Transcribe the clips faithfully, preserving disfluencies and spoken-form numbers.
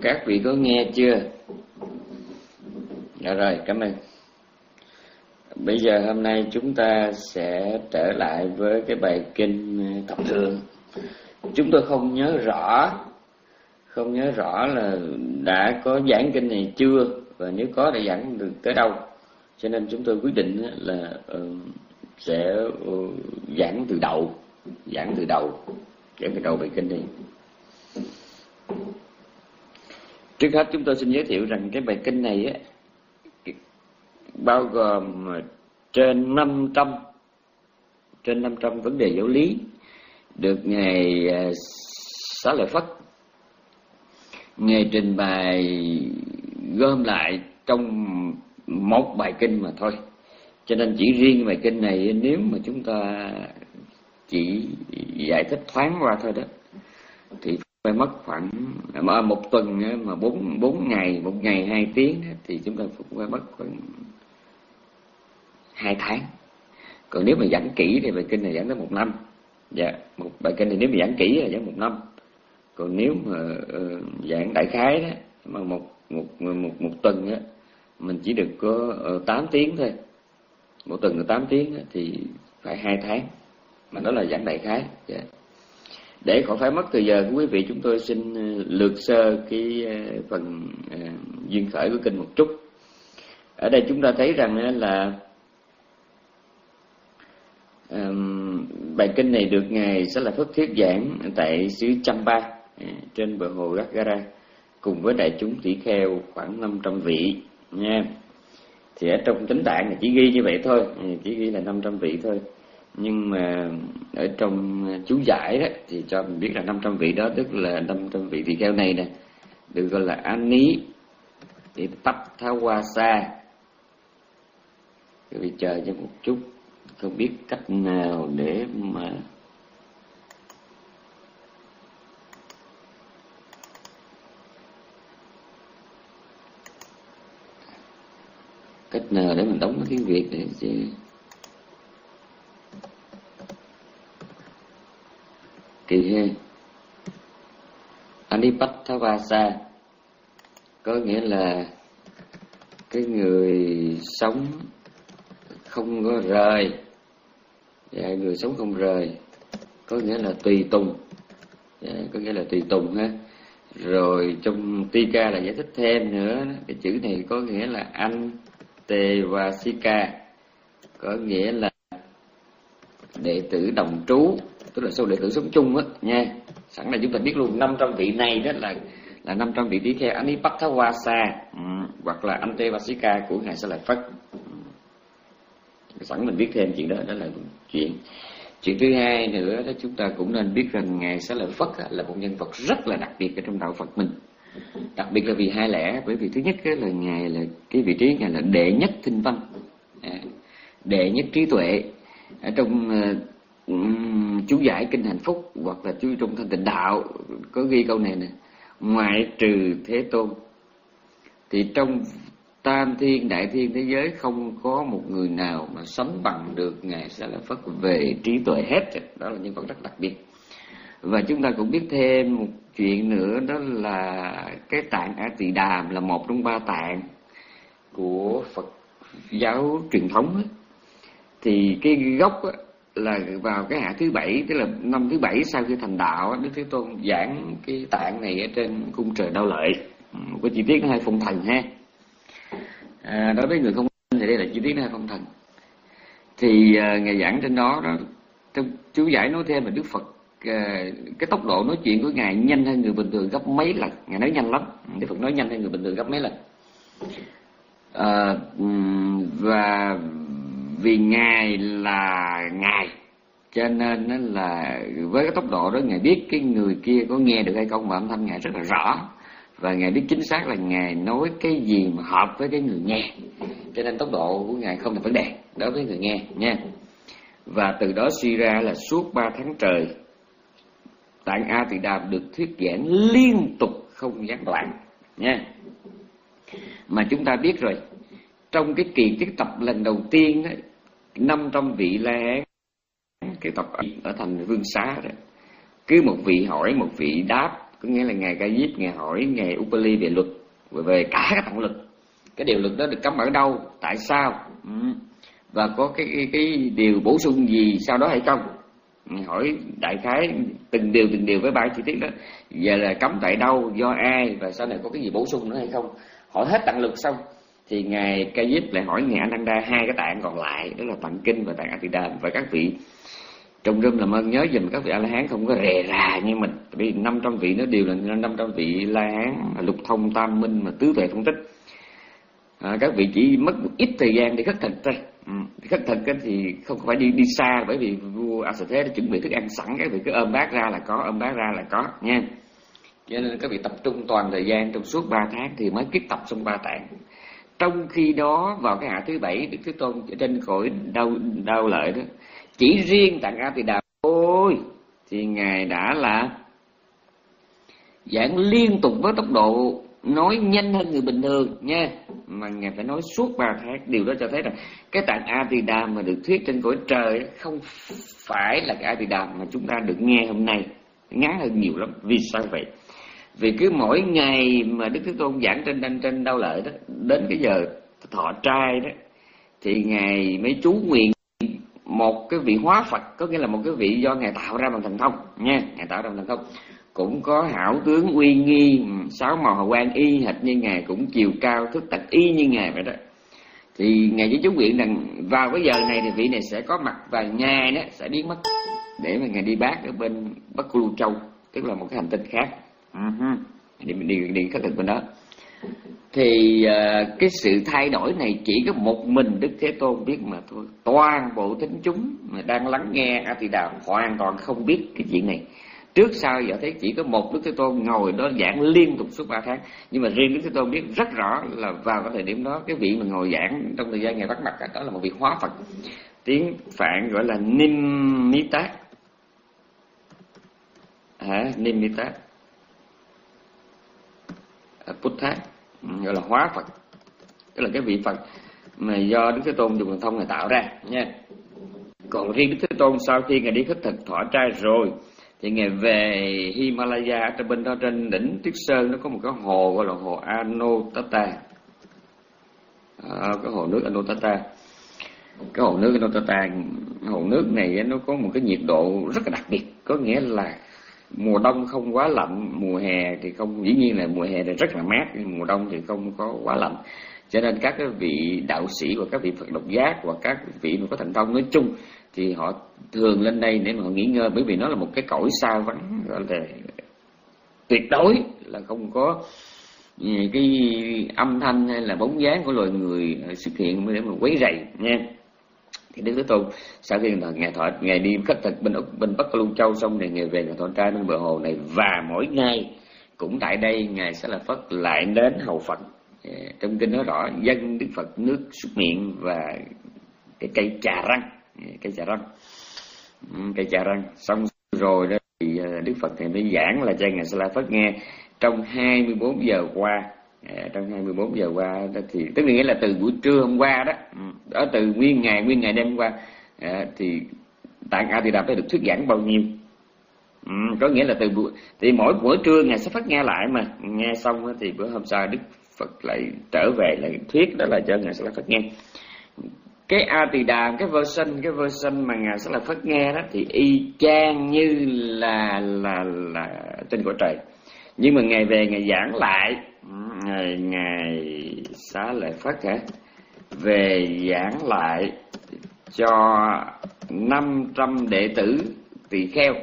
các vị có nghe chưa? Dạ rồi, cảm ơn. Bây giờ hôm nay chúng ta sẽ trở lại với cái bài kinh Thập Thường. Chúng tôi không nhớ rõ, không nhớ rõ là đã có giảng kinh này chưa, và nếu có đã giảng được tới đâu. Cho nên chúng tôi quyết định là uh, sẽ uh, giảng từ đầu, giảng từ đầu, giảng từ đầu bài kinh này. Trước hết chúng tôi xin giới thiệu rằng cái bài kinh này á, bao gồm trên năm trăm trên năm trăm vấn đề giáo lý được ngài Xá Lợi Phất ngài trình bày gom lại trong một bài kinh mà thôi. Cho nên chỉ riêng bài kinh này, nếu mà chúng ta chỉ giải thích thoáng qua thôi đó thì phải mất khoảng mà một tuần mà bốn bốn ngày, một ngày hai tiếng thì chúng ta cũng phải mất khoảng hai tháng. Còn nếu mà giảng kỹ thì bài kinh này giảng tới một năm. Dạ, một bài kinh này nếu mà giảng kỹ là giảng một năm. Còn nếu mà uh, giảng đại khái đó mà một một một một tuần á mình chỉ được có uh, tám tiếng thôi. Một tuần là tám tiếng á, thì phải hai tháng. Mà đó là giảng đại khái. Dạ. Để khỏi phải mất thời giờ của quý vị, chúng tôi xin uh, lược sơ cái uh, phần uh, duyên khởi của kinh một chút. Ở đây chúng ta thấy rằng uh, là Um, bài kinh này được ngài Xá Lợi Phất thuyết giảng tại xứ Champa trên bờ hồ Gagara cùng với đại chúng tỷ kheo khoảng năm trăm vị nha. Thì ở trong Chánh Tạng này chỉ ghi như vậy thôi, chỉ ghi là năm trăm vị thôi. Nhưng mà ở trong chú giải đó thì cho mình biết là năm trăm vị đó, tức là năm trăm vị tỷ kheo này nè được gọi là Ani thì Patthawasa. Quý vị chờ cho một chút, không biết cách nào để mà cách nào để mình đóng cái tiếng Việt để chứ. Kỳ ha, Anipatthawasa có nghĩa là cái người sống không có rời. Dạ, người sống không rời có nghĩa là tùy tùng. Dạ, có nghĩa là tùy tùng ha. Rồi trong Tika là giải thích thêm nữa, cái chữ này có nghĩa là Antevasika, có nghĩa là đệ tử đồng trú, tức là số đệ tử sống chung á nha. Sẵn là chúng ta biết luôn năm trăm vị này đó là là năm trăm vị tỷ kheo Anipatthawasa ừ, hoặc là Antevasika của ngài Xá Lợi Phất. Sẵn mình biết thêm chuyện đó, đó là chuyện chuyện thứ hai nữa đó, chúng ta cũng nên biết rằng ngài Xá Lợi Phất là một nhân vật rất là đặc biệt ở trong đạo Phật mình. Đặc biệt là vì hai lẽ, bởi vì thứ nhất là ngài là cái vị trí ngài là đệ nhất thinh văn, đệ nhất trí tuệ. Ở trong uh, chú giải kinh Hạnh Phúc hoặc là chú trong Thanh Tịnh Đạo có ghi câu này nè: ngoại trừ Thế Tôn thì trong tam thiên đại thiên thế giới không có một người nào mà sánh bằng được ngài Xá Lợi Phất về trí tuệ hết. Đó là nhân vật rất đặc biệt. Và chúng ta cũng biết thêm một chuyện nữa, đó là cái tạng A Tỳ Đàm là một trong ba tạng của Phật giáo truyền thống ấy. Thì cái gốc ấy là vào cái hạ thứ bảy, tức là năm thứ bảy sau khi thành đạo, Đức Thế Tôn giảng cái tạng này ở trên cung trời Đao Lợi. Một cái chi tiết nó hơi phong thần ha. À, đối với người không tin thì đây là chi tiết hai phong thần. Thì à, ngài giảng trên đó, đó trong chú giải nói thêm là Đức Phật à, cái tốc độ nói chuyện của ngài nhanh hơn người bình thường gấp mấy lần. Ngài nói nhanh lắm, Đức Phật nói nhanh hơn người bình thường gấp mấy lần. À, và vì ngài là ngài cho nên là với cái tốc độ đó ngài biết cái người kia có nghe được hay không, mà âm thanh ngài rất là rõ. Và ngài biết chính xác là ngài nói cái gì mà hợp với cái người nghe, cho nên tốc độ của ngài không là vấn đề đối với người nghe nha. Và từ đó suy ra là suốt ba tháng trời tạng A Tỳ Đàm được thuyết giảng liên tục không gián đoạn nha. Mà chúng ta biết rồi, trong cái kỳ kiết tập lần đầu tiên ấy, năm trăm vị La Hán cái tập ở thành Vương Xá đó, cứ một vị hỏi một vị đáp, Có nghĩa là ngài Ca Diếp ngài hỏi ngài Upali về luật, về cả các tạng lực, cái điều luật đó được cấm ở đâu, tại sao, ừ. và có cái, cái cái điều bổ sung gì sau đó hay không. Ngài hỏi đại khái từng điều từng điều với ba chi tiết đó. Giờ là cấm tại đâu, do ai, và sau này có cái gì bổ sung nữa hay không. Hỏi hết tạng lực xong thì ngài Ca Diếp lại hỏi ngài Ananda hai cái tạng còn lại, đó là tạng kinh và tạng Atidam. Và các vị trong râm làm ơn nhớ dùm các vị A La Hán không có rề rà như mình, vì năm trăm vị nó đều là năm trăm vị La Hán lục thông tam minh mà tứ tuệ phân tích. À, các vị chỉ mất một ít thời gian để khất thực thôi. Ừ. Khất thực thì không phải đi đi xa, bởi vì vua A Xà Thế đã chuẩn bị thức ăn sẵn, các vị cứ ôm bát ra là có, ôm bát ra là có nha. Cho nên các vị tập trung toàn thời gian trong suốt ba tháng thì mới kiết tập xong ba tạng. Trong khi đó vào cái hạ thứ bảy, Đức Thế Tôn trên cõi đau đau lợi đó, chỉ riêng tạng A Tỳ Đàm ôi thì ngài đã là giảng liên tục với tốc độ nói nhanh hơn người bình thường nha, mà ngài phải nói suốt ba tháng. Điều đó cho thấy rằng cái tạng A Tỳ Đàm mà được thuyết trên cõi trời không phải là cái A Tỳ Đàm mà chúng ta được nghe hôm nay, ngắn hơn nhiều lắm. Vì sao vậy? Vì cứ mỗi ngày mà Đức Thế Tôn giảng trên trên, trên đau lợi đó, đến cái giờ thọ trai đó, thì ngài mới chú nguyện một cái vị hóa Phật, có nghĩa là một cái vị do ngài tạo ra bằng thần thông nha, ngài tạo ra bằng thần thông, cũng có hảo tướng uy nghi, sáu màu hào quang y hệt như ngài, cũng chiều cao thức tật y như ngài vậy đó. Thì ngài chỉ chú nguyện rằng vào cái giờ này thì vị này sẽ có mặt và ngài đó sẽ biến mất, để mà ngài đi bát ở bên Bắc Cù Lưu Châu, tức là một cái hành tinh khác. Uh-huh. đi đi đi khất thực bên đó. Thì uh, cái sự thay đổi này chỉ có một mình Đức Thế Tôn biết mà thôi. Toàn bộ thính chúng mà đang lắng nghe A Tỳ Đàm hoàn toàn không biết cái chuyện này. Trước sau giờ thấy chỉ có một Đức Thế Tôn ngồi đó giảng liên tục suốt ba tháng. Nhưng mà riêng Đức Thế Tôn biết rất rõ là vào cái thời điểm đó, cái vị mà ngồi giảng trong thời gian ngày bắt mặt đó là một vị hóa Phật. Tiếng Phạn gọi là Nimitta. Hả? Nimitta Buddha, gọi là hóa Phật, tức là cái vị Phật mà do Đức Thế Tôn dùng thần thông ngài tạo ra nha. Còn riêng Đức Thế Tôn sau khi ngài đi khất thực thọ trai rồi thì ngài về Himalaya, ở trên bên đó trên đỉnh Tuyết Sơn nó có một cái hồ gọi là hồ Anotata, à, cái hồ nước Anotata. Cái hồ nước Anotata, hồ nước này nó có một cái nhiệt độ rất là đặc biệt, có nghĩa là mùa đông không quá lạnh, mùa hè thì không, dĩ nhiên là mùa hè thì rất là mát, nhưng mùa đông thì không có quá lạnh. Cho nên các cái vị đạo sĩ và các vị Phật độc giác và các vị mà có thành thông nói chung thì họ thường lên đây để mà họ nghỉ ngơi, bởi vì nó là một cái cõi xa vắng, gọi là tuyệt đối là không có cái âm thanh hay là bóng dáng của loài người xuất hiện để mà quấy rầy nha. Thì Đức Thế Tôn sau khi ngài thọ ngài đi khất thực bên bên Bắc Lưu Châu xong thì ngài về ngài thọ trai bên bờ hồ này, và mỗi ngày cũng tại đây ngài sẽ là Phật lại đến hầu Phật. Trong kinh nói rõ dân Đức Phật nước súc miệng và cái cây trà răng, cây trà răng, cây trà răng. Xong rồi đó thì Đức Phật thì mới giảng là cho ngài Sa La Phất nghe trong hai mươi bốn giờ qua. À, trong hai mươi bốn giờ qua đó thì tức là nghĩa là từ buổi trưa hôm qua đó, ở từ nguyên ngày nguyên ngày đêm qua, à, thì tạng A Tỳ Đàm phải được thuyết giảng bao nhiêu. Ừ, có nghĩa là từ buổi thì mỗi buổi trưa ngài sẽ phát nghe lại, mà nghe xong thì bữa hôm sau Đức Phật lại trở về lại thuyết, đó là cho ngài sẽ là phát nghe. Cái A Tỳ Đàm, cái version cái version mà ngài sẽ là phát nghe đó thì y chang như là là là trên cõi trời, nhưng mà ngày về ngày giảng lại, ngày ngày Xá Lợi Phất hả, về giảng lại cho năm trăm đệ tử tỳ kheo,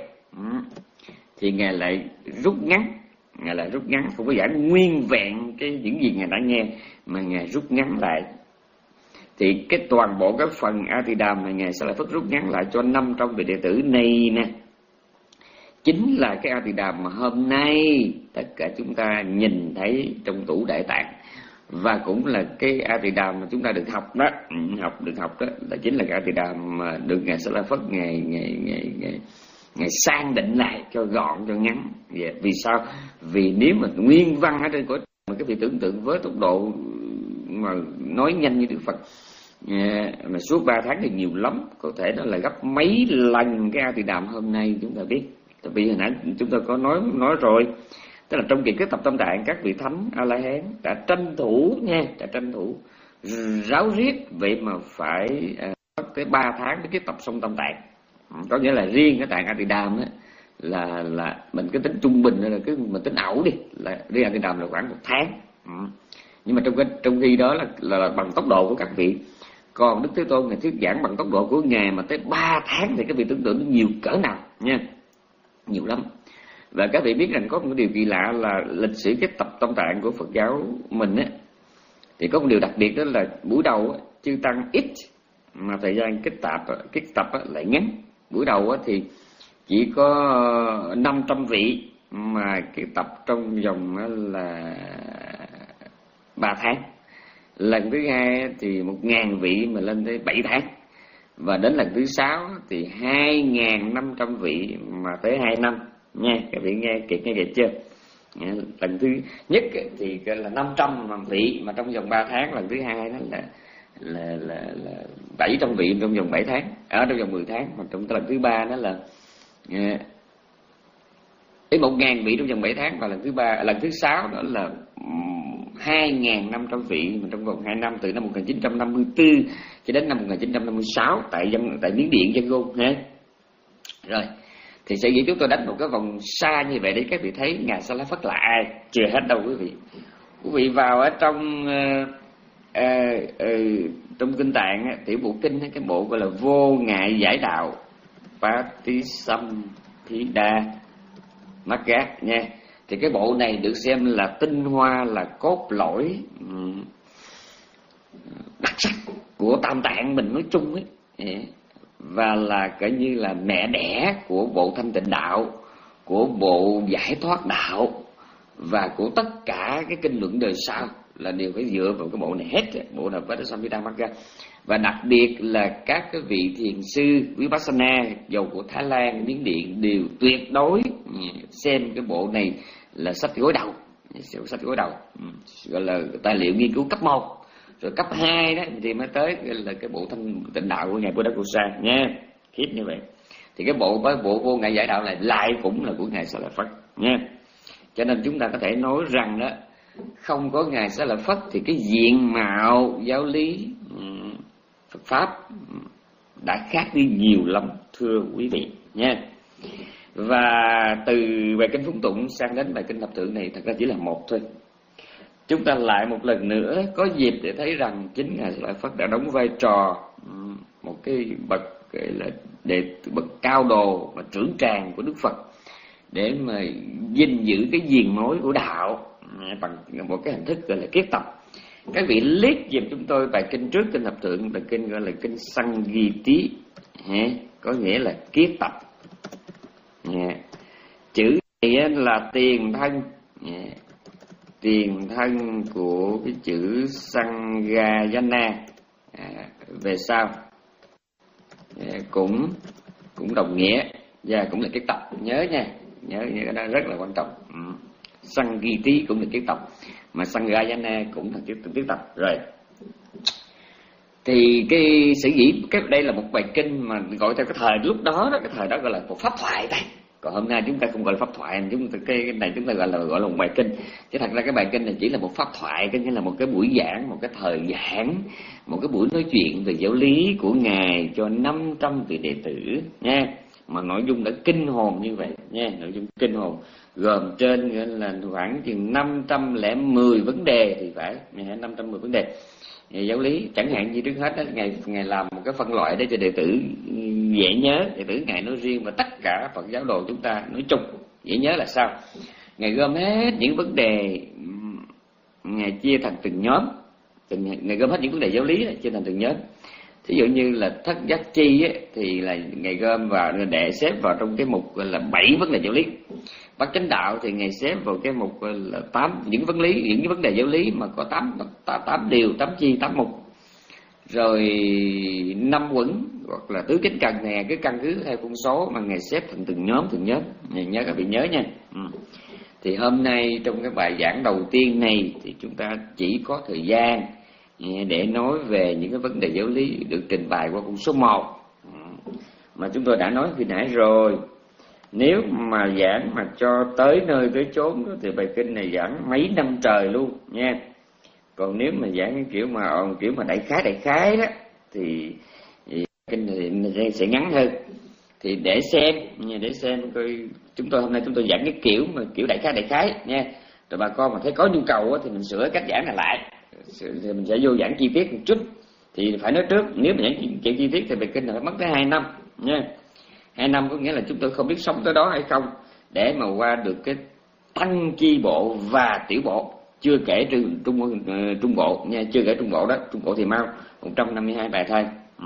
thì ngài lại rút ngắn, ngài lại rút ngắn, không có giảng nguyên vẹn cái những gì ngài đã nghe, mà ngài rút ngắn lại. Thì cái toàn bộ cái phần A Tỳ Đàm mà ngài Xá Lợi Phất rút ngắn lại cho năm trăm vị đệ tử này nè, chính là cái A Tỳ Đàm mà hôm nay tất cả chúng ta nhìn thấy trong tủ Đại Tạng, và cũng là cái A Tỳ Đàm mà chúng ta được học đó, học được học đó là chính là cái A Tỳ Đàm mà được ngài Xá Lợi Phất ngày ngày ngày ngày ngày sang định lại cho gọn cho ngắn. Yeah. Vì sao? Vì nếu mà nguyên văn ở trên cõi mà cái vị tưởng tượng với tốc độ mà nói nhanh như Đức Phật, yeah, mà suốt ba tháng thì nhiều lắm, có thể đó là gấp mấy lần cái A Tỳ Đàm hôm nay chúng ta biết. Tại vì hồi nãy chúng ta có nói nói rồi, Tức là trong kỳ kết tập Tam Tạng, các vị thánh A La Hán đã tranh thủ nha, đã tranh thủ ráo riết vậy mà phải uh, tới ba tháng để kết tập xong Tam Tạng. Có nghĩa là riêng cái tạng A Tỳ Đàm á là là mình cứ tính trung bình là cứ mình tính ẩu đi, là riêng A Tỳ Đàm là khoảng một tháng. Ừ. Nhưng mà trong cái trong khi đó là, là là bằng tốc độ của các vị. Còn Đức Thế Tôn Ngài thuyết giảng bằng tốc độ của Ngài mà tới ba tháng thì các vị tưởng tượng nó nhiều cỡ nào nha, nhiều lắm. Và các vị biết rằng có một điều kỳ lạ là lịch sử kết tập Tam Tạng của Phật giáo mình á, thì có một điều đặc biệt đó là buổi đầu á, chư tăng ít mà thời gian kết tập kết tập á, lại ngắn. Buổi đầu á, thì chỉ có năm trăm vị mà kết tập trong vòng là ba tháng. Lần thứ hai thì một ngàn vị mà lên tới bảy tháng. Và đến lần thứ sáu thì hai ngàn năm trăm vị mà tới hai năm nha. Các vị nghe kịp nghe kịp chưa? Lần thứ nhất thì là năm trăm vị mà trong vòng ba tháng. Lần thứ hai đó là là là, là bảy trăm vị trong vòng bảy tháng, ở trong vòng mười tháng. Mà trong lần thứ ba đó là đến một ngàn vị trong vòng bảy tháng. Và lần thứ ba, lần thứ sáu đó là hai ngàn năm trăm vị mà trong vòng hai năm, từ năm một nghìn chín trăm năm mươi tư cho đến năm một nghìn chín trăm năm mươi sáu tại dân tại Miến Điện Dân Gôn ha. Rồi thì sẽ dĩ chúng tôi đánh một cái vòng xa như vậy để các vị thấy Ngài Sa La Phất là ai. Chưa hết đâu quý vị. Quý vị vào ở trong uh, uh, uh, trong kinh Tạng, tiểu bộ kinh, cái bộ gọi là Vô Ngại Giải Đạo Patisamphida Magga nha. Thì cái bộ này được xem là tinh hoa, là cốt lõi đặc sắc của Tam Tạng mình nói chung ấy, và là coi như là mẹ đẻ của bộ Thanh Tịnh Đạo, của bộ Giải Thoát Đạo và của tất cả cái kinh luận đời sau là đều phải dựa vào cái bộ này hết, bộ là Patisamphida Magga. Và đặc biệt là các cái vị thiền sư Vipassana dầu của Thái Lan, Miến Điện đều tuyệt đối xem cái bộ này là sách gối đầu, sách gối đầu, gọi là tài liệu nghiên cứu cấp một. Rồi cấp hai đó thì mới tới là cái bộ Thanh Tịnh Đạo của ngài Buddhaghosa nha, khiếp như vậy. Thì cái bộ với bộ Vô Ngại Giải Đạo này lại cũng là của ngài Sa La Phất nha. Cho nên chúng ta có thể nói rằng đó, không có ngài Sa La Phất thì cái diện mạo giáo lý Phật pháp đã khác đi nhiều lắm thưa quý vị nha. Và từ bài kinh Phụng Tụng sang đến bài kinh Thập Thượng này thật ra chỉ là một thôi. Chúng ta lại một lần nữa có dịp để thấy rằng chính ngài Sa La Phất đã đóng vai trò một cái bậc là đệ bậc cao đồ và trưởng tràng của Đức Phật để mà gìn giữ cái diền mối của đạo bằng một cái hình thức gọi là kiết tập. Các vị liếc giùm chúng tôi bài kinh trước, kinh Thập Thượng, bài kinh gọi là kinh Sanghiti, có nghĩa là kiết tập. Chữ này là tiền thân, tiền thân của cái chữ Sanghayana về sau cũng cũng đồng nghĩa và cũng là kiết tập. Nhớ nha, nhớ nhớ cái đó rất là quan trọng. Sanghiti cũng là kiết tập, mà Sanghayana cũng là kiết tập. Rồi thì cái sử dĩ cái đây là một bài kinh mà gọi theo cái thời lúc đó đó, cái thời đó gọi là một pháp thoại đây. Còn hôm nay chúng ta không gọi là pháp thoại, chúng ta, cái, cái này chúng ta gọi là gọi là một bài kinh. Chứ thật ra cái bài kinh này chỉ là một pháp thoại, có nghĩa là một cái buổi giảng, một cái thời giảng, một cái buổi nói chuyện về giáo lý của ngài cho năm trăm vị đệ tử nha. Mà nội dung đã kinh hồn như vậy nha, nội dung kinh hồn gồm trên là khoảng chừng năm trăm lẻ mười vấn đề thì phải, năm trăm mười vấn đề giáo lý. Chẳng hạn như trước hết đó, ngài ngài làm một cái phân loại để cho đệ tử dễ nhớ, đệ tử ngài nói riêng và tất cả Phật giáo đồ chúng ta nói chung dễ nhớ là sao. Ngài gom hết những vấn đề, ngài chia thành từng nhóm, từng ngài gom hết những vấn đề giáo lý chia thành từng nhóm. Thí dụ như là thất giác chi ấy, thì là ngài gom vào để xếp vào trong cái mục là bảy vấn đề giáo lý. Bát chánh đạo thì ngài xếp vào cái mục là tám những vấn lý, những vấn đề giáo lý mà có tám tám điều, tám chi, tám mục. Rồi năm quẩn hoặc là tứ chánh cần này cứ căn cứ theo con số mà ngài xếp thành từng nhóm từng nhóm. Ngài nhớ các vị nhớ nha. Ừ. Thì hôm nay trong cái bài giảng đầu tiên này thì chúng ta chỉ có thời gian để nói về những cái vấn đề giáo lý được trình bày qua con số một mà chúng tôi đã nói khi nãy rồi. Nếu mà giảng mà cho tới nơi tới chốn đó, thì bài kinh này giảng mấy năm trời luôn nha. Còn nếu mà giảng cái kiểu mà kiểu mà đại khái đại khái đó thì, thì kinh này sẽ ngắn hơn. Thì để xem nha, để xem coi chúng tôi hôm nay chúng tôi giảng cái kiểu mà kiểu đại khái đại khái nha. Rồi bà con mà thấy có nhu cầu thì mình sửa cách giảng này lại, thì mình sẽ vô giảng chi tiết một chút. Thì phải nói trước, nếu mà giảng chi, chi tiết thì bài kinh này phải mất tới hai năm nha. Hai năm có nghĩa là chúng tôi không biết sống tới đó hay không, để mà qua được cái tăng chi bộ và tiểu bộ, chưa kể trung trung trung bộ nha, chưa kể trung bộ đó. Trung bộ thì mau một trăm năm mươi hai bài thôi. Ừ.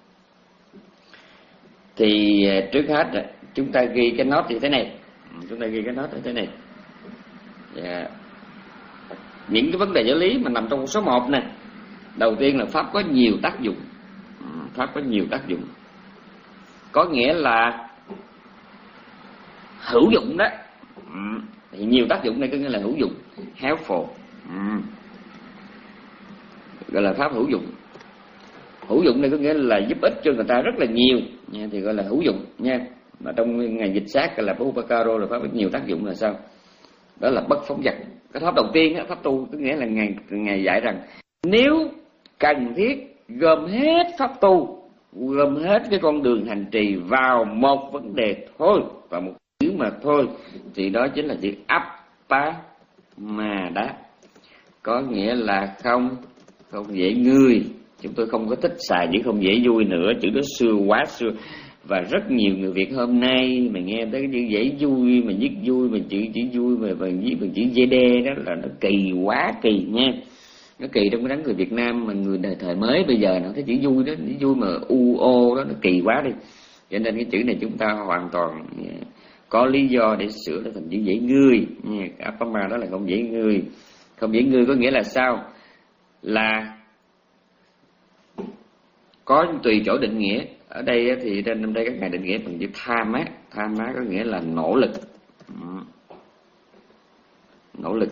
Thì trước hết chúng ta ghi cái nốt như thế này, chúng ta ghi cái nốt như thế này. Yeah. Những cái vấn đề giáo lý mà nằm trong số một nè. Đầu tiên là pháp có nhiều tác dụng. Pháp có nhiều tác dụng, có nghĩa là hữu dụng đó. Ừ. Thì nhiều tác dụng này có nghĩa là hữu dụng, helpful. Ừ. Gọi là pháp hữu dụng. Hữu dụng này có nghĩa là giúp ích cho người ta rất là nhiều nha, thì gọi là hữu dụng nha. Mà trong ngành dịch sát là Bhupakaro là pháp có nhiều tác dụng là sao? Đó là bất phóng dật. Cái pháp đầu tiên, pháp tu, có nghĩa là ngài, ngài dạy rằng nếu cần thiết gom hết pháp tu, gom hết cái con đường hành trì vào một vấn đề thôi, vào một chữ mà thôi, thì đó chính là chữ Appamada. Có nghĩa là không không dễ ngươi. Chúng tôi không có thích xài chữ không dễ vui nữa, chữ đó xưa quá xưa. Và rất nhiều người Việt hôm nay mà nghe tới cái chữ dễ vui, mà viết vui, mà chữ chữ vui mà bằng viết bằng chữ dê đê đó là nó kỳ quá kỳ nha. Nó kỳ trong cái đám người Việt Nam mà người đời thời mới bây giờ nó thấy chữ vui đó, chữ vui mà u ô đó nó kỳ quá đi. Cho nên cái chữ này chúng ta hoàn toàn có lý do để sửa nó thành chữ dễ ngươi nha. Appama đó là không dễ ngươi. Không dễ ngươi có nghĩa là sao? Là có tùy chỗ định nghĩa. Ở đây thì trên đây các ngài định nghĩa bằng chữ tham á. Tham á có nghĩa là nỗ lực. Nỗ lực.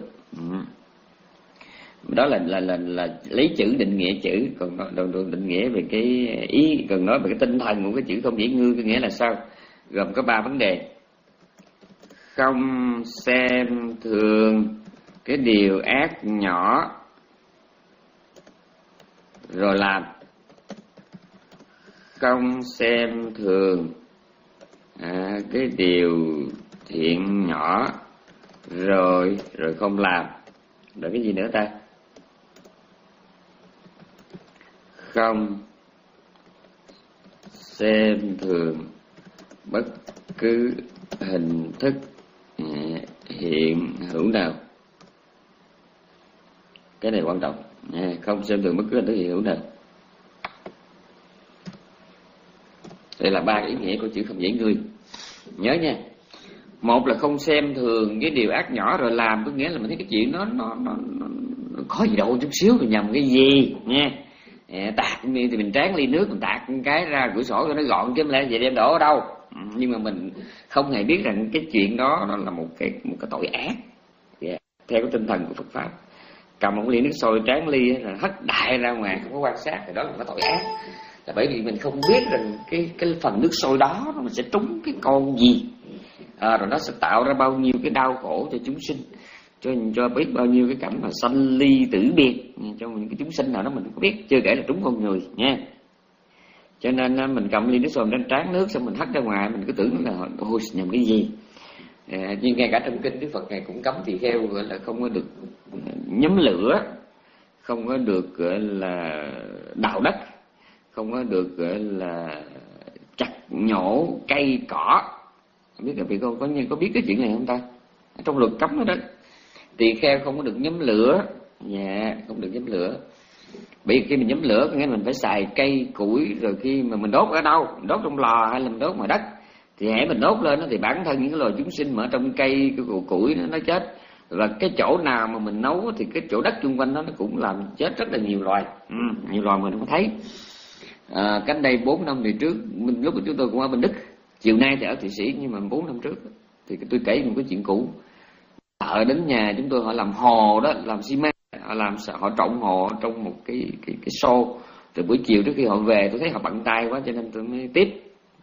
Đó là là là là lấy chữ định nghĩa chữ, còn đồng định nghĩa về cái ý, cần nói về cái tinh thần của cái chữ không dễ ngươi có nghĩa là sao? Gồm có ba vấn đề. Không xem thường cái điều ác nhỏ rồi làm. Không xem thường à, cái điều thiện nhỏ rồi rồi không làm. Rồi cái gì nữa ta? Không xem thường bất cứ hình thức hiện hữu nào. Cái này quan trọng. Không xem thường bất cứ hình thức hiện hữu nào. Đây là ba ý nghĩa của chữ không dễ ngươi. Nhớ nha. Một là không xem thường cái điều ác nhỏ rồi làm, có nghĩa là mình thấy cái chuyện nó nó nó, nó, nó có gì đâu chút xíu rồi nhầm cái gì nha. À, tạt thì mình tráng ly nước, mình tạt cái ra cửa sổ cho nó gọn chứ không lẽ vậy đem đổ ở đâu. Nhưng mà mình không hề biết rằng cái chuyện đó nó là một cái một cái tội ác. Yeah. Theo cái tinh thần của Phật pháp, cầm một ly nước sôi tráng ly là hất đại ra ngoài không có quan sát thì đó là một cái tội ác. Là bởi vì mình không biết rằng cái cái phần nước sôi đó nó sẽ trúng cái con gì, à, rồi nó sẽ tạo ra bao nhiêu cái đau khổ cho chúng sinh, cho cho biết bao nhiêu cái cảnh mà sanh ly tử biệt cho những cái chúng sinh nào đó mình không biết, chưa kể là trúng con người nha. Cho nên mình cầm ly nước sôi trên tráng nước xong mình hất ra ngoài, mình cứ tưởng là ôi nhầm cái gì. À, nhưng ngay cả trong kinh Đức Phật này cũng cấm tỳ kheo gọi là không có được nhóm lửa, không có được gọi là đào đất, không có được gọi là chặt nhổ cây cỏ. Không biết là vị cô có có biết cái chuyện này không ta? Trong luật cấm đó đó. Tỳ kheo không có được nhóm lửa, dạ, không được nhóm lửa. Bởi vì khi mình nhóm lửa có nghĩa mình phải xài cây củi, rồi khi mà mình đốt ở đâu, mình đốt trong lò hay là mình đốt ngoài đất, thì hãy mình đốt lên đó, thì bản thân những cái loài chúng sinh mà ở trong cây cái củi nó nó chết. Và cái chỗ nào mà mình nấu thì cái chỗ đất xung quanh nó nó cũng làm chết rất là nhiều loài, ừ, nhiều loài mình không thấy. À, cách đây bốn năm về trước, mình, lúc chúng tôi cũng ở bên Đức, chiều nay thì ở Thụy Sĩ, nhưng mà bốn năm trước thì tôi kể một cái chuyện cũ. Ở đến nhà chúng tôi họ làm hồ đó, làm xi măng, họ làm họ trộn hồ trong một cái cái cái xô. Rồi buổi chiều trước khi họ về tôi thấy họ bận tay quá cho nên tôi mới tiếp.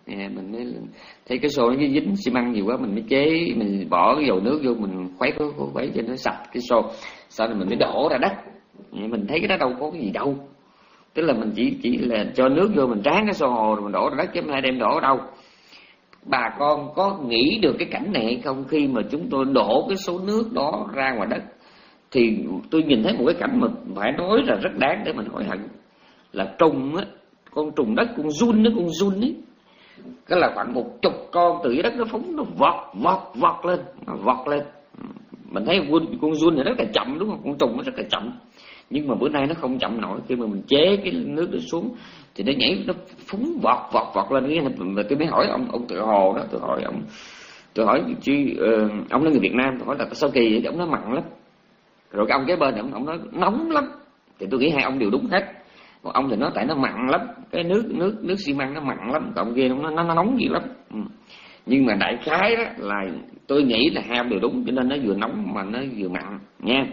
À, mình mới thấy cái xô nó dính xi măng nhiều quá, mình mới chế, mình bỏ cái dầu nước vô, mình khuấy cái khuấy cho nó sạch cái xô, sau đó mình mới đổ ra đất. À, mình thấy cái đó đâu có cái gì đâu, tức là mình chỉ chỉ là cho nước vô, mình tráng cái xô hồ rồi mình đổ ra đất, chứ không ai đem đổ ở đâu. Bà con có nghĩ được cái cảnh này hay không? Khi mà chúng tôi đổ cái số nước đó ra ngoài đất thì tôi nhìn thấy một cái cảnh mà phải nói là rất đáng để mình hối hận, là trùng á, con trùng đất, con giun, nó con giun ấy, cái là khoảng một chục con từ dưới đất nó phóng, nó vọt vọt vọt lên, nó vọt lên. Mình thấy con giun này rất là chậm đúng không? Con trùng nó rất là chậm, nhưng mà bữa nay nó không chậm nổi. Khi mà mình chế cái nước đó xuống thì nó nhảy, nó phóng vọt vọt vọt lên. Cái mà tôi mới hỏi ông ông Tự Hồ đó, tôi hỏi ông, tôi hỏi chứ uh, ông là người Việt Nam, tôi hỏi là sao kỳ vậy? Ông nói mặn lắm. Rồi cái ông kế bên ông ông nói nóng lắm. Thì tôi nghĩ hai ông đều đúng hết. Một ông thì nói tại nó mặn lắm, cái nước nước nước xi măng nó mặn lắm, còn kia nó nó nóng gì lắm. Ừ. Nhưng mà đại khái đó là tôi nghĩ là hai ông đều đúng, cho nên nó vừa nóng mà nó vừa mặn nha.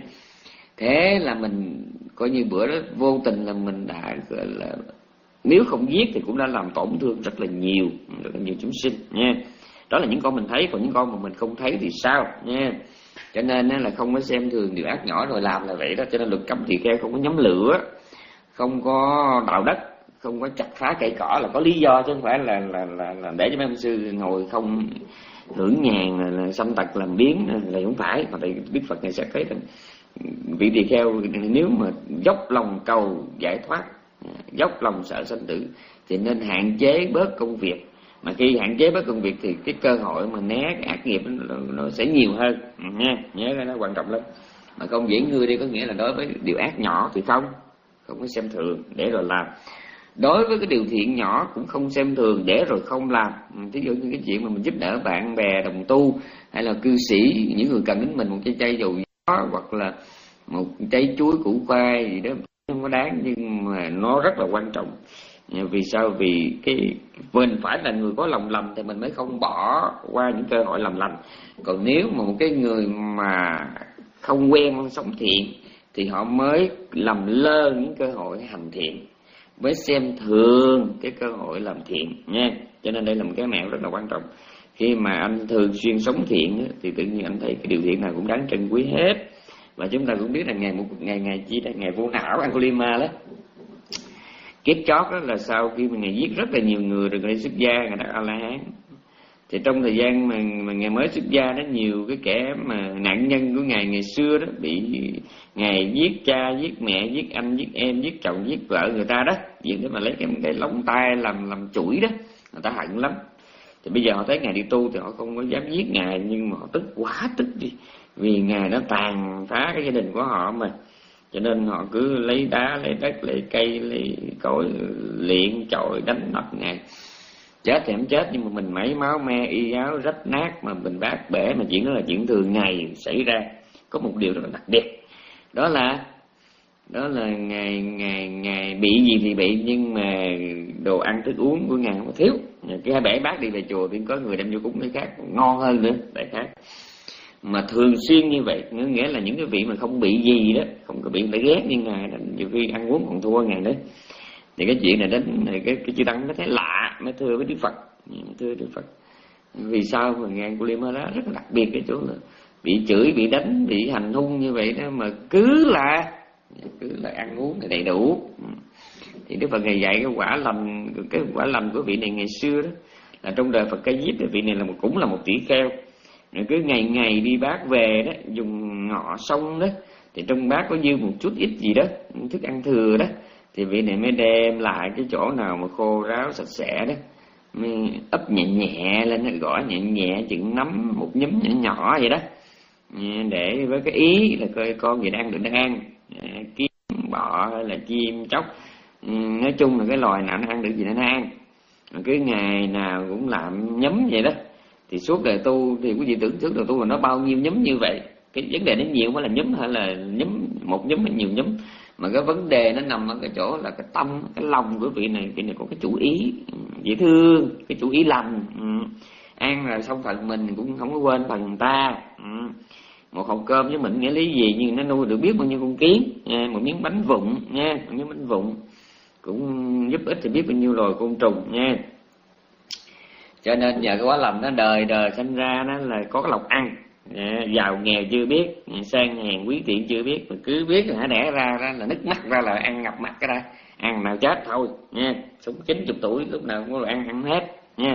Thế là mình coi như bữa đó vô tình là mình đã gọi là, nếu không giết thì cũng đã làm tổn thương rất là nhiều, rất là nhiều chúng sinh nha. Đó là những con mình thấy, còn những con mà mình không thấy thì sao nha. Cho nên là không có xem thường điều ác nhỏ rồi làm là vậy đó. Cho nên luật cấm tỳ kheo không có nhóm lửa, không có đào đất, không có chặt phá cây cỏ là có lý do, chứ không phải là là là, là để cho mấy ông sư ngồi không hưởng nhàn là, là xâm tật làm biến là không phải. Mà tại Đức Phật này sẽ thấy rằng vị tỳ kheo nếu mà dốc lòng cầu giải thoát, dốc lòng sợ sanh tử thì nên hạn chế bớt công việc. Mà khi hạn chế bớt công việc thì cái cơ hội mà né cái ác nghiệp nó, nó sẽ nhiều hơn nha. Nhớ cái đó quan trọng lắm. Mà không dễ ngươi đi có nghĩa là đối với điều ác nhỏ thì không không có xem thường để rồi làm. Đối với cái điều thiện nhỏ cũng không xem thường để rồi không làm. Ví dụ như cái chuyện mà mình giúp đỡ bạn bè đồng tu hay là cư sĩ, những người cần đến mình một chai chai dầu gió hoặc là một trái chuối củ khoai gì đó không có đáng, nhưng mà nó rất là quan trọng. Vì sao? Vì cái mình phải là người có lòng lành thì mình mới không bỏ qua những cơ hội làm lành. Còn nếu mà một cái người mà không quen sống thiện thì họ mới lầm lơ những cơ hội hành thiện, mới xem thường cái cơ hội làm thiện nha. Cho nên đây là một cái mẹo rất là quan trọng. Khi mà anh thường xuyên sống thiện thì tự nhiên anh thấy cái điều thiện nào cũng đáng trân quý hết. Và chúng ta cũng biết là ngày một ngày ngày chi là ngày vô não Angulimala đó, kiếp chót đó là sau khi mà ngày giết rất là nhiều người rồi ngày xuất gia, ngày đã A La Hán. Thì trong thời gian mà, mà ngày mới xuất gia đó, nhiều cái kẻ mà nạn nhân của ngài ngày xưa đó bị ngài giết cha, giết mẹ, giết anh, giết em, giết chồng, giết vợ người ta đó, vì thế mà lấy cái, cái lông tay làm làm chuỗi đó, người ta hận lắm. Thì bây giờ họ thấy ngài đi tu thì họ không có dám giết ngài, nhưng mà họ tức quá tức đi, vì ngài đã tàn phá cái gia đình của họ mà. Cho nên họ cứ lấy đá, lấy đất, lấy cây, lấy cối liện chọi đánh đập ngài. Chết thì không chết, nhưng mà mình mẩy máu me y áo rách nát mà mình bát bể, mà chuyện đó là chuyện thường ngày xảy ra. Có một điều rất là đặc biệt, đó là đó là ngài ngài ngài bị gì thì bị, nhưng mà đồ ăn thức uống của ngài không có thiếu. Cái hai bể bát đi về chùa thì có người đem vô cúng cái khác ngon hơn nữa, đại khác. Mà thường xuyên như vậy, nghĩa là những cái vị mà không bị gì đó, không có bị người ta ghét như ngài, nhiều khi ăn uống còn thua ngài đấy. Thì cái chuyện này đến cái cái chư tăng nó thấy lạ, mới thưa với Đức Phật, thưa Đức Phật, vì sao mà ngài Angulimala rất là đặc biệt cái chỗ là bị chửi, bị đánh, bị hành hung như vậy đó mà cứ là cứ là ăn uống đầy đủ. Thì Đức Phật ngài dạy cái quả lành, cái quả lành của vị này ngày xưa đó là trong đời Phật Ca Diếp, vị này là một cũng là một tỷ kheo. Rồi cứ ngày ngày đi bát về đó, dùng ngọ xong đó, thì trong bát có dư một chút ít gì đó, thức ăn thừa đó, thì vị này mới đem lại cái chỗ nào mà khô ráo sạch sẽ đó, mới ấp nhẹ nhẹ lên, gõ nhẹ nhẹ chừng nắm một nhúm nhỏ nhỏ vậy đó, để với cái ý là coi con gì đang được đang ăn, kiếm bọ hay là chim chóc, nói chung là cái loài nào nó ăn được gì nó ăn. Rồi cứ ngày nào cũng làm nhấm vậy đó. Thì suốt đời tu thì quý vị tưởng suốt đời tu là nó bao nhiêu nhúm như vậy. Cái vấn đề nó nhiều mới là nhúm hay là nhúm một nhúm hay nhiều nhúm, mà cái vấn đề nó nằm ở cái chỗ là cái tâm, cái lòng của vị này. Vị này có cái chủ ý dễ thương, cái chủ ý lành. Ừ. Ăn là xong phần mình cũng không có quên phần người ta. Ừ. Một hộp cơm với mình nghĩa lý gì, nhưng nó nuôi được biết bao nhiêu con kiến nha. Một miếng bánh vụn nha, một miếng bánh vụn cũng giúp ích thì biết bao nhiêu loài côn trùng nha. Cho nên nhờ cái quả lầm nó đời đời sinh ra nó là có cái lộc ăn. Giàu nghèo chưa biết, sang hèn quý tiện chưa biết, mà cứ biết là đẻ ra, ra là nứt mắt ra là ăn ngập mặt cái đó, ăn nào chết thôi nha. Sống chín chục tuổi lúc nào cũng là ăn ăn hết nha.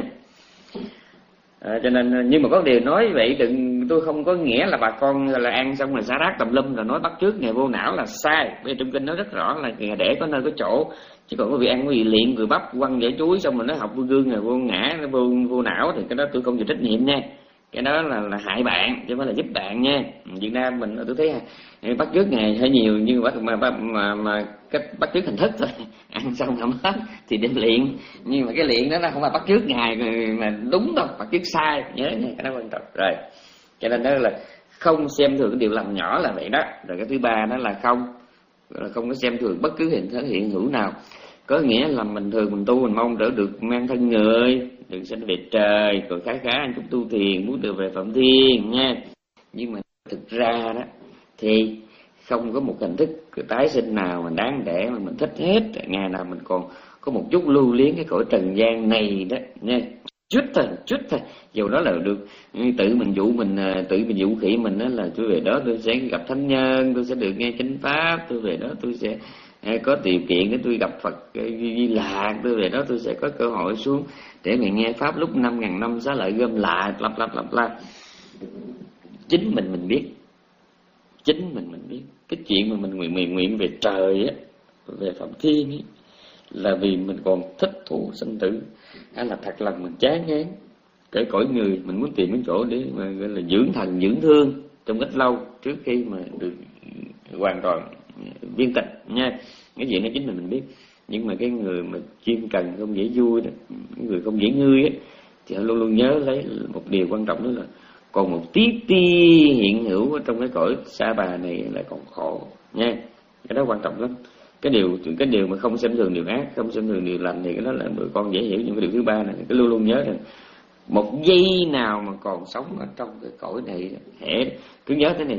À, cho nên nhưng mà có điều nói vậy đừng, tôi không có nghĩa là bà con là ăn xong rồi xả rác tùm lum rồi nói bắt trước ngày vô não là sai. Vì trong kinh nói rất rõ là ngày để có nơi có chỗ, chứ còn có vị ăn có vị liện người bắp quăng vỏ chuối xong rồi nó học vô gương rồi vô ngã nó vô vô não thì cái đó tôi không chịu trách nhiệm nha. Cái đó là là hại bạn chứ không phải là giúp bạn nha. Việt Nam mình tôi thấy bắt chước ngày hơi nhiều nhưng mà mà mà, mà, mà cái bắt chước hình thức thôi. Ăn xong không hết thì đem luyện, nhưng mà cái luyện đó nó không phải bắt chước ngày mà đúng đâu, bắt chước sai, nhớ nha, cái đó quan trọng rồi. Cho nên đó là không xem thường cái điều làm nhỏ là vậy đó. Rồi cái thứ ba đó là không là không có xem thường bất cứ hình thế hiện hữu nào. Có nghĩa là mình thường mình tu mình mong đỡ được mang thân người, được sanh về trời, rồi khá khá anh chút tu thiền muốn được về phạm thiên nha. Nhưng mà thực ra đó thì không có một hình thức tái sinh nào mà đáng để mà mình thích hết. Ngày nào mình còn có một chút lưu luyến cái cõi trần gian này đó nha, chút thôi, chút thôi. Dù đó là được tự mình dụ mình, tự mình dụ khỉ mình đó là tôi về đó tôi sẽ gặp thánh nhân, tôi sẽ được nghe chánh pháp, tôi về đó tôi sẽ có điều kiện để tôi gặp Phật Di Lạc, tôi về đó tôi sẽ có cơ hội xuống để mà nghe pháp lúc năm ngàn năm xá lợi gom lại, lặp lặp lặp lặp. Chính mình mình biết, chính mình mình biết cái chuyện mà mình nguyện nguyện nguyện về trời á, về phạm thiên ấy, là vì mình còn thích thú sinh tử, hay là thật lòng mình chán ngán cái cõi người, mình muốn tìm cái chỗ để mà gọi là dưỡng thần dưỡng thương trong ít lâu trước khi mà được hoàn toàn viên tịch nha. Cái chuyện đó chính là mình biết. Nhưng mà cái người mà chuyên cần không dễ vui đó, người không dễ ngươi á, thì họ luôn luôn nhớ lấy một điều quan trọng đó là còn một tí ti hiện hữu ở trong cái cõi sa bà này là còn khổ nha. Cái đó quan trọng lắm. Cái điều cái điều mà không xem thường điều ác, không xem thường điều lành thì cái đó là người con dễ hiểu. Nhưng cái điều thứ ba này cái luôn luôn nhớ rằng một giây nào mà còn sống ở trong cái cõi này, hễ cứ nhớ thế này,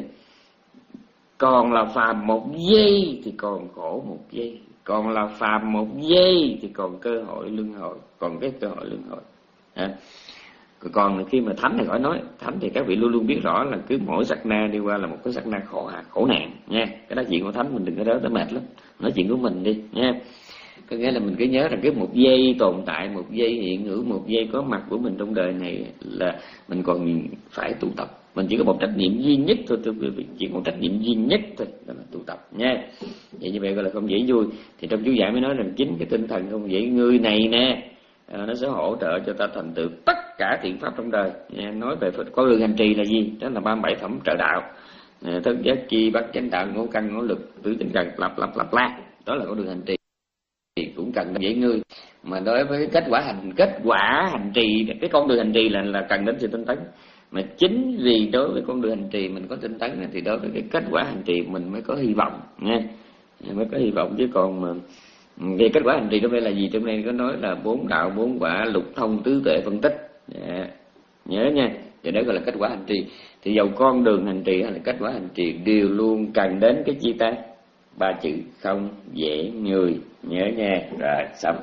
còn là phàm một giây thì còn khổ một giây, còn là phàm một giây thì còn cơ hội luân hồi, còn cái cơ hội luân hồi. À, còn khi mà thánh thì khỏi nói, thánh thì các vị luôn luôn biết rõ là cứ mỗi sát na đi qua là một cái sát na khổ khổ nạn nha. Cái đó chuyện của thánh mình đừng có đỡ tới mệt lắm, nói chuyện của mình đi nha. Có nghĩa là mình cứ nhớ rằng cái một giây tồn tại, một giây hiện hữu, một giây có mặt của mình trong đời này là mình còn phải tu tập. Mình chỉ có một trách nhiệm duy nhất thôi, thưa quý vị, chỉ một trách nhiệm duy nhất thôi, đó là tu tập nha. Vậy như vậy gọi là không dễ vui. Thì trong chú giải mới nói rằng chính cái tinh thần không dễ ngươi này nè, à, nó sẽ hỗ trợ cho ta thành tựu tất cả thiện pháp trong đời. Nha. Nói về con đường hành trì là gì? Đó là ba mươi bảy phẩm trợ đạo, à, thức giác chi, bát chánh đạo, ngũ căn, ngũ lực, tứ tinh cần, lặp lặp lặp la. Đó là con đường hành trì. Thì cũng cần dễ ngươi. Mà đối với kết quả hành kết quả hành trì, cái con đường hành trì là là cần đến sự tinh tấn. Mà chính vì đối với con đường hành trì mình có tinh tấn thì đối với cái kết quả hành trì mình mới có hy vọng nha, mới có hy vọng. Chứ còn mà về kết quả hành trì trong đây là gì? Trong đây có nói là bốn đạo bốn quả lục thông tứ tuệ phân tích. Dạ. Nhớ nha, thì đó gọi là kết quả hành trì. Thì dầu con đường hành trì hay là kết quả hành trì đều luôn cần đến cái chi ta? Ba chữ không dễ người. Nhớ nha. Rồi xong.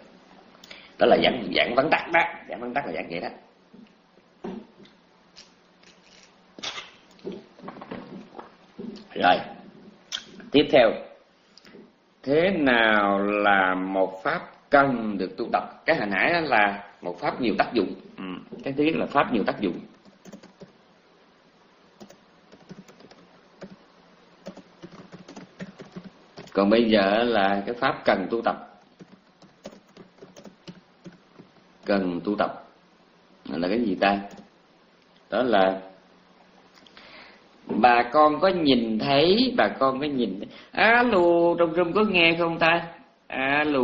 Đó là giảng giảng vắn tắt đó, giảng vắn tắt là giảng vậy đó. Rồi tiếp theo, thế nào là một pháp cần được tu tập? Cái hồi nãy là một pháp nhiều tác dụng, ừ. Cái thứ nhất là pháp nhiều tác dụng. Còn bây giờ là cái pháp cần tu tập. Cần tu tập là cái gì ta? Đó là bà con có nhìn thấy, bà con có nhìn thấy. Alo, trong room có nghe không ta? Alo.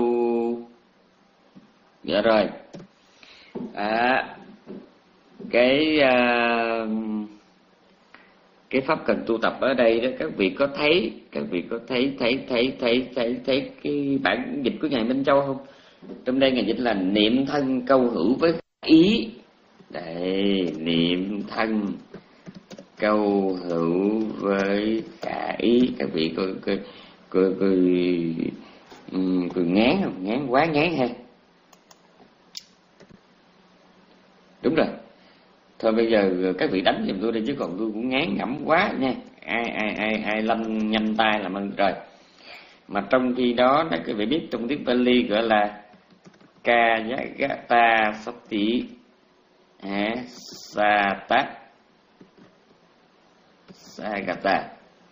Dạ rồi. À, cái uh, cái pháp cần tu tập ở đây đó, các vị có thấy, các vị có thấy thấy thấy thấy thấy thấy cái bản dịch của ngài Minh Châu không? Trong đây ngài dịch là niệm thân câu hữu với ý. Đây, niệm thân câu hữu với cả ý. Các vị coi coi coi coi um, coi ngán không? Ngán quá ngán ha. Đúng rồi. Thôi bây giờ các vị đánh giùm tôi đây chứ còn tôi cũng ngán ngẩm quá nha. Ai ai ai ai lâm nhanh tay làm ơn rồi. Mà trong khi đó đó các vị biết trong tiếng Pali gọi là Kayagata Sati à, Sata Sagata.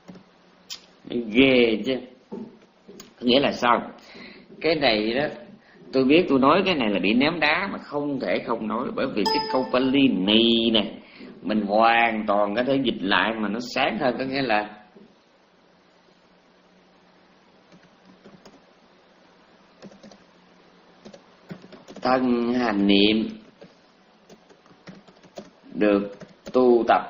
Ghê chứ. Nghĩa là sao? Cái này đó tôi biết tôi nói cái này là bị ném đá mà không thể không nói, bởi vì cái câu Pali này nè mình hoàn toàn có thể dịch lại mà nó sáng hơn. Có nghĩa là thân hành niệm được tu tập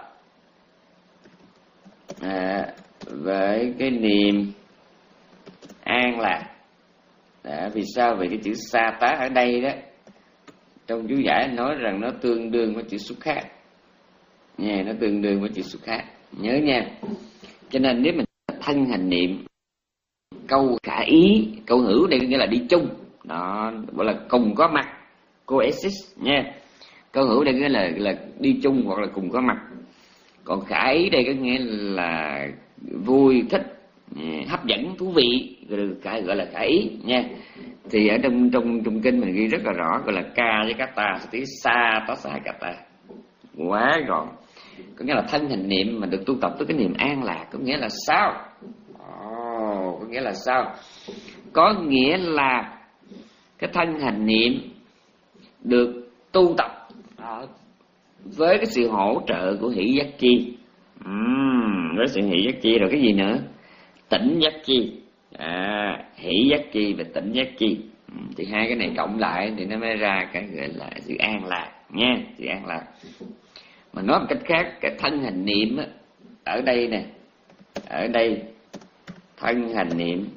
à, với cái niềm an lạc. À, vì sao? Vì cái chữ sa tá ở đây đó trong chú giải nói rằng nó tương đương với chữ xuất khác nha, nó tương đương với chữ xuất khác, nhớ nha. Cho nên nếu mình thân hành niệm câu khả ý, câu hữu đây nghĩa là đi chung đó, gọi là cùng có mặt, coexist nha. Câu hữu đây nghĩa là là đi chung hoặc là cùng có mặt. Còn khả ý đây có nghĩa là vui, thích, hấp dẫn, thú vị, gọi, gọi là khả ý nha. Thì ở trong trong trong kinh mình ghi rất là rõ, gọi là ca với kata, tí sa tá sa kata, quá gọn. Có nghĩa là thân hành niệm mà được tu tập tới cái niềm an lạc. Có nghĩa là sao? Oh, có nghĩa là sao? Có nghĩa là cái thân hành niệm được tu tập à, với cái sự hỗ trợ của hỷ giác chi. uhm, với sự hỷ giác chi rồi cái gì nữa? Tỉnh giác chi. À, hỷ giác chi và tỉnh giác chi. uhm, thì hai cái này cộng lại thì nó mới ra cái gọi là sự an lạc nha, sự an lạc. Mà nói một cách khác, cái thân hành niệm á, ở đây nè, ở đây thân hành niệm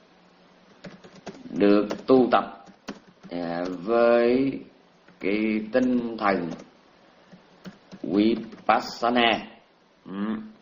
được tu tập à, với cái tinh thần Vipassana, ừ.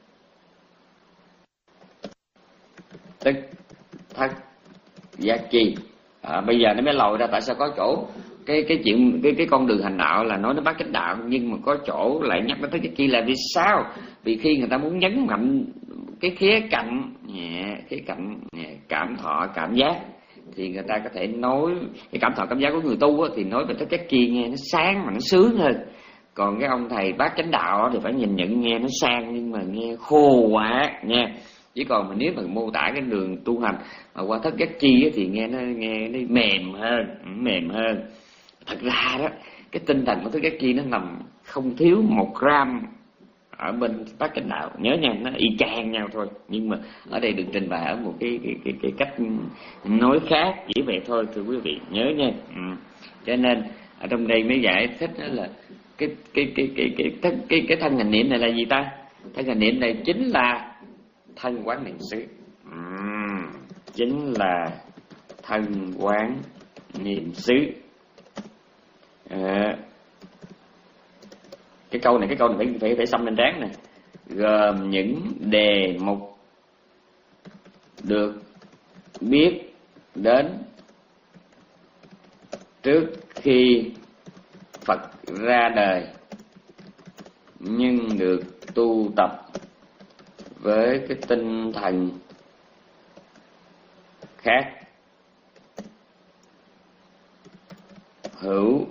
tức thất giác chi. À, bây giờ nó mới lòi ra tại sao có chỗ cái cái chuyện cái cái con đường hành đạo là nói nó bát chánh đạo, nhưng mà có chỗ lại nhắc đến thất giác chi là vì sao? Vì khi người ta muốn nhấn mạnh cái khía cạnh yeah, khía cạnh yeah, cảm thọ cảm giác thì người ta có thể nói cái cảm thọ cảm giác của người tu á, thì nói về thất giác chi nghe nó sáng mà nó sướng hơn. Còn cái ông thầy bát chánh đạo á, thì phải nhìn nhận nghe nó sang nhưng mà nghe khô quá nha. Chỉ còn mà nếu mà mô tả cái đường tu hành mà qua thất giác chi á, thì nghe nó nghe nó mềm hơn, mềm hơn. Thật ra đó cái tinh thần của thất giác chi nó nằm không thiếu một gram ở bên bát chánh đạo, nhớ nha, nó y chang nhau thôi, nhưng mà ở đây được trình bày ở một cái cái cái, cái cách nói khác chỉ vậy thôi, thưa quý vị nhớ nha. Ừ. Cho nên ở trong đây mới giải thích đó là cái cái cái cái cái cái cái, cái thân hành niệm này là gì ta? Thân hành niệm này chính là thân quán niệm xứ, ừ. chính là thân quán niệm xứ. À, cái câu này cái câu này phải phải phải xăm lên trán nè, gồm những đề mục được biết đến trước khi Phật ra đời, nhưng được tu tập với cái tinh thần khác, hữu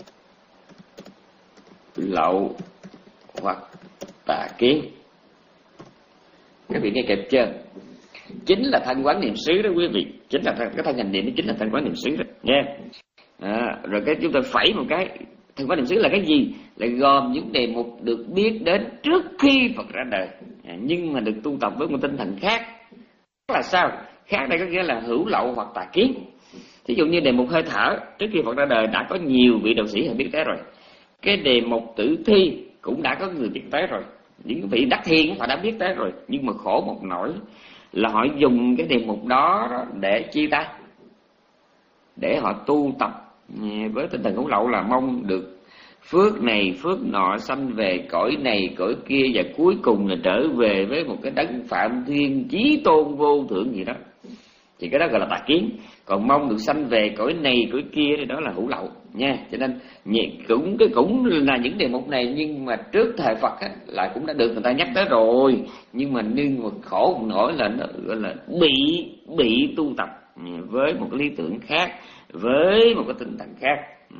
lậu hoặc tà kiến. Các vị nghe kịp chưa? Chính là thân quán niệm xứ đó quý vị, chính là cái thân hành niệm, chính là thân quán niệm xứ đó nha. À, rồi cái chúng ta phẩy một cái, thân quán niệm xứ là cái gì? Là gồm những đề mục được biết đến trước khi Phật ra đời, à, nhưng mà được tu tập với một tinh thần khác. Là sao? Khác đây có nghĩa là hữu lậu hoặc tà kiến. Thí dụ như đề mục hơi thở, trước khi Phật ra đời đã có nhiều vị đạo sĩ họ biết tới rồi. Cái đề mục tử thi cũng đã có người biết tới rồi, những vị đắc thiên họ đã biết tới rồi, nhưng mà khổ một nỗi là họ dùng cái đề mục đó để chi ta? Để họ tu tập với tinh thần hữu lậu, là mong được phước này phước nọ, sanh về cõi này cõi kia, và cuối cùng là trở về với một cái đấng Phạm Thiên chí tôn vô thượng gì đó. thì cái đó gọi là tà kiến. Còn mong được sanh về cõi này cõi kia thì đó là hữu lậu nha. Cho nên cũng cái cũng là những đề mục này, nhưng mà trước thời Phật á, là cũng đã được người ta nhắc tới rồi, nhưng mà nhưng mà khổ một nỗi là nó gọi là bị bị tu tập với một cái lý tưởng khác, với một cái tinh thần khác.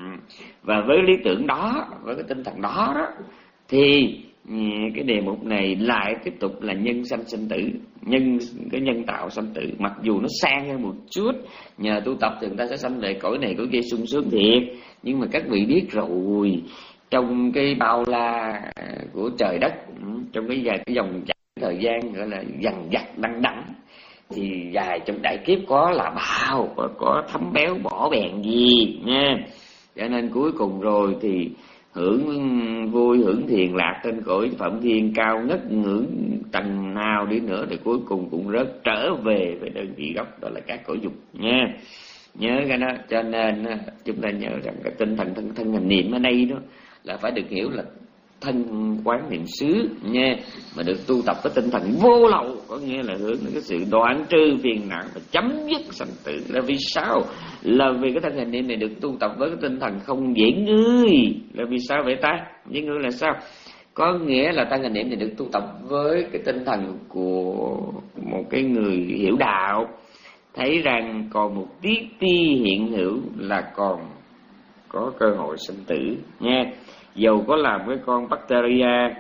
Và với lý tưởng đó, với cái tinh thần đó, đó thì cái đề mục này lại tiếp tục là nhân sanh sinh tử, nhân cái nhân tạo sanh tử. Mặc dù nó sang hơn một chút, nhờ tu tập thì người ta sẽ sanh về cõi này cõi kia sung sướng thiệt, nhưng mà các vị biết rồi, trong cái bao la của trời đất, trong cái dài cái dòng chảy thời gian gọi là dằn vặt đăng đẳng, thì dài trong đại kiếp có là bao, có, có thấm béo bỏ bèn gì nha. Cho nên cuối cùng rồi thì hưởng vui hưởng thiền lạc trên cõi Phạm Thiên cao ngất ngưỡng tầng nào đi nữa thì cuối cùng cũng rớt trở về về đơn vị gốc, đó là các cõi dục nha. Nhớ cái đó. Cho nên chúng ta nhớ rằng cái tinh thần thân thân hành niệm ở đây đó là phải được hiểu là thân quán niệm xứ nha, mà được tu tập với tinh thần vô lậu, có nghĩa là hướng đến cái sự đoạn trừ phiền não và chấm dứt sanh tử. Là vì sao? Là vì cái thân hành niệm này được tu tập với cái tinh thần không dễ ngươi. Là vì sao vậy ta? Dễ ngươi là sao? Có nghĩa là thân hành niệm này được tu tập với cái tinh thần của một cái người hiểu đạo, thấy rằng còn một tí ti hiện hữu là còn có cơ hội sinh tử nha. Dầu có làm cái con bacteria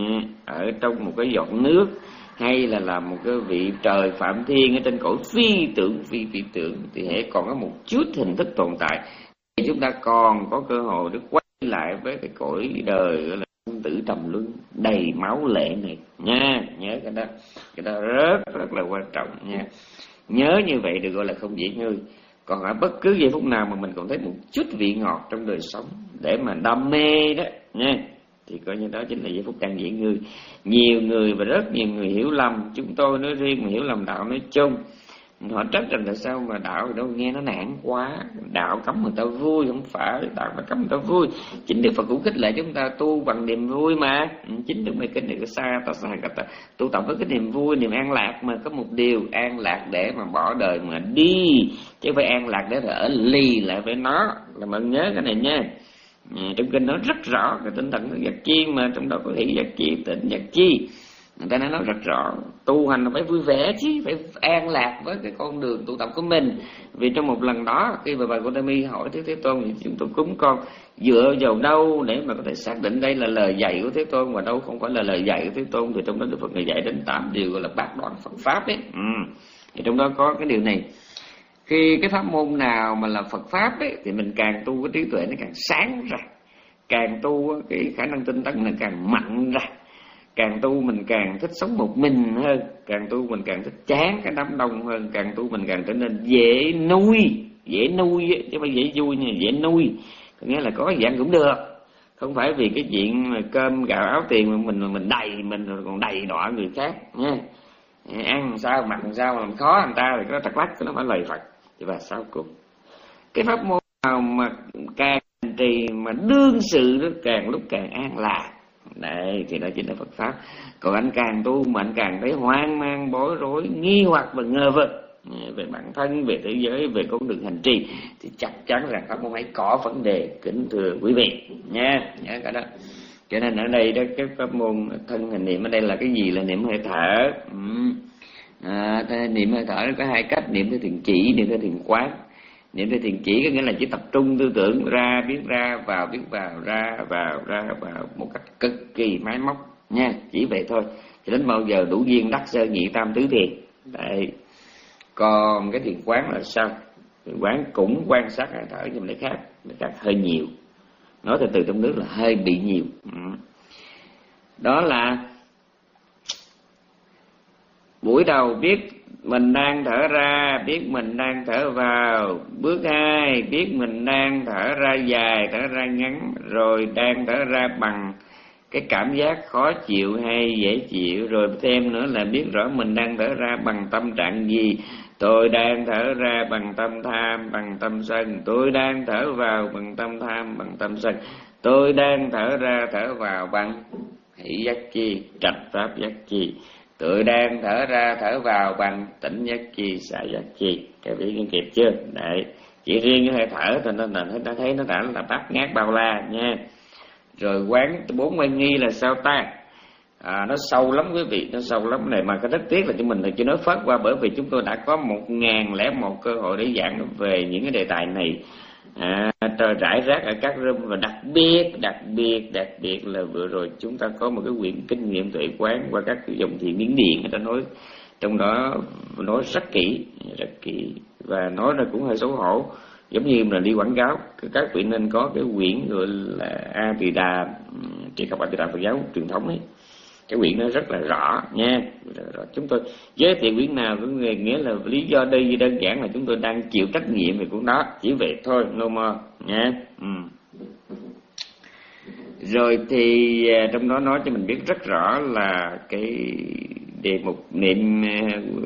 ở trong một cái giọt nước, hay là làm một cái vị trời Phạm Thiên ở trên cõi phi tưởng phi phi tưởng, thì hễ còn có một chút hình thức tồn tại thì chúng ta còn có cơ hội để quay lại với cái cõi đời gọi là sinh tử trầm luân đầy máu lệ này nha. Nhớ cái đó, cái đó rất rất là quan trọng nha. Nhớ như vậy được gọi là không dễ ngươi. Còn ở bất cứ giây phút nào mà mình còn thấy một chút vị ngọt trong đời sống để mà đam mê đó nha, thì coi như đó chính là giây phút an dễ ngươi. Nhiều người và rất nhiều người hiểu lầm, chúng tôi nói riêng mà hiểu lầm đạo nói chung. Họ trách rằng là sao mà đạo đâu nghe nó nản quá, đạo cấm người ta vui. Không phải đạo mà cấm người ta vui, chính Đức Phật cũng khích lệ chúng ta tu bằng niềm vui mà. Chính Đức Mày kinh này xa ta xa ta tu tập với cái niềm vui, niềm an lạc, mà có một điều an lạc để mà bỏ đời mà đi, chứ phải an lạc để ở lì lại với nó. Là mình nhớ cái này nha. Trong kinh nó rất rõ cái tinh thần giác chi, mà trong đó có hỷ giác chi, tịnh giác chi. Người ta nói, nói rất rõ, tu hành là phải vui vẻ chứ, phải an lạc với cái con đường tu tập của mình. Vì trong một lần đó, khi bà bà Cô Đa Mi hỏi Thế Thế Tôn thì chúng tôi cúng con dựa vào đâu để mà có thể xác định đây là lời dạy của Thế Tôn và đâu không phải là lời dạy của Thế Tôn. Thì trong đó Đức Phật người dạy đến tám điều gọi là bát đoạn Phật Pháp ấy. Ừ. Thì trong đó có cái điều này. Khi cái pháp môn nào mà là Phật Pháp ấy, thì mình càng tu cái trí tuệ nó càng sáng ra, càng tu cái khả năng tinh tấn nó càng mạnh ra. Càng tu mình càng thích sống một mình hơn, càng tu mình càng thích chán cái đám đông hơn, càng tu mình càng trở nên dễ nuôi, dễ nuôi chứ không phải dễ vui nha, dễ nuôi. Có nghĩa là có dạng cũng được, không phải vì cái chuyện mà cơm gạo áo tiền mà mình mà mình đầy mình rồi còn đầy đọa người khác nha. Ăn sao mặc sao làm khó người ta thì có trật lắc, nó phải lời Phật. Thì và sau cùng cái pháp môn nào mà càng trì mà đương sự nó càng lúc càng an lạc. Đấy, thì đó chính là Phật Pháp. Còn anh càng tu mà anh càng thấy hoang mang, bối rối, nghi hoặc và ngờ vực về bản thân, về thế giới, về con đường hành trì, thì chắc chắn rằng pháp môn ấy có vấn đề, kính thưa quý vị nha. Nhớ cái đó. Cho nên ở đây đó, cái pháp môn thân hành niệm ở đây là cái gì? Là niệm hơi thở. ừ. à, Niệm hơi thở có hai cách: niệm theo thiền chỉ, niệm theo thiền quán. Niệm theo thiền chỉ có nghĩa là chỉ tập trung tư tưởng, ra biết ra, vào biết vào, ra vào ra vào, một cách cực kỳ máy móc nha, chỉ vậy thôi, cho đến bao giờ đủ duyên đắc sơ nhị tam tứ thiền. Đấy. Còn cái thiền quán là sao? Thiền quán cũng quan sát hơi thở, nhưng mà lại khác, lại khác hơi nhiều. Nói từ từ trong nước là hơi bị nhiều. ừ. Đó là buổi đầu biết mình đang thở ra, biết mình đang thở vào. Bước hai, biết mình đang thở ra dài, thở ra ngắn, rồi đang thở ra bằng cái cảm giác khó chịu hay dễ chịu. Rồi thêm nữa là biết rõ mình đang thở ra bằng tâm trạng gì. Tôi đang thở ra bằng tâm tham, bằng tâm sân. Tôi đang thở vào bằng tâm tham, bằng tâm sân. Tôi đang thở ra, thở vào bằng hỷ giác chi, trạch pháp giác chi. Tự đang thở ra thở vào bằng tỉnh nhất chi xả giác chi. Các vị nghe kịp chưa? Đấy, chỉ riêng cái hơi thở thì nó, nó, nó thấy nó đã là bát ngát bao la nha. Rồi quán bốn oai nghi là sao ta? À, nó sâu lắm quý vị, nó sâu lắm này mà cái rất tiếc là chúng mình thì chưa nói phát qua, bởi vì chúng tôi đã có một ngàn lẻ một cơ hội để giảng về những cái đề tài này à, rải rác ở các room, và đặc biệt đặc biệt đặc biệt là vừa rồi chúng ta có một cái quyển kinh nghiệm tuệ quán qua các dòng thiền miến điện, người ta nói trong đó nói rất kỹ rất kỹ và nói ra cũng hơi xấu hổ, giống như là đi quảng cáo. Các vị nên có cái quyển gọi là A Tỳ Đà, triết học A Tỳ Đà Phật giáo truyền thống ấy. Cái quyển nó rất là rõ nha. Rồi chúng tôi giới thiệu quyển nào cũng nghĩa là lý do đây đơn giản là chúng tôi đang chịu trách nhiệm về cuốn đó, chỉ vậy thôi, no more nha. Ừ. Rồi thì trong đó nói cho mình biết rất rõ là cái đề mục niệm uh,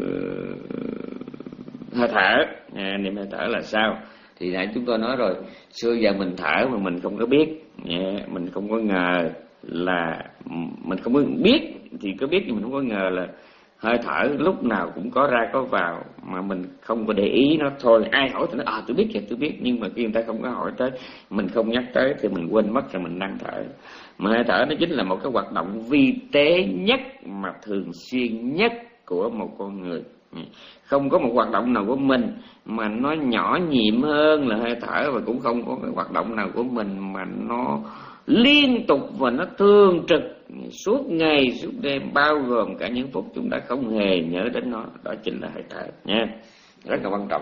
hơi thở, à, niệm hơi thở là sao? Thì nãy chúng tôi nói rồi, xưa giờ mình thở mà mình không có biết, yeah, mình không có ngờ là mình không có biết thì có biết, nhưng mình không có ngờ là hơi thở lúc nào cũng có ra có vào mà mình không có để ý nó thôi. Ai hỏi thì nói à tôi biết kìa tôi biết, nhưng mà khi người ta không có hỏi tới, mình không nhắc tới thì mình quên mất rằng mình đang thở. Mà hơi thở nó chính là một cái hoạt động vi tế nhất mà thường xuyên nhất của một con người. Không có một hoạt động nào của mình mà nó nhỏ nhiệm hơn là hơi thở, và cũng không có cái hoạt động nào của mình mà nó liên tục và nó thường trực suốt ngày suốt đêm, bao gồm cả những phút chúng ta không hề nhớ đến nó. Đó chính là hơi thở nha, rất là quan trọng.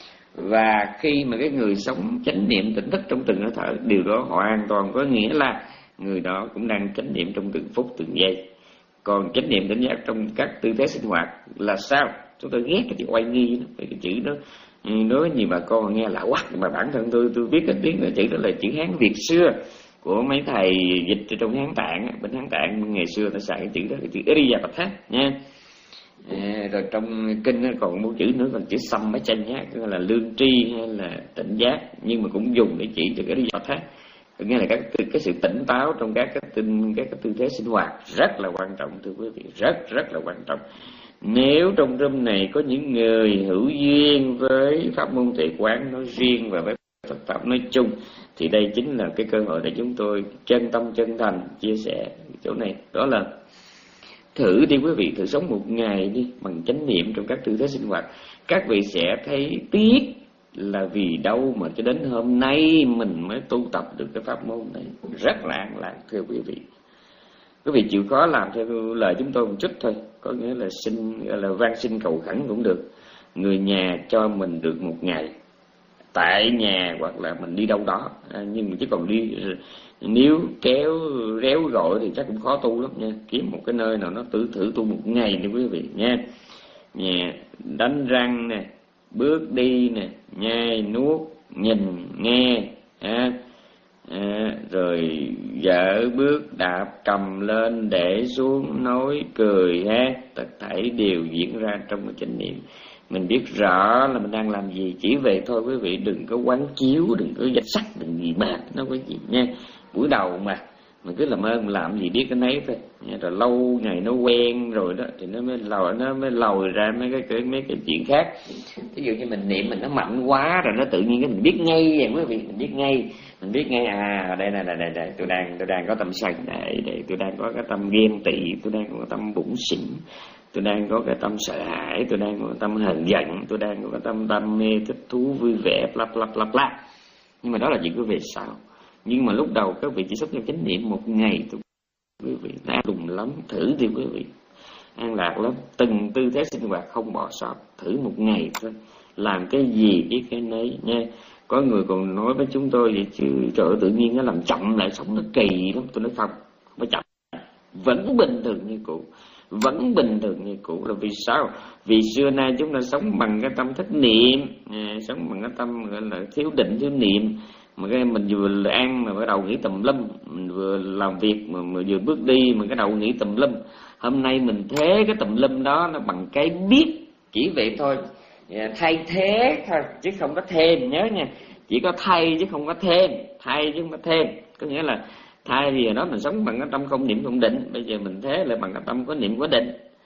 Và khi mà cái người sống chánh niệm tỉnh thức trong từng hơi thở, điều đó hoàn toàn có nghĩa là người đó cũng đang chánh niệm trong từng phút từng giây. Còn chánh niệm tỉnh giác trong các tư thế sinh hoạt là sao? Chúng tôi ghét cái chữ oai nghi đó, cái chữ đó nói nhiều bà con nghe lạ quá, mà bản thân tôi tôi biết cái tiếng cái chữ đó là chữ Hán Việt xưa của mấy thầy dịch trong Hán Tạng. Bên Hán Tạng ngày xưa ta xài cái chữ đó, cái chữ Iriyapathá nha. À, rồi trong kinh còn một chữ nữa, còn chữ Sammachanya, tức là lương tri hay là tỉnh giác, nhưng mà cũng dùng để chỉ cho cái Iriyapathá, nghĩa là các cái sự tỉnh táo trong các cái tinh các cái tư thế sinh hoạt rất là quan trọng, thưa quý vị, rất rất là quan trọng. Nếu trong room này có những người hữu duyên với pháp môn tuệ quán nói riêng và với Phật pháp nói chung, thì đây chính là cái cơ hội để chúng tôi chân tâm chân thành chia sẻ chỗ này. Đó là thử đi quý vị, thử sống một ngày đi bằng chánh niệm trong các tư thế sinh hoạt. Các vị sẽ thấy tiếc là vì đâu mà cho đến hôm nay mình mới tu tập được cái pháp môn này. Rất là an lạc thưa quý vị. Quý vị chịu khó làm theo lời chúng tôi một chút thôi, có nghĩa là xin là van xin cầu khẩn cũng được. Người nhà cho mình được một ngày tại nhà, hoặc là mình đi đâu đó, à, nhưng mà chứ còn đi nếu kéo réo gọi thì chắc cũng khó tu lắm nha. Kiếm một cái nơi nào nó tự thử tu một ngày đi quý vị nha. Nhà đánh răng nè, bước đi nè, nhai nuốt, nhìn nghe, à, à, rồi dở bước đạp, cầm lên để xuống, nói cười ha, tất thảy đều diễn ra trong một chánh niệm. Mình biết rõ là mình đang làm gì, chỉ về thôi quý vị, đừng có quán chiếu, đừng có danh sách, đừng gì mệt nó có gì nha. Buổi đầu mà mình cứ làm ơn làm gì biết cái nấy thôi, rồi lâu ngày nó quen rồi đó thì nó mới lòi nó mới lòi ra mấy cái, cái mấy cái chuyện khác. Ví dụ như mình niệm mình nó mạnh quá rồi nó tự nhiên cái mình biết ngay vậy quý vị, mình biết ngay mình biết ngay à đây này, đây này, đây tôi đang tôi đang có tâm sân này, đây tôi đang có cái tâm ghen tị, tôi đang có cái tâm bủn xỉn, tôi đang có cái tâm sợ hãi, tôi đang có cái tâm hờn giận, tôi đang có cái tâm đam mê thích thú vui vẻ, bla bla bla bla. Nhưng mà đó là chuyện quý vị sao? Nhưng mà lúc đầu các vị chỉ sống trong chánh niệm một ngày thôi quý vị, an đùng lắm, thử đi quý vị, an lạc lắm, từng tư thế sinh hoạt không bỏ sót, thử một ngày thôi, làm cái gì biết cái nấy nha. Có người còn nói với chúng tôi vậy chứ trời ơi, tự nhiên nó làm chậm lại, sống nó kỳ lắm. Tôi nói không, không phải chậm, vẫn bình thường như cũ, vẫn bình thường như cũ. Là vì sao? Vì xưa nay chúng ta sống bằng cái tâm thất niệm, à, sống bằng cái tâm gọi là thiếu định thiếu niệm, mà cái mình vừa ăn mà cái đầu nghĩ tùm lum, mình vừa làm việc mà, mà vừa bước đi mà cái đầu nghĩ tùm lum. Hôm nay mình thế cái tùm lum đó nó bằng cái biết, chỉ vậy thôi, thay thế thôi chứ không có thêm, nhớ nha, chỉ có thay chứ không có thêm, thay chứ không có thêm. Có nghĩa là thay vì đó mình sống bằng cái tâm không niệm không định, bây giờ mình thế lại bằng cái tâm có niệm có định.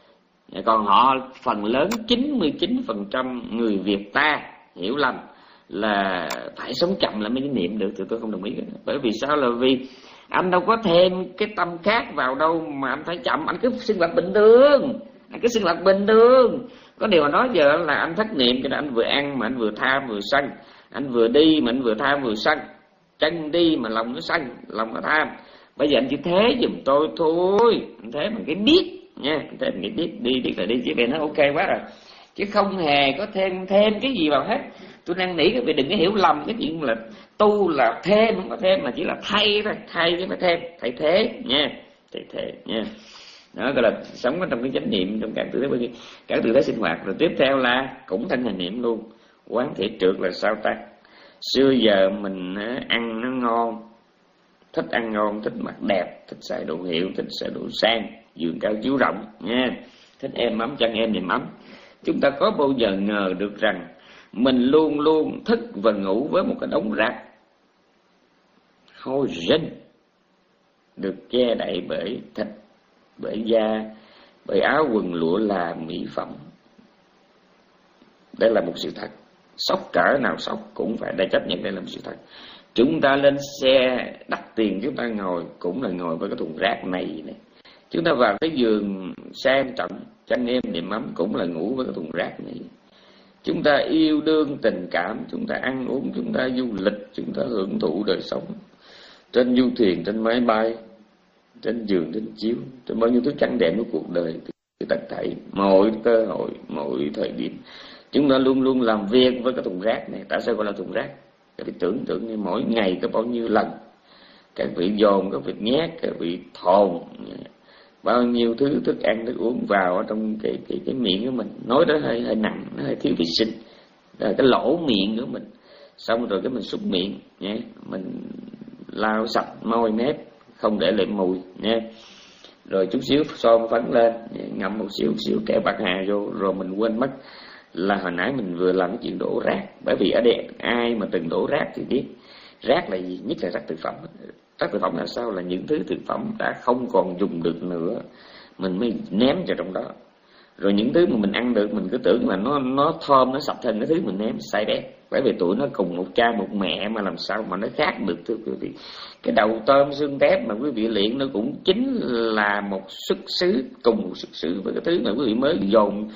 Còn họ phần lớn chín mươi chín phần trăm người Việt ta hiểu lầm là phải sống chậm là mới niệm được, thì tôi không đồng ý. Bởi vì sao? Là vì anh đâu có thêm cái tâm khác vào đâu mà anh phải chậm. Anh cứ sinh hoạt bình thường, anh cứ sinh hoạt bình thường. Có điều mà nói giờ là anh thất niệm, cho nên anh vừa ăn mà anh vừa tham vừa sân, anh vừa đi mà anh vừa tham vừa sân, chân đi mà lòng nó sân, lòng nó tham. Bây giờ anh chỉ thế giùm tôi thôi, anh thế bằng cái biết nha, anh thế bằng cái biết, đi biết là đi, chỉ về nó ok quá rồi, chứ không hề có thêm thêm cái gì vào hết. Tôi đang nghĩ các vị đừng có hiểu lầm cái chuyện là tu là thêm, không có thêm, mà chỉ là thay thôi, thay chứ phải thêm, thay thế nha, thay thế nha. Đó gọi là sống ở trong cái chánh niệm trong các tư thế, các tư thế sinh hoạt. Rồi tiếp theo là cũng thân hình niệm luôn. Quán thiệt trượt là sao ta? Xưa giờ mình ăn nó ngon, thích ăn ngon, thích mặc đẹp, thích xài đồ hiệu, thích xài đồ sang, giường cao chiếu rộng nha, thích êm ấm, chân êm niệm ấm. Chúng ta có bao giờ ngờ được rằng mình luôn luôn thức và ngủ với một cái đống rác hôi rinh, được che đậy bởi thịt, bởi da, bởi áo quần lụa là mỹ phẩm. Đây là một sự thật. Sốc cỡ nào sốc cũng phải đã chấp nhận đây là một sự thật. Chúng ta lên xe đắt tiền, chúng ta ngồi cũng là ngồi với cái thùng rác này này. Chúng ta vào cái giường sang trọng, chăn êm niệm ấm cũng là ngủ với cái thùng rác này. Chúng ta yêu đương tình cảm, chúng ta ăn uống, chúng ta du lịch, chúng ta hưởng thụ đời sống trên du thuyền, trên máy bay, trên giường, trên chiếu, trên bao nhiêu thứ trắng đẹp của cuộc đời, tất thảy mọi cơ hội, mọi thời điểm, chúng ta luôn luôn làm việc với cái thùng rác này. Tại sao gọi là thùng rác? Các vị tưởng tượng như mỗi ngày có bao nhiêu lần các vị dồn, các vị nhét, các vị thồn bao nhiêu thứ thức ăn, thức uống vào ở trong cái cái cái miệng của mình. Nói đó hơi hơi nặng, nó hơi thiếu vệ sinh, đó là cái lỗ miệng của mình. Xong rồi cái mình súc miệng nhé, mình lau sạch môi mép, không để lại mùi nha. Rồi chút xíu son phấn lên, ngậm một xíu xíu kẹo bạc hà vô, rồi mình quên mất là hồi nãy mình vừa làm cái chuyện đổ rác. Bởi vì ở đây ai mà từng đổ rác thì biết rác là gì, nhất là rác thực phẩm. Rác thực phẩm là sao? Là những thứ thực phẩm đã không còn dùng được nữa, mình mới ném vào trong đó. Rồi những thứ mà mình ăn được, mình cứ tưởng là nó nó thơm, nó sạch hơn cái thứ mình ném, sai bét. Bởi vì tụi nó cùng một cha một mẹ mà làm sao mà nó khác được, thưa quý vị. Cái đầu tôm xương tép mà quý vị luyện nó cũng chính là một xuất xứ, cùng một xuất xứ với cái thứ mà quý vị mới dồn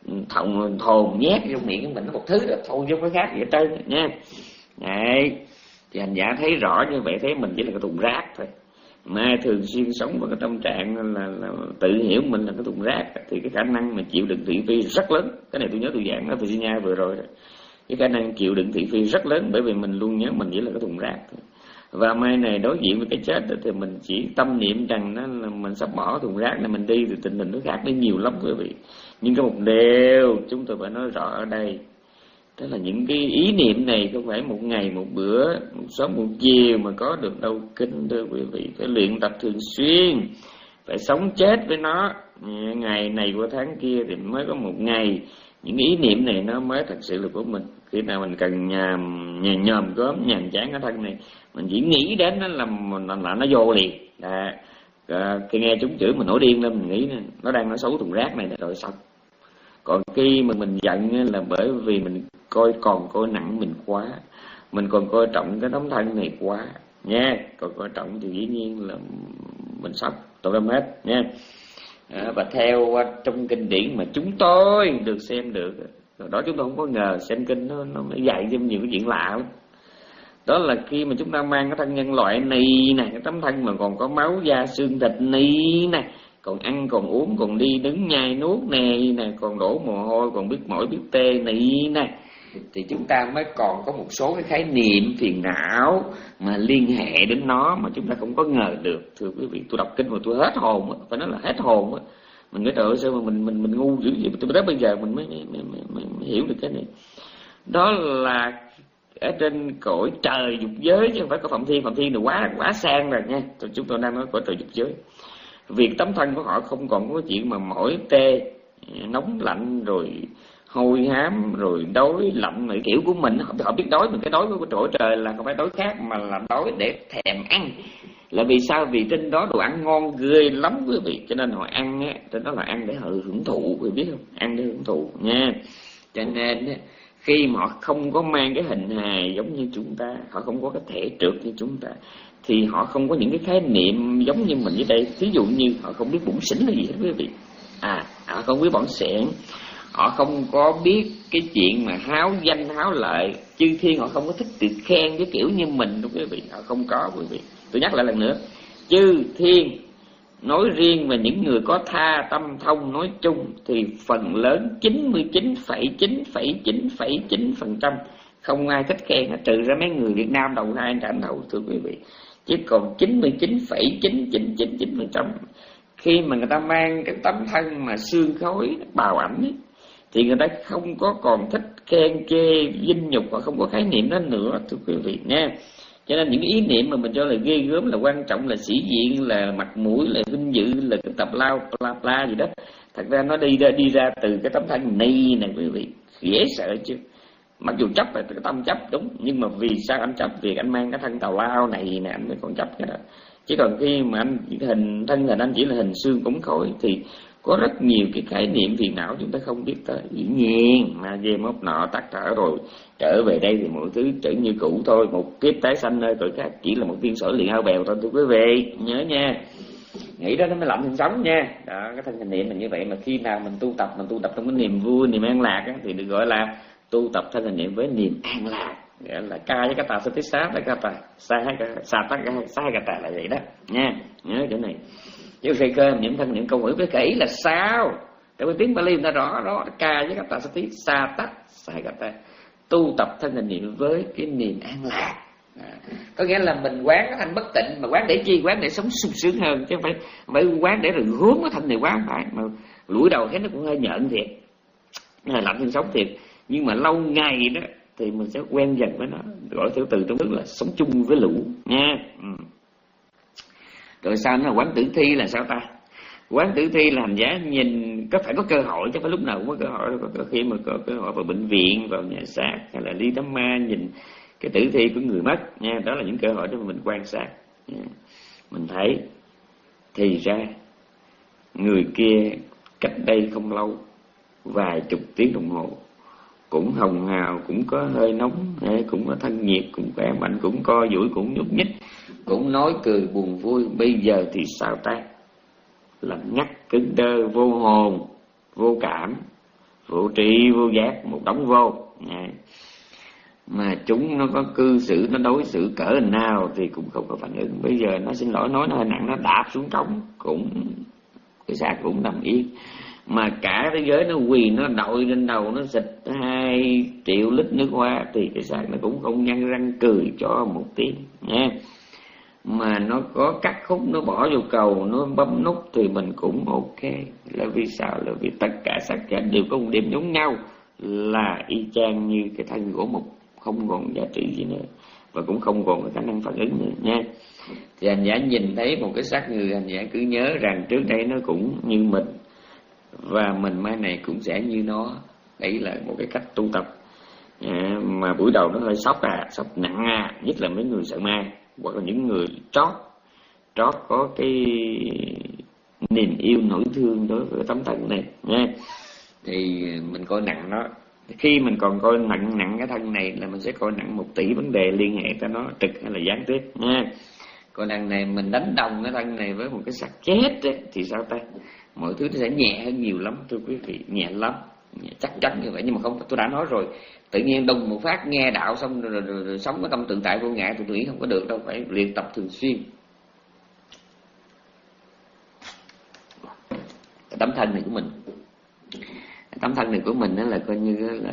thòng thồn nhét vô miệng của mình, nó một thứ là thôi chứ không có khác gì hết trơn nha. Đấy, thì hành giả thấy rõ như vậy, thấy mình chỉ là cái thùng rác thôi. Mà thường xuyên sống với cái tâm trạng là, là tự hiểu mình là cái thùng rác, thì cái khả năng mà chịu đựng thị phi rất lớn. Cái này tôi nhớ tôi giảng ở Thị Nha vừa rồi đó. Cái khả năng chịu đựng thị phi rất lớn, bởi vì mình luôn nhớ mình chỉ là cái thùng rác thôi. Và mai này đối diện với cái chết đó, thì mình chỉ tâm niệm rằng đó là mình sắp bỏ thùng rác này mình đi, thì tình hình nó khác nó nhiều lắm quý vị. Nhưng có một điều chúng tôi phải nói rõ ở đây, đó là những cái ý niệm này không phải một ngày một bữa, một sớm một chiều mà có được đâu, kính thưa quý vị. Phải luyện tập thường xuyên, phải sống chết với nó. Ngày này qua tháng kia thì mới có một ngày những ý niệm này nó mới thật sự là của mình. Khi nào mình cần nhàm nhàm nhòm gớm nhàm chán cái thân này, mình chỉ nghĩ đến nó là là nó vô liền. À, khi nghe chúng chửi mình nổi điên lên, mình nghĩ nó đang nói xấu thùng rác này rồi xong. Còn khi mà mình giận là bởi vì mình coi còn coi nặng mình quá, mình còn coi trọng cái tấm thân này quá nha. Còn coi trọng thì dĩ nhiên là mình sắp tụi em hết nha. À, và theo trong kinh điển mà chúng tôi được xem được, rồi đó chúng tôi không có ngờ xem kinh nó nó dạy thêm nhiều cái chuyện lạ lắm. Đó là khi mà chúng ta mang cái thân nhân loại này nè, cái tấm thân mà còn có máu da xương thịt này nè, còn ăn còn uống còn đi đứng nhai nuốt này nè, còn đổ mồ hôi, còn biết mỏi biết tê này nè, thì chúng ta mới còn có một số cái khái niệm phiền não mà liên hệ đến nó mà chúng ta không có ngờ được. Thưa quý vị, tôi đọc kinh mà tôi hết hồn, phải nói là hết hồn á. Mình nghĩ trời ơi sao mà mình mình mình ngu dữ vậy, tôi tới bây giờ mình mới, mới, mới, mới, mới hiểu được cái này. Đó là ở trên cõi trời dục giới, chứ không phải có Phạm Thiên. Phạm Thiên này quá quá sang rồi nha. Chúng tôi đang nói cõi trời dục giới. Việc tấm thân của họ không còn có chuyện mà mỏi tê, nóng lạnh rồi hôi hám rồi đói lạnh rồi kiểu của mình. Họ biết đói, mình cái đói của trỗi trời là không phải đói khác mà là đói để thèm ăn. Là vì sao? Vì trên đó đồ ăn ngon ghê lắm quý vị, cho nên họ ăn á, trên đó là ăn để họ hưởng thụ, quý vị biết không? Ăn để hưởng thụ nha. Cho nên khi mà họ không có mang cái hình hài giống như chúng ta, họ không có cái thể trượt như chúng ta, thì họ không có những cái khái niệm giống như mình dưới đây. Ví dụ như họ không biết bủn xỉn là gì hết quý vị. À, họ không biết bỏng sẻn, họ không có biết cái chuyện mà háo danh háo lợi. Chư thiên họ không có thích được khen cái kiểu như mình đúng quý vị, họ không có quý vị. Tôi nhắc lại lần nữa, chư thiên nói riêng và những người có tha tâm thông nói chung thì phần lớn chín mươi chín phẩy chín phẩy chín phẩy chín phần trăm không ai thích khen, trừ ra mấy người Việt Nam đầu hai cảnh đầu, thưa quý vị. Chứ còn chín mươi chín phẩy chín chín chín chín phần trăm khi mà người ta mang cái tấm thân mà xương khói bào ảnh ấy, thì người ta không có còn thích khen chê vinh nhục, và không có khái niệm đó nữa, thưa quý vị nha. Cho nên những ý niệm mà mình cho là ghê gớm, là quan trọng, là sĩ diện, là mặt mũi, là vinh dự, là cái tập lao bla bla gì đó, thật ra nó đi ra đi ra từ cái tấm thân ni này quý vị. Dễ sợ chứ. Mặc dù chấp là cái tâm chấp đúng, nhưng mà vì sao anh chấp? Vì anh mang cái thân tào lao này nè, anh mới còn chấp cái đó. Chứ còn khi mà anh hình thân hình anh chỉ là hình xương cống khói thì có rất nhiều cái khái niệm phiền não chúng ta không biết tới. Dĩ nhiên mà về mốc nọ tắt thở rồi trở về đây thì mọi thứ trở như cũ thôi. Một kiếp tái sanh nơi cõi khác chỉ là một viên sỏi liền ao bèo thôi, thưa quý vị nhớ nha. Nghĩ đó nó mới lạnh mình sống nha. Đó, cái thân hình niệm là như vậy. Mà khi nào mình tu tập, mình tu tập trong cái niềm vui, niềm an lạc á, thì được gọi là tu tập thân hình niệm với niềm an lạc. Gọi là ca với cái tà sa tích xá với cái tà sa hay cái sa tắc sa hay cái tà là vậy đó nha. Nhớ chỗ này. Chứ khi cơ những thân niệm câu ngữ với kỹ là sao? Tại vì tiếng Bali người ta rõ rõ ca với cái tà sa tích sa tắc sa hay cái tà, tu tập thân hình niệm với cái niềm an lạc. À, có nghĩa là mình quán cái thanh bất tịnh, mà quán để chi? Quán để sống sung sướng hơn, chứ không phải phải quán để rồi gốm cái thanh này quá không phải. Mà lũi đầu thấy nó cũng hơi nhợn thiệt, hơi lạnh hơn sống thiệt, nhưng mà lâu ngày đó thì mình sẽ quen dần với nó. Gọi theo từ trong nước là sống chung với lũ nha. Ừ. Rồi sao nó quán tử thi là sao ta? Quán tử thi là hành giả nhìn, có phải có cơ hội, chứ phải lúc nào cũng có cơ hội. Có khi mà có cơ hội vào bệnh viện, vào nhà xác, hay là đi đám ma nhìn cái tử thi của người mất nha. Đó là những cơ hội để mình quan sát nha. Mình thấy thì ra người kia cách đây không lâu, vài chục tiếng đồng hồ, cũng hồng hào, cũng có hơi nóng, cũng có thân nhiệt, cũng khỏe mạnh, cũng co duỗi, cũng nhúc nhích, cũng nói cười buồn vui. Bây giờ thì sao ta? Là nhắc cứng đơ, vô hồn, vô cảm, vô tri, vô giác, một đống vô. Mà chúng nó có cư xử, nó đối xử cỡ nào thì cũng không có phản ứng. Bây giờ nó xin lỗi, nói nó hơi nặng, nó đạp xuống trống, cũng cái xác cũng nằm yên. Mà cả thế giới nó quỳ, nó đội lên đầu, nó xịt hai triệu lít nước hoa, thì cái xác nó cũng không nhăn răng cười cho một tiếng nha. Mà nó có cắt khúc, nó bỏ vô cầu, nó bấm nút thì mình cũng ok. Là vì sao? Là vì tất cả xác chết đều có một điểm giống nhau, là y chang như cái thân gỗ mục, không còn giá trị gì nữa, và cũng không còn có khả năng phản ứng nữa nha. Thì hành giả nhìn thấy một cái xác người, hành giả cứ nhớ rằng trước đây nó cũng như mình, và mình mai này cũng sẽ như nó. Đấy là một cái cách tu tập. À, mà buổi đầu nó hơi sốc à, sốc nặng à, nhất là mấy người sợ ma, hoặc là những người trót trót có cái niềm yêu nỗi thương đối với tấm thân này nha. Thì mình coi nặng nó. Khi mình còn coi nặng nặng cái thân này là mình sẽ coi nặng một tỷ vấn đề liên hệ tới nó, trực hay là gián tiếp nha. Còn đằng này mình đánh đồng cái thân này với một cái xác chết ấy, thì sao ta? Mọi thứ nó sẽ nhẹ hơn nhiều lắm, thưa quý vị, nhẹ lắm, nhẹ, chắc chắn như vậy. Nhưng mà không, tôi đã nói rồi, tự nhiên đùng một phát nghe đạo xong rồi, rồi, rồi, rồi sống cái tâm tự tại vô ngại, tôi nghĩ không có được đâu, phải luyện tập thường xuyên. Tấm thân này của mình, tấm thân này của mình đó là coi như là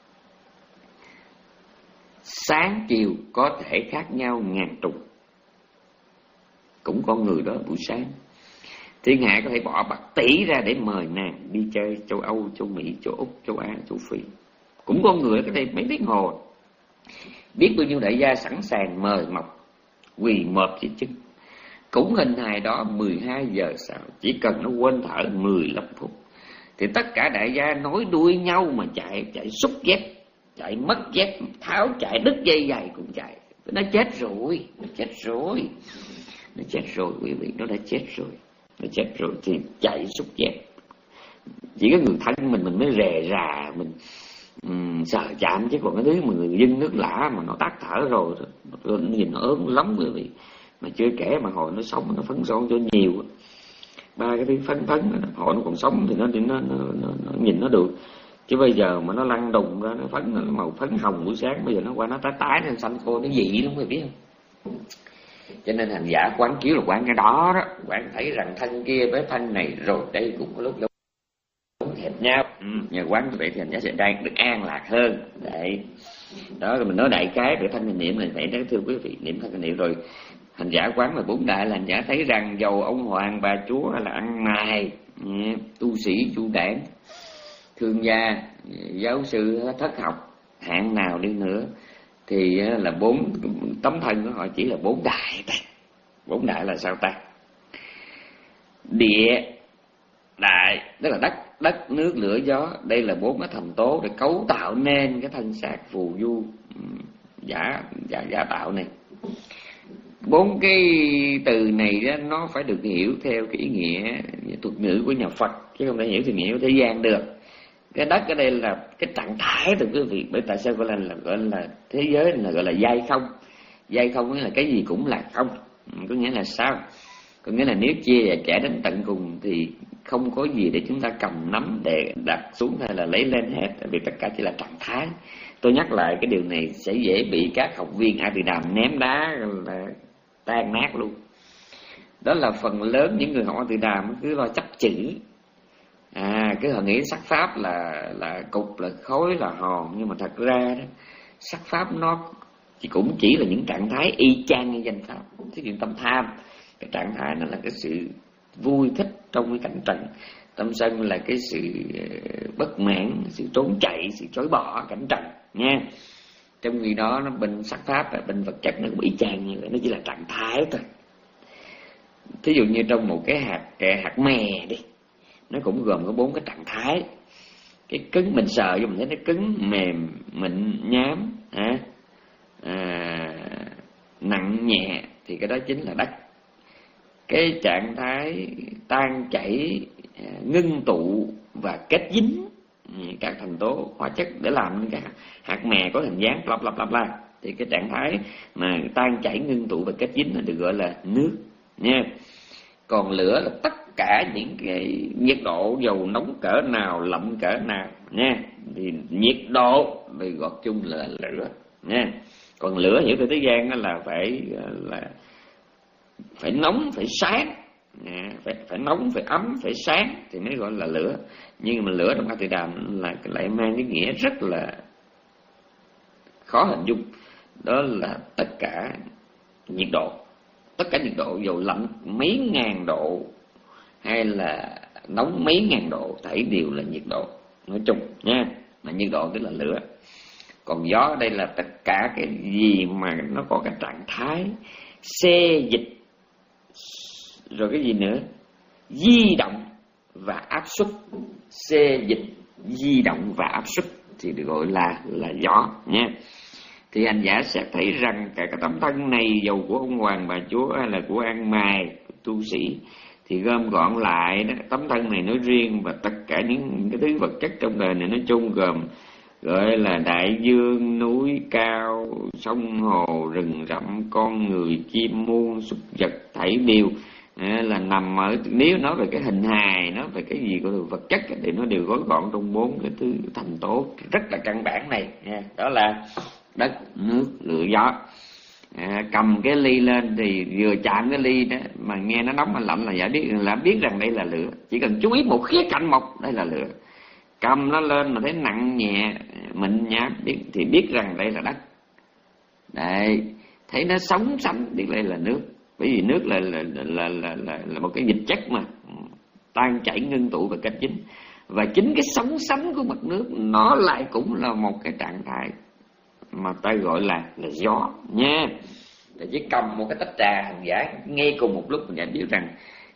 sáng chiều có thể khác nhau ngàn trùng. Cũng con người đó buổi sáng thiên hạ có thể bỏ bạc tỷ ra để mời nàng đi chơi châu Âu, châu Mỹ, châu Úc, châu Á, châu Phi. Cũng con người cái đây mấy tiếng hồ, biết bao nhiêu đại gia sẵn sàng mời mọc, quỳ mọp chỉ chứng. Cũng hình hài đó mười hai giờ sau, chỉ cần nó quên thở mười lăm phút Thì tất cả đại gia nối đuôi nhau mà chạy, chạy xúc dép, chạy mất dép, tháo chạy đứt dây giày cũng chạy. Nó chết rồi, nó chết rồi, nó chết rồi quý vị, nó đã chết rồi, nó chết rồi thì chạy xúc dép. Chỉ có người thân mình mình mới rè rà, mình um, sợ chạm, chứ còn cái thứ mà người dân nước lã mà nó tắt thở rồi, nó nhìn nó ớn lắm quý vị. Mà chưa kể mà hồi nó sống nó phấn son cho nhiều, ba cái thứ phấn phấn hồi nó còn sống thì nó thì nó, nó, nó, nó nhìn nó được. Chứ bây giờ mà nó lăn đùng ra, nó phấn, nó màu phấn hồng buổi sáng, bây giờ nó qua nó tái tái, nó xanh khô, nó dị lắm quý vị biết không? Cho nên hành giả quán chiếu là quán cái đó đó, quán thấy rằng thân kia với thân này rồi đây cũng có lúc giống hệt nhau. Ừ, nhờ quán như vậy thì hành giả sẽ đang được an lạc hơn. Đấy, đó rồi mình nói đại cái về thân hình niệm này vậy đó thưa quý vị. Niệm thân hình niệm rồi hành giả quán là bốn đại, là hành giả thấy rằng dầu ông hoàng bà chúa hay là ăn mày, tu sĩ chu đảng, thương gia, giáo sư thất học hạng nào đi nữa thì là bốn tấm thân của họ chỉ là bốn đại. Bốn đại là sao ta? Địa đại tức là đất, đất nước lửa gió, đây là bốn cái thành tố để cấu tạo nên cái thân xác phù du giả giả giả tạo này. Bốn cái từ này đó, nó phải được hiểu theo cái ý nghĩa thuật ngữ của nhà Phật, chứ không thể hiểu theo nghĩa của thế gian được. Cái đất ở đây là cái trạng thái thưa quý vị. Bởi tại sao gọi là, là gọi là thế giới là gọi là giai không. Giai không nghĩa là cái gì cũng là không. Có nghĩa là sao? Có nghĩa là nếu chia và trẻ đến tận cùng thì không có gì để chúng ta cầm nắm để đặt xuống hay là lấy lên hết, vì tất cả chỉ là trạng thái. Tôi nhắc lại cái điều này sẽ dễ bị các học viên A Tỳ Đàm ném đá là tan nát luôn. Đó là phần lớn những người học A Tỳ Đàm cứ lo chấp chữ. À, cứ họ nghĩ sắc pháp là là cục, là khối, là hòn, nhưng mà thật ra đó, sắc pháp nó chỉ cũng chỉ là những trạng thái y chang như danh pháp. Thí dụ tâm tham, cái trạng thái nó là cái sự vui thích trong cái cảnh trần. Tâm sân là cái sự bất mãn, sự trốn chạy, sự chối bỏ cảnh trần nha. Trong khi đó nó bên sắc pháp và bên vật chất nó cũng y chang như vậy, nó chỉ là trạng thái thôi. Thí dụ như trong một cái hạt cái hạt mè đi, nó cũng gồm có bốn cái trạng thái. Cái cứng mình sờ vô mình thấy nó cứng, mềm, mịn, nhám, à, à, nặng, nhẹ, thì cái đó chính là đất. Cái trạng thái tan chảy, ngưng tụ và kết dính các thành tố hóa chất để làm nên cái hạt mè có hình dáng lặp lặp lặp lại, thì cái trạng thái mà tan chảy, ngưng tụ và kết dính là được gọi là nước nha. Còn lửa là tất cả những cái nhiệt độ, dầu nóng cỡ nào, lạnh cỡ nào nha, thì nhiệt độ thì gọi chung là lửa nha. Còn lửa hiểu từ thế gian là phải là phải nóng, phải sáng, à, phải phải nóng, phải ấm, phải sáng thì mới gọi là lửa. Nhưng mà lửa trong A Tỳ Đàm là lại mang cái nghĩa rất là khó hình dung, đó là tất cả nhiệt độ. Tất cả nhiệt độ, dầu lạnh mấy ngàn độ hay là nóng mấy ngàn độ, thảy đều là nhiệt độ nói chung nha. Mà nhiệt độ tức là lửa. Còn gió đây là tất cả cái gì mà nó có cái trạng thái xê dịch, rồi cái gì nữa, di động và áp suất. Xê dịch, di động và áp suất thì được gọi là là gió nha. Thì hành giả sẽ thấy rằng cả cái tấm thân này, dầu của ông hoàng bà chúa hay là của ăn mày, của tu sĩ, thì gom gọn lại đó, tấm thân này nói riêng và tất cả những cái thứ vật chất trong đời này nói chung, gồm gọi là đại dương, núi cao, sông hồ, rừng rậm, con người, chim muôn, súc vật, thảy đều à, là nằm ở, nếu nói về cái hình hài, nói về cái gì của vật chất thì nó đều gói gọn trong bốn cái thứ thành tố rất là căn bản này nha. Đó là đất, nước, lửa, gió. À, cầm cái ly lên thì vừa chạm cái ly đó mà nghe nó nóng mà lạnh là giả biết là biết rằng đây là lửa. Chỉ cần chú ý một khía cạnh một, đây là lửa. Cầm nó lên mà thấy nặng nhẹ, mịn nhám biết thì biết rằng đây là đất. Đấy, thấy nó sống sánh biết đây là nước. Bởi vì nước là là là là là, là một cái dịch chất mà tan chảy, ngưng tụ và kết dính. Và chính cái sống sánh của mặt nước nó lại cũng là một cái trạng thái mà ta gọi là là gió nha. Thì chỉ cầm một cái tách trà hành giả ngay cùng một lúc mình nhận biết rằng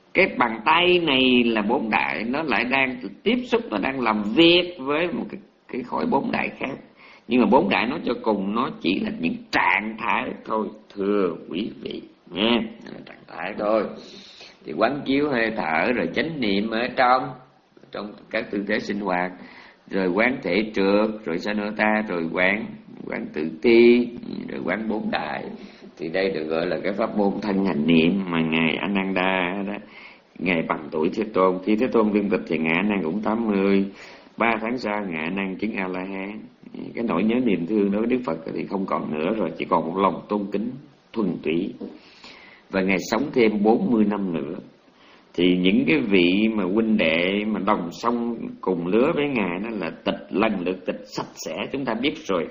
cái bàn tay này là bốn đại, nó lại đang tiếp xúc, nó đang làm việc với một cái, cái khối bốn đại khác. Nhưng mà bốn đại nói cho cùng nó chỉ là những trạng thái thôi, thưa quý vị nha, là trạng thái thôi. Thì quán chiếu hơi thở, rồi chánh niệm ở trong trong các tư thế sinh hoạt, rồi quán thể trượt, rồi sao nữa ta, rồi quán quán tự ti, rồi quán bốn đại. Thì đây được gọi là cái pháp môn thân hành niệm mà ngài Ananda đó, ngài bằng tuổi Thế Tôn. Khi Thế Tôn viên tịch thì ngài A Nan cũng tám mươi. Ba tháng sau ngài A Nan chứng A La Hán. Cái nỗi nhớ niềm thương đối với Đức Phật thì không còn nữa rồi, chỉ còn một lòng tôn kính thuần túy. Và ngài sống thêm bốn mươi năm nữa. Thì những cái vị mà huynh đệ mà đồng song cùng lứa với ngài đó là tịch lần lượt tịch sạch sẽ, chúng ta biết rồi.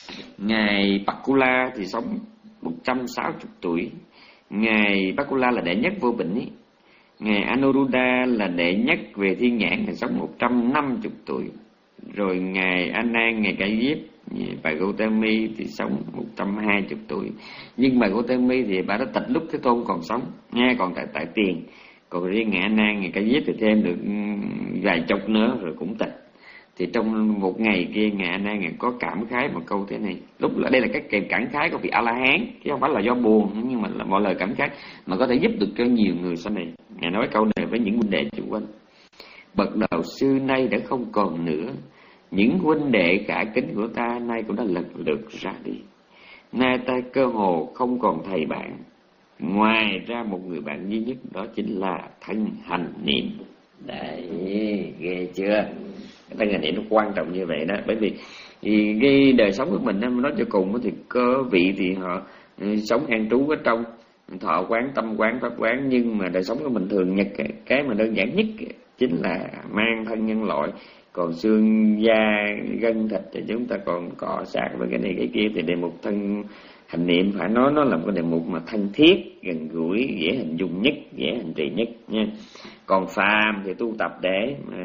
Ngài Pakula thì sống một trăm sáu mươi tuổi. Ngài Pakula là đệ nhất vô bệnh ấy. Ngài Anuruddha là đệ nhất về thiên nhãn, thì sống một trăm năm mươi tuổi. Rồi ngài A Nan, ngài Ca Diếp, bà Gautami thì sống một trăm hai mươi tuổi. Nhưng bà Gautami thì bà đã tịch lúc Thế Tôn còn sống, nghe còn tại tại tiền. Còn riêng ngài A Nan, ngài Ca Diếp thì thêm được vài chục nữa rồi cũng tịch. Thì trong một ngày kia ngài A Nan ngài có cảm khái một câu thế này. Lúc là đây là các kèm cảm khái của vị A La Hán, chứ không phải là do buồn, nhưng mà là mọi lời cảm khái mà có thể giúp được cho nhiều người sau này. Ngài nói câu này với những huynh đệ chung quanh: bậc đạo sư nay đã không còn nữa, những huynh đệ khả kính của ta nay cũng đã lần lượt ra đi. Nay ta cơ hồ không còn thầy bạn, ngoài ra một người bạn duy nhất, đó chính là thân hành niệm. Đấy, ghê chưa? Thân hành niệm nó quan trọng như vậy đó. Bởi vì thì cái đời sống của mình nói cho cùng thì có vị thì họ sống an trú ở trong thọ quán, tâm quán, pháp quán, nhưng mà đời sống của mình thường nhật, cái mà đơn giản nhất chính là mang thân nhân loại. Còn xương da gân thịt thì chúng ta còn cọ sát với cái này cái kia. Thì đề mục thân hành niệm phải nói nó là một cái đề mục mà thân thiết, gần gũi, dễ hình dung nhất, dễ hành trì nhất nha. Còn phàm thì tu tập để mà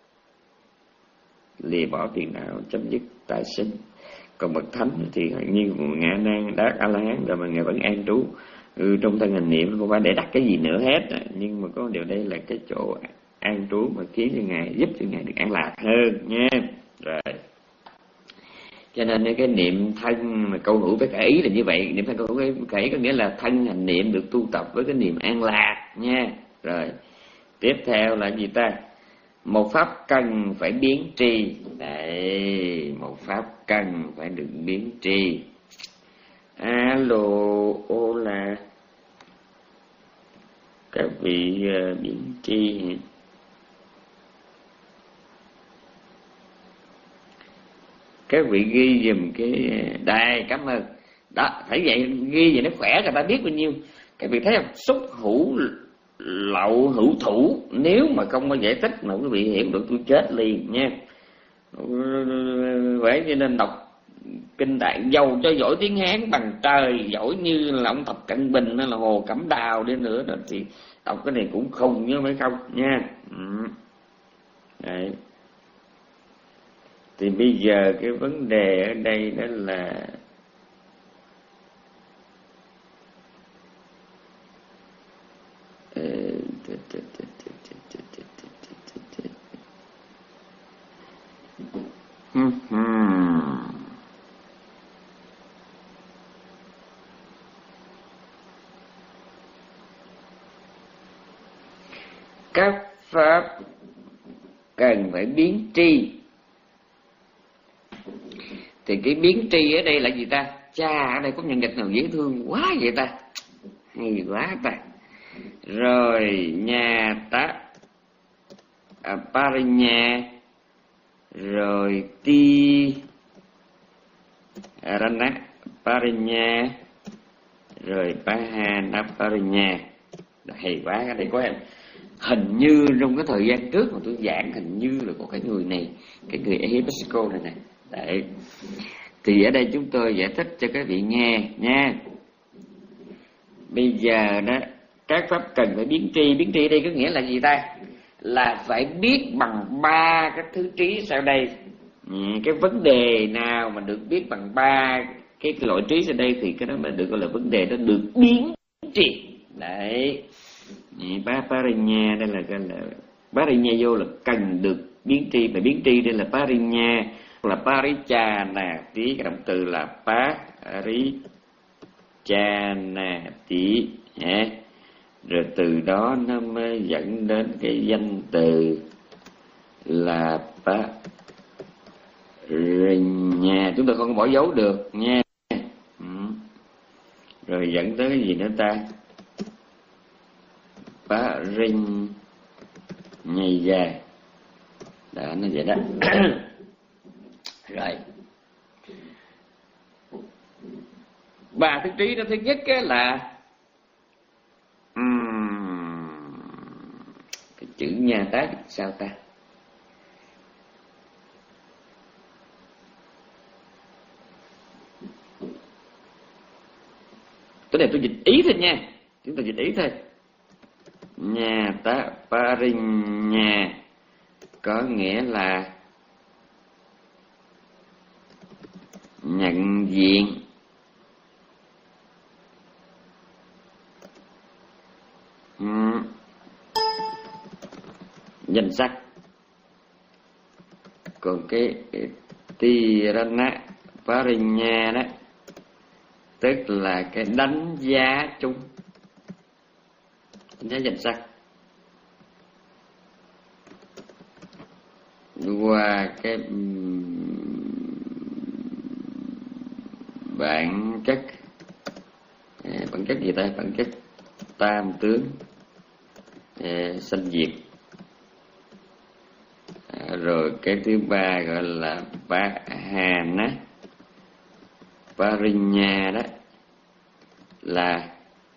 lìa bỏ phiền não, chấm dứt tái sinh. Còn bậc thánh thì như ngài A Nan đắc A La Hán rồi mà ngài vẫn an trú ừ, trong thân hành niệm, không phải để đắc cái gì nữa hết. Nhưng mà có điều đây là cái chỗ an trú mà khiến cho ngài, giúp cho ngài được an lạc hơn nha. Rồi cho nên cái niệm thân mà câu hữu với khả ý là như vậy. Niệm thân câu hữu với khả ý có nghĩa là thân hành niệm được tu tập với cái niềm an lạc nha. Rồi tiếp theo là gì ta? Một pháp cần phải biến tri. Đấy, một pháp cần phải được biến tri. Alo, ô là các vị uh, biến tri. Các vị ghi dùm cái đài, cảm ơn. Đó, phải vậy, ghi vậy nó khỏe, người ta biết bao nhiêu. Các vị thấy không? Xúc hữu lậu hữu thủ, nếu mà không có giải thích mà quý vị hiểu được tôi chết liền nha. Vậy cho nên đọc kinh Đại dầu cho giỏi tiếng Hán bằng trời, giỏi như là ông Tập Cận Bình hay là Hồ Cẩm Đào đi nữa đó, thì đọc cái này cũng không nhớ phải không nha. Ừ. Đấy. Thì bây giờ cái vấn đề ở đây đó là các pháp cần phải biến tri. Thì cái biến tri ở đây là gì ta? Cha, ở đây có nhân vật nào dễ thương quá vậy ta? Hay quá ta. Rồi nhà ta à, Parinya, rồi ti Rana Parinya, rồi Pahana Parinya. Hay quá, cái này có em. Hình như trong cái thời gian trước mà tôi giảng, hình như là có cái người này, cái người Episco này này. Đấy. Thì ở đây chúng tôi giải thích cho các vị nghe nha. Bây giờ đó, các pháp cần phải biến tri. Biến tri đây có nghĩa là gì ta? Là phải biết bằng ba cái thứ trí sau đây. Cái vấn đề nào mà được biết bằng ba cái loại trí sau đây thì cái đó mà được gọi là vấn đề đó được biến tri. Đấy. Bá Parinya đây là cái là Parinya vô là cần được biến tri, mà biến tri đây là Parinya, là Parichana tí, cái động từ là Parichana tí, rồi từ đó nó mới dẫn đến cái danh từ là Parinya, chúng ta không có bỏ dấu được nha. Ừ. Rồi dẫn tới cái gì nữa ta? Parinya dài đó, nó vậy đó. Rồi ba thức trí đó, thứ nhất cái là uhm, cái chữ nha tá sao ta? Cái này tôi dịch ý thôi nha, chúng ta dịch ý thôi. Nhà tá Parinya có nghĩa là nhận diện, uhm, danh sắc. Còn cái, cái Tirana Parinya đó tức là cái đánh giá chung, đánh giá danh sắc qua cái bản chất, à, bản chất gì ta? Bản chất tam tướng, à, sanh diệt. À, rồi cái thứ ba gọi là Pahana Parinya đó là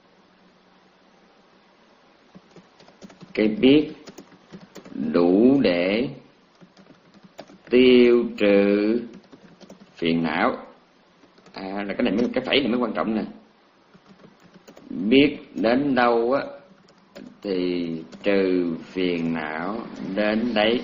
cái biết đủ để tiêu trừ phiền não. À, là cái này mới, cái phẩy này mới quan trọng nè. Biết đến đâu á thì trừ phiền não đến đấy.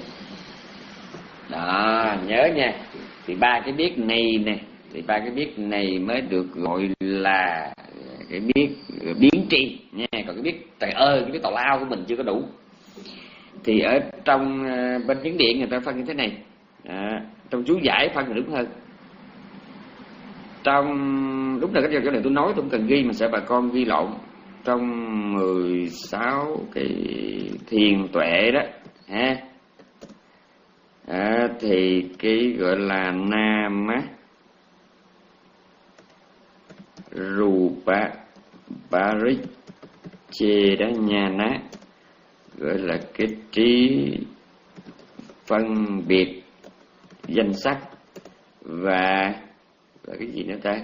Đó, nhớ nha. Thì ba cái biết này nè, thì ba cái biết này mới được gọi là cái biết biến tri nha. Còn cái biết trời ơi, cái biết tào lao của mình chưa có đủ. Thì ở trong bên Miến Điện người ta phân như thế này, à, trong chú giải phân là đúng hơn. Trong lúc này cái chỗ này tôi nói tôi không cần ghi mà sẽ bà con ghi lộn. Trong mười sáu cái thiền tuệ đó ha, à, thì cái gọi là Nama Rupa Parichedanyana, gọi là cái trí phân biệt danh sắc và và cái gì nữa ta?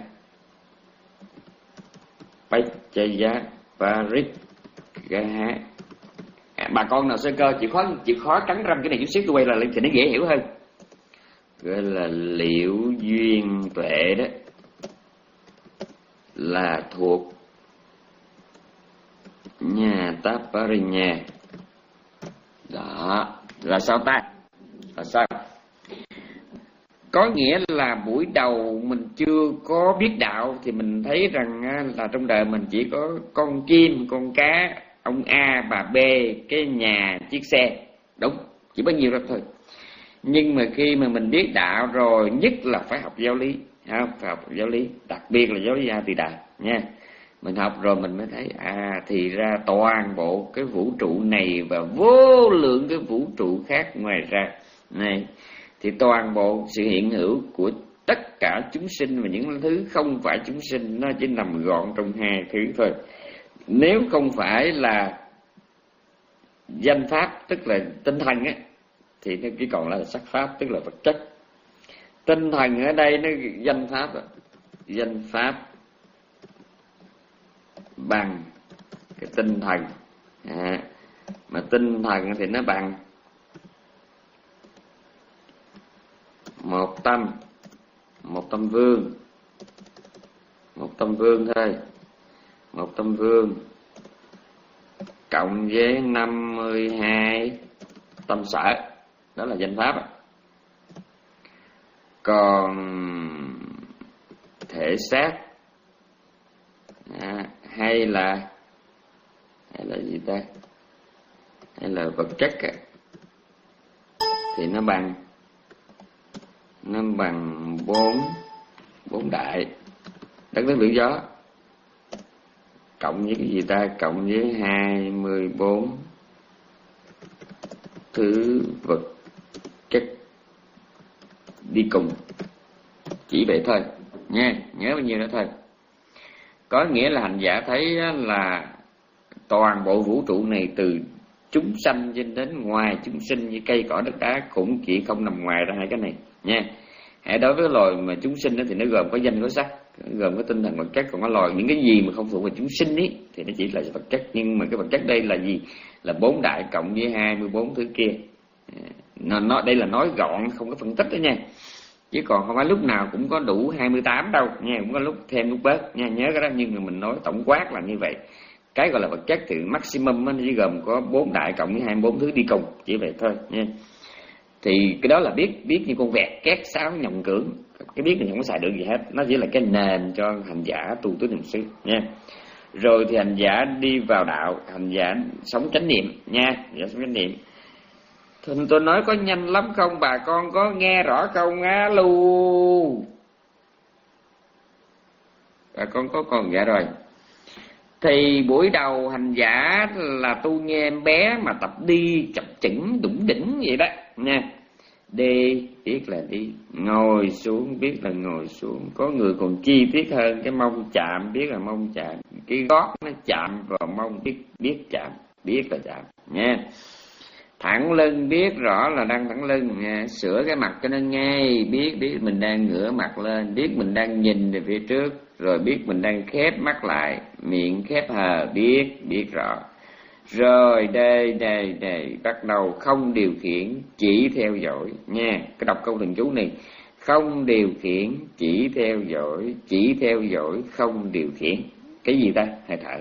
Pachaya Parikgaha. À, bà con nào sơ cơ chịu khó chịu khó cắn răng cái này chút xíu tôi quay lại thì nó dễ hiểu hơn. Gọi là liễu duyên tuệ đó là thuộc nhà Taparinya. Đó là sao ta? Là sao? Có nghĩa là buổi đầu mình chưa có biết đạo thì mình thấy rằng là trong đời mình chỉ có con chim, con cá, ông A, bà B, cái nhà, chiếc xe. Đúng, chỉ bao nhiêu đó thôi. Nhưng mà khi mà mình biết đạo rồi, nhất là phải học giáo lý, phải học giáo lý, đặc biệt là giáo lý A Tỳ Đà nha. Mình học rồi mình mới thấy à thì ra toàn bộ cái vũ trụ này và vô lượng cái vũ trụ khác ngoài ra này, thì toàn bộ sự hiện hữu của tất cả chúng sinh và những thứ không phải chúng sinh nó chỉ nằm gọn trong hai thứ thôi. Nếu không phải là danh pháp tức là tinh thần á, thì nó chỉ còn là sắc pháp tức là vật chất. Tinh thần ở đây nó danh pháp, danh pháp bằng cái tinh thần, à, mà tinh thần thì nó bằng một tâm, một tâm vương, một tâm vương thôi, một tâm vương cộng với năm mươi hai tâm sở, đó là danh pháp. Còn thể xác à, hay là hay là gì ta? hay là vật chất thì nó bằng nó bằng bốn bốn đại đất nước lửa gió cộng với cái gì ta, cộng với hai mươi bốn thứ vật chất đi cùng, chỉ vậy thôi nha, nhớ bao nhiêu đó thôi. Có nghĩa là hành giả thấy là toàn bộ vũ trụ này từ chúng sanh cho đến ngoài chúng sinh như cây cỏ đất đá cũng chỉ không nằm ngoài ra hai cái này nha. Hãy đối với loài mà chúng sinh đó thì nó gồm có danh có sắc, gồm có tinh thần vật chất, còn có loài những cái gì mà không thuộc về chúng sinh ấy thì nó chỉ là vật chất. Nhưng mà cái vật chất đây là gì? Là bốn đại cộng với hai mươi bốn thứ kia. Nó, nó đây là nói gọn, không có phân tích đó nha, chứ còn không phải lúc nào cũng có đủ hai mươi tám đâu nha, cũng có lúc thêm lúc bớt nha, nhớ cái đó. Nhưng mà mình nói tổng quát là như vậy. Cái gọi là vật chất thì maximum nó chỉ gồm có bốn đại cộng với hai mươi bốn thứ đi cùng, chỉ vậy thôi nha. Thì cái đó là biết biết như con vẹt két sáo nhộng cưỡng, cái biết này không có xài được gì hết, nó chỉ là cái nền cho hành giả tu tứ niệm xứ nha. Rồi thì hành giả đi vào đạo, hành giả sống chánh niệm nha, hành giả sống chánh niệm. Thì tôi nói có nhanh lắm không bà con có nghe rõ không á lu? Bà con có còn dạ rồi. Thì buổi đầu hành giả là tu như em bé mà tập đi chập chững đủng đỉnh vậy đó nha. Đi biết là đi, ngồi xuống biết là ngồi xuống. Có người còn chi tiết hơn, cái mông chạm biết là mông chạm, cái gót nó chạm vào mông biết biết chạm, biết là chạm nha. Thẳng lưng biết rõ là đang thẳng lưng nha. Sửa cái mặt cho nó ngay, biết biết mình đang ngửa mặt lên, biết mình đang nhìn về phía trước, rồi biết mình đang khép mắt lại, miệng khép hờ, biết biết rõ. Rồi đây đây đây bắt đầu không điều khiển, chỉ theo dõi nha. Cái đọc câu thần chú này, không điều khiển, chỉ theo dõi, chỉ theo dõi, không điều khiển. Cái gì ta? Hơi thở.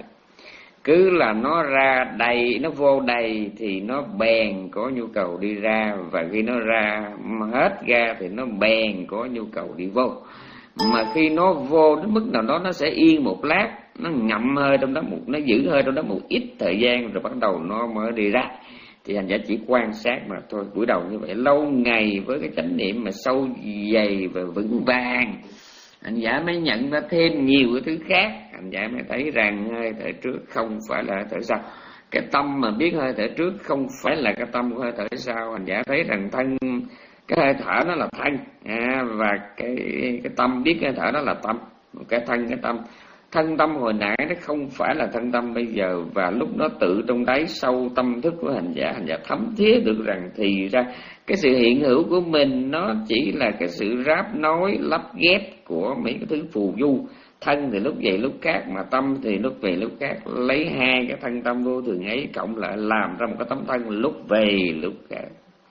Cứ là nó ra đầy, nó vô đầy thì nó bèn có nhu cầu đi ra, và khi nó ra hết ra thì nó bèn có nhu cầu đi vô. Mà khi nó vô đến mức nào đó nó sẽ yên một lát, nó ngậm hơi trong đó một, nó giữ hơi trong đó một ít thời gian rồi bắt đầu nó mới đi ra. Thì hành giả chỉ quan sát mà thôi. Buổi đầu như vậy lâu ngày với cái chánh niệm mà sâu dày và vững vàng, hành giả mới nhận ra thêm nhiều cái thứ khác. Hành giả mới thấy rằng hơi thở trước không phải là hơi thở sau. Cái tâm mà biết hơi thở trước không phải là cái tâm của hơi thở sau. Hành giả thấy rằng thân, cái hơi thở nó là thân, à, và cái cái tâm biết hơi thở đó là tâm. Cái thân, cái tâm, thân tâm hồi nãy nó không phải là thân tâm bây giờ. Và lúc đó tự trong đáy sâu tâm thức của hành giả, hành giả thấm thía được rằng thì ra cái sự hiện hữu của mình nó chỉ là cái sự ráp nối lắp ghép của mấy cái thứ phù du. Thân thì lúc vậy lúc khác, mà tâm thì lúc về lúc khác. Lấy hai cái thân tâm vô thường ấy cộng lại làm ra một cái tấm thân lúc về lúc khác.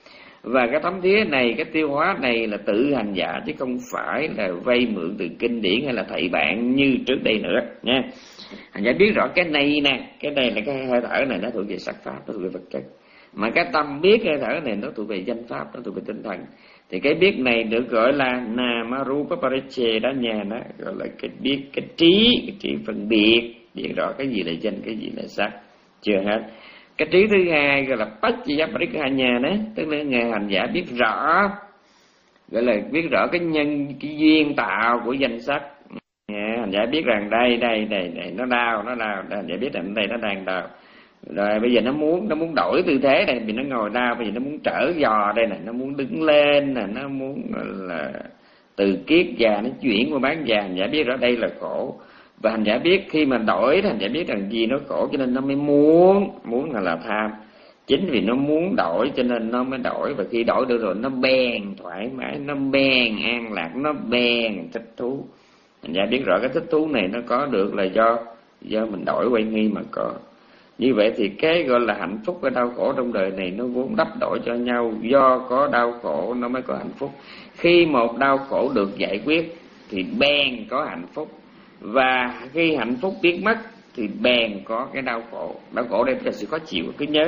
Và cái tấm thía này, cái tiêu hóa này là tự hành giả, chứ không phải là vay mượn từ kinh điển hay là thầy bạn như trước đây nữa nha. Hành giả biết rõ cái này nè, cái này là cái hơi thở này nó thuộc về sắc pháp, nó thuộc về vật chất. Mà cái tâm biết hơi thở này nó thuộc về danh pháp, nó thuộc về tinh thần. Thì cái biết này được gọi là Namarupa Pariche đó nhà, nó gọi là cái biết, cái trí, cái trí phân biệt, biết rõ cái gì là danh, cái gì là sắc. Chưa hết. Cái trí thứ hai gọi là Paccaya đó, tức là ngày hành giả biết rõ, gọi là biết rõ cái nhân, cái duyên tạo của danh sắc. Hành giả biết rằng đây, đây, đây, đây nó đau, nó đau, hành giả biết rằng đây nó đang đau. Rồi bây giờ nó muốn nó muốn đổi tư thế này, vì nó ngồi đau, bây giờ nó muốn trở giò đây này, nó muốn đứng lên nè, nó muốn là từ kiết già nó chuyển qua bán già. Hành giả biết rõ đây là khổ. Và hành giả biết khi mà đổi thì hành giả biết rằng gì nó khổ, cho nên nó mới muốn, muốn là là tham. Chính vì nó muốn đổi cho nên nó mới đổi. Và khi đổi được rồi nó bèn thoải mái, nó bèn an lạc, nó bèn thích thú. Hành giả biết rõ cái thích thú này nó có được là do do mình đổi quay nghi mà có. Như vậy thì cái gọi là hạnh phúc và đau khổ trong đời này nó vốn đắp đổi cho nhau. Do có đau khổ nó mới có hạnh phúc. Khi một đau khổ được giải quyết thì bèn có hạnh phúc. Và khi hạnh phúc biến mất thì bèn có cái đau khổ. Đau khổ đây là sự khó chịu. Cứ nhớ,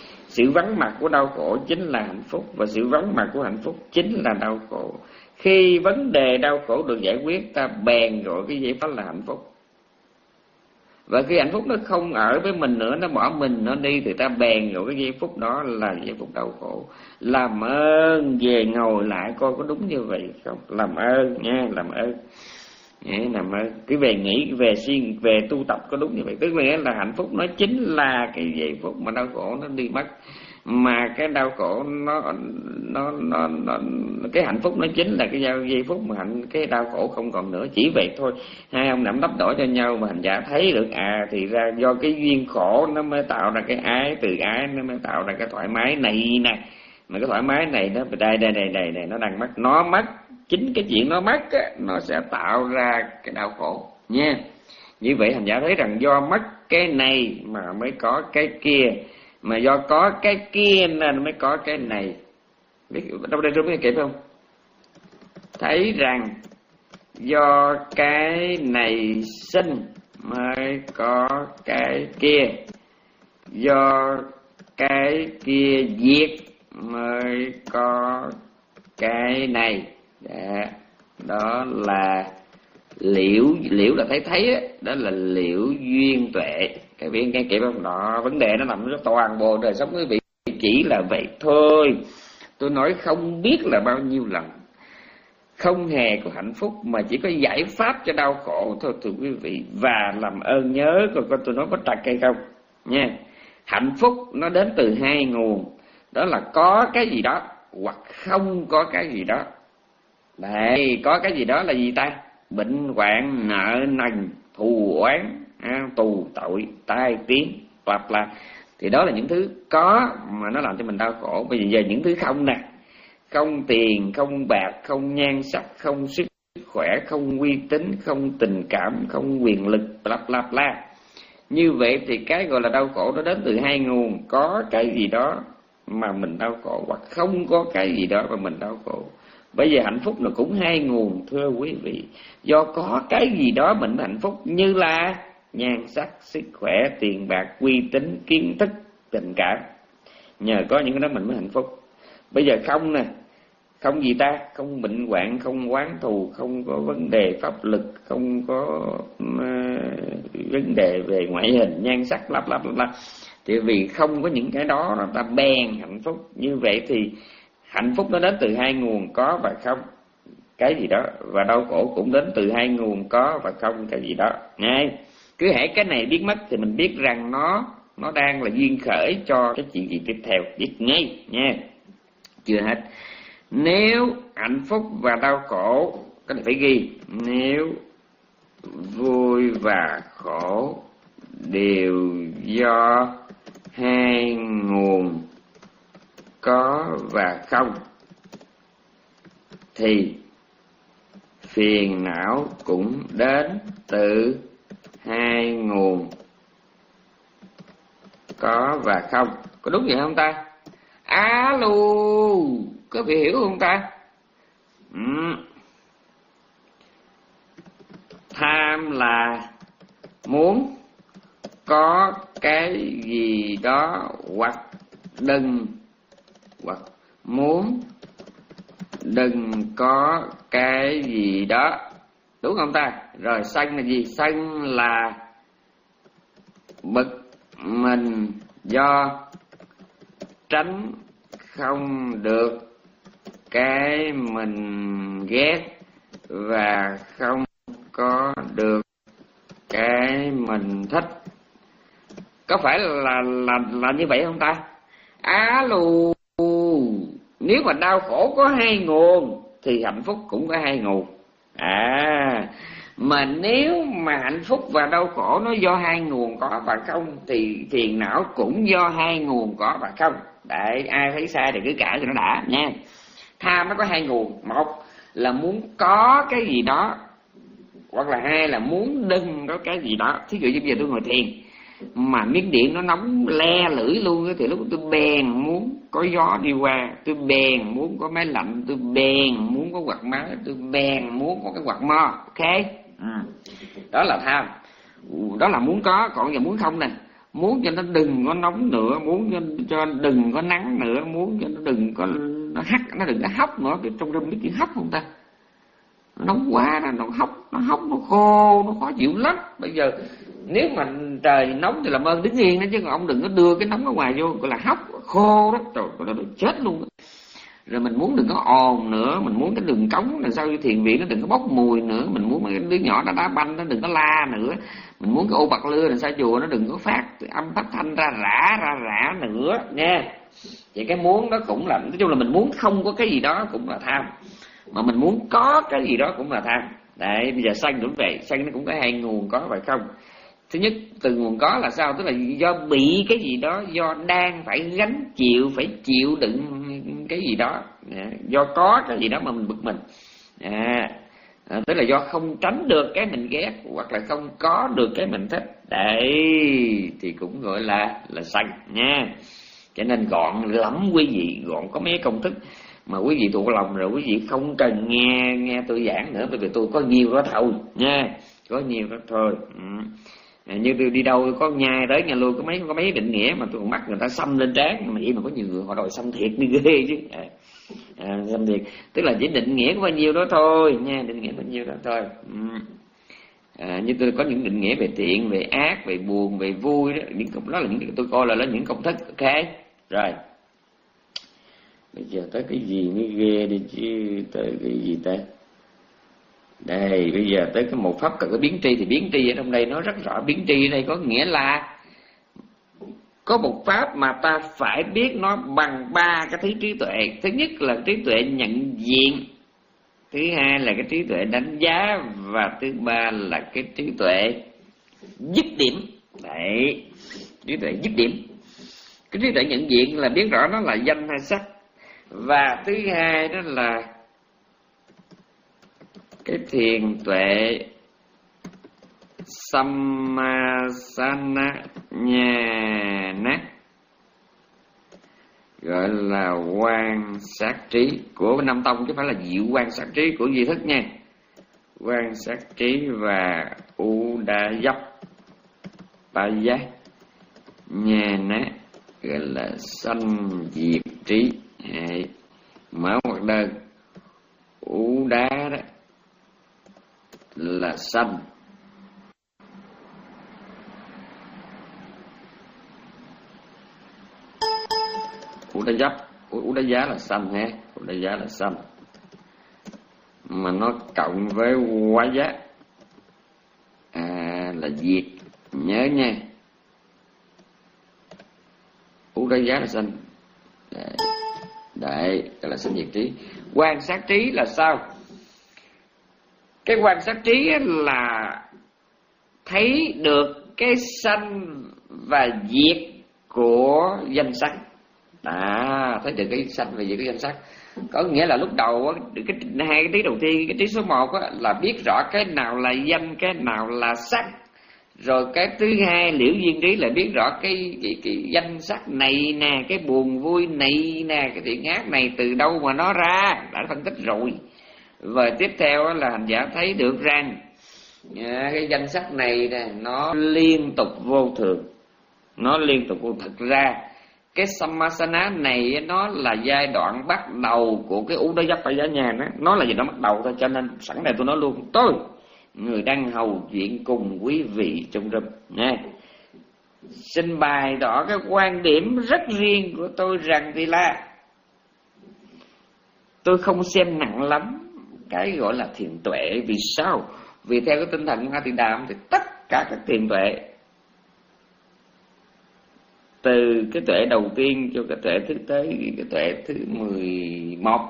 sự vắng mặt của đau khổ chính là hạnh phúc, và sự vắng mặt của hạnh phúc chính là đau khổ. Khi vấn đề đau khổ được giải quyết, ta bèn gọi cái giải pháp là hạnh phúc. Và khi hạnh phúc nó không ở với mình nữa, nó bỏ mình nó đi, thì ta bèn vào cái giây phút đó là giây phút đau khổ. Làm ơn về ngồi lại coi có đúng như vậy không, làm ơn nha, làm ơn. Làm ơn cứ về nghĩ, về suy, về tu tập có đúng như vậy. Tức nghĩa là hạnh phúc nó chính là cái giây phút mà đau khổ nó đi mất. Mà cái đau khổ nó nó nó, nó cái hạnh phúc nó chính là cái giây phút mà hạnh cái đau khổ không còn nữa. Chỉ vậy thôi, hai ông nắm đắp đổi cho nhau mà hành giả thấy được à thì ra do cái duyên khổ nó mới tạo ra cái ái, từ ái nó mới tạo ra cái thoải mái này nè. Mà cái thoải mái này nó đây đây đây đây này nó đang mất, nó mất, chính cái chuyện nó mất á, nó sẽ tạo ra cái đau khổ nha. Như vậy hành giả thấy rằng do mất cái này mà mới có cái kia, mà do có cái kia nên mới có cái này. Biết đâu đây biết kịp không? Thấy rằng do cái này sinh mới có cái kia, do cái kia diệt mới có cái này. Đó, đó là liễu, liễu là thấy thấy đó, đó là liễu duyên tuệ. Cái viên cái kiểu đó, vấn đề nó nằm rất toàn bộ đời sống quý vị chỉ là vậy thôi. Tôi nói không biết là bao nhiêu lần, không hề có hạnh phúc mà chỉ có giải pháp cho đau khổ thôi thưa quý vị. Và làm ơn nhớ coi coi tôi nói có trật hay không nha. Hạnh phúc nó đến từ hai nguồn, đó là có cái gì đó hoặc không có cái gì đó. Đấy, có cái gì đó là gì ta? Bệnh hoạn, nợ nần, thù oán, tù tội, tai tiếng, bla bla. Thì đó là những thứ có mà nó làm cho mình đau khổ. Bây giờ những thứ không nè, không tiền, không bạc, không nhan sắc, không sức khỏe, không uy tín, không tình cảm, không quyền lực, bla bla bla. Như vậy thì cái gọi là đau khổ nó đến từ hai nguồn, có cái gì đó mà mình đau khổ hoặc không có cái gì đó mà mình đau khổ. Bây giờ hạnh phúc nó cũng hai nguồn thưa quý vị. Do có cái gì đó mình hạnh phúc, như là nhan sắc, sức khỏe, tiền bạc, uy tín, kiến thức, tình cảm. Nhờ có những cái đó mình mới hạnh phúc. Bây giờ không nè, không gì ta? Không bệnh hoạn, không oán thù, không có vấn đề pháp lực, không có uh, vấn đề về ngoại hình, nhan sắc, bla bla bla. Thì vì không có những cái đó là ta bèn hạnh phúc. Như vậy thì hạnh phúc nó đến từ hai nguồn, có và không cái gì đó. Và đau khổ cũng đến từ hai nguồn, có và không cái gì đó. Ngay cứ hễ cái này biến mất thì mình biết rằng nó nó đang là duyên khởi cho cái chuyện gì tiếp theo, biết ngay nha. Chưa hết. Nếu hạnh phúc và đau khổ, cái này phải ghi, nếu vui và khổ đều do hai nguồn có và không, thì phiền não cũng đến từ hai nguồn có và không. Có đúng vậy không ta? Alo, có bị hiểu không ta? Ừ. Tham là muốn có cái gì đó hoặc đừng, hoặc muốn đừng có cái gì đó, đúng không ta? Rồi sân là gì? Sân là bực mình do tránh không được cái mình ghét và không có được cái mình thích. Có phải là là là như vậy không ta? Alo, nếu mà đau khổ có hai nguồn thì hạnh phúc cũng có hai nguồn. À, mà nếu mà hạnh phúc và đau khổ nó do hai nguồn có và không thì phiền não cũng do hai nguồn có và không. Đấy, ai thấy sai thì cứ cãi cho nó đã nha. Tham nó có hai nguồn, một là muốn có cái gì đó, hoặc là hai là muốn đừng có cái gì đó. Thí dụ như bây giờ tôi ngồi thiền mà miếng điện nó nóng le lưỡi luôn, thì lúc tôi bèn muốn có gió đi qua, tôi bèn muốn có máy lạnh, tôi bèn muốn có quạt máy, tôi bèn muốn có cái quạt mo. Ok, ừ. Đó là tham, đó là muốn có. Còn giờ muốn không nè, muốn cho nó đừng có nóng nữa, muốn cho, cho đừng có nắng nữa, muốn cho nó đừng có nó hắt, nó đừng có hóc nữa. Vì trong rừng biết chữ hóc không ta? Nó nóng quá, nó hóc, nó hóc, nó khô, nó khó chịu lắm. Bây giờ Nếu mà trời nóng thì làm ơn đứng yên đó, chứ còn ông đừng có đưa cái nóng ở ngoài vô, gọi là hóc khô đó, trời ơi nó chết luôn. Rồi mình muốn đừng có ồn nữa, mình muốn cái đường cống là sao thiền viện nó đừng có bốc mùi nữa, mình muốn mấy cái đứa nhỏ nó đá banh nó đừng có la nữa, mình muốn cái ô bạc lưa là sao chùa nó đừng có phát âm phát thanh ra rã ra rã nữa nha. Vậy cái muốn đó cũng là, nói chung là mình muốn không có cái gì đó cũng là tham, mà mình muốn có cái gì đó cũng là tham. Đấy, bây giờ sân cũng vậy, sân nó cũng có hai nguồn có phải không? Thứ nhất, từ nguồn có là sao? Tức là do bị cái gì đó, do đang phải gánh chịu, phải chịu đựng cái gì đó, do có cái gì đó mà mình bực mình. À, tức là do không tránh được cái mình ghét, hoặc là không có được cái mình thích. Đấy, thì cũng gọi là là sân nha. Cho nên gọn lắm quý vị, gọn có mấy công thức mà quý vị thuộc lòng rồi, quý vị không cần nghe nghe tôi giảng nữa, bởi vì tôi có nhiều đó thôi nha, có nhiều đó thôi. Ừ. À, như tôi đi đâu có nhai tới nhà luôn có mấy có mấy định nghĩa mà tôi còn mắt người ta xăm lên trán, mà vậy mà có nhiều người họ đòi xăm thiệt đi ghê chứ. À, à, xăm thiệt tức là chỉ định nghĩa có bao nhiêu đó thôi nha, định nghĩa bao nhiêu đó thôi. Ừ. À, như tôi có những định nghĩa về thiện, về ác, về buồn, về vui đó, những công đó là những tôi coi là là những công thức. Ok rồi, bây giờ tới cái gì mới ghê đi chứ, tới cái gì ta? Đây, bây giờ tới cái một pháp cần cái biến tri, thì biến tri ở trong đây nó rất rõ. Biến tri ở đây có nghĩa là có một pháp mà ta phải biết nó bằng ba cái thứ trí tuệ. Thứ nhất là trí tuệ nhận diện, thứ hai là cái trí tuệ đánh giá, và thứ ba là cái trí tuệ dứt điểm. Đấy, trí tuệ dứt điểm. Cái trí tuệ nhận diện là biết rõ nó là danh hay sắc, và thứ hai đó là cái thiền tuệ Sammasana Nhana, gọi là quan sát trí của Nam Tông, chứ không phải là diệu quan sát trí của Duy Thức nha. Quan sát trí và Udayapaya Nhana gọi là sanh diệt trí. Mở ngoặc đơn, Uda đó là sanh, Udayap, Udaya là sanh ha, Udaya là sanh, mà nó cộng với quá giá à, là diệt, nhớ nha. Udaya là sanh, đấy, đấy là sanh diệt trí. Quan sát trí là sao? Cái quan sát trí là thấy được cái sanh và diệt của danh sắc. À, thấy được cái sanh và diệt cái danh sắc. Có nghĩa là lúc đầu cái hai cái trí đầu tiên, cái trí số một là biết rõ cái nào là danh, cái nào là sắc. Rồi cái thứ hai liễu duyên trí là biết rõ cái, cái, cái danh sắc này nè, cái buồn vui này nè, cái thiện ác này từ đâu mà nó ra, đã phân tích rồi. Và tiếp theo là hành giả thấy được rằng à, cái danh sắc này nè, nó liên tục vô thường, nó liên tục vô. Thực ra cái Sammasana này nó là giai đoạn bắt đầu của cái Udayapaya nhà đó, nó là gì nó bắt đầu thôi. Cho nên sẵn đây tôi nói luôn, tôi người đang hầu chuyện cùng quý vị trong rừng nha, xin bày tỏ cái quan điểm rất riêng của tôi rằng thì là tôi không xem nặng lắm cái gọi là thiền tuệ. Vì sao? Vì theo cái tinh thần của A Tỳ Đàm thì tất cả các thiền tuệ, từ cái tuệ đầu tiên cho cái tuệ thứ tới cái tuệ thứ mười một,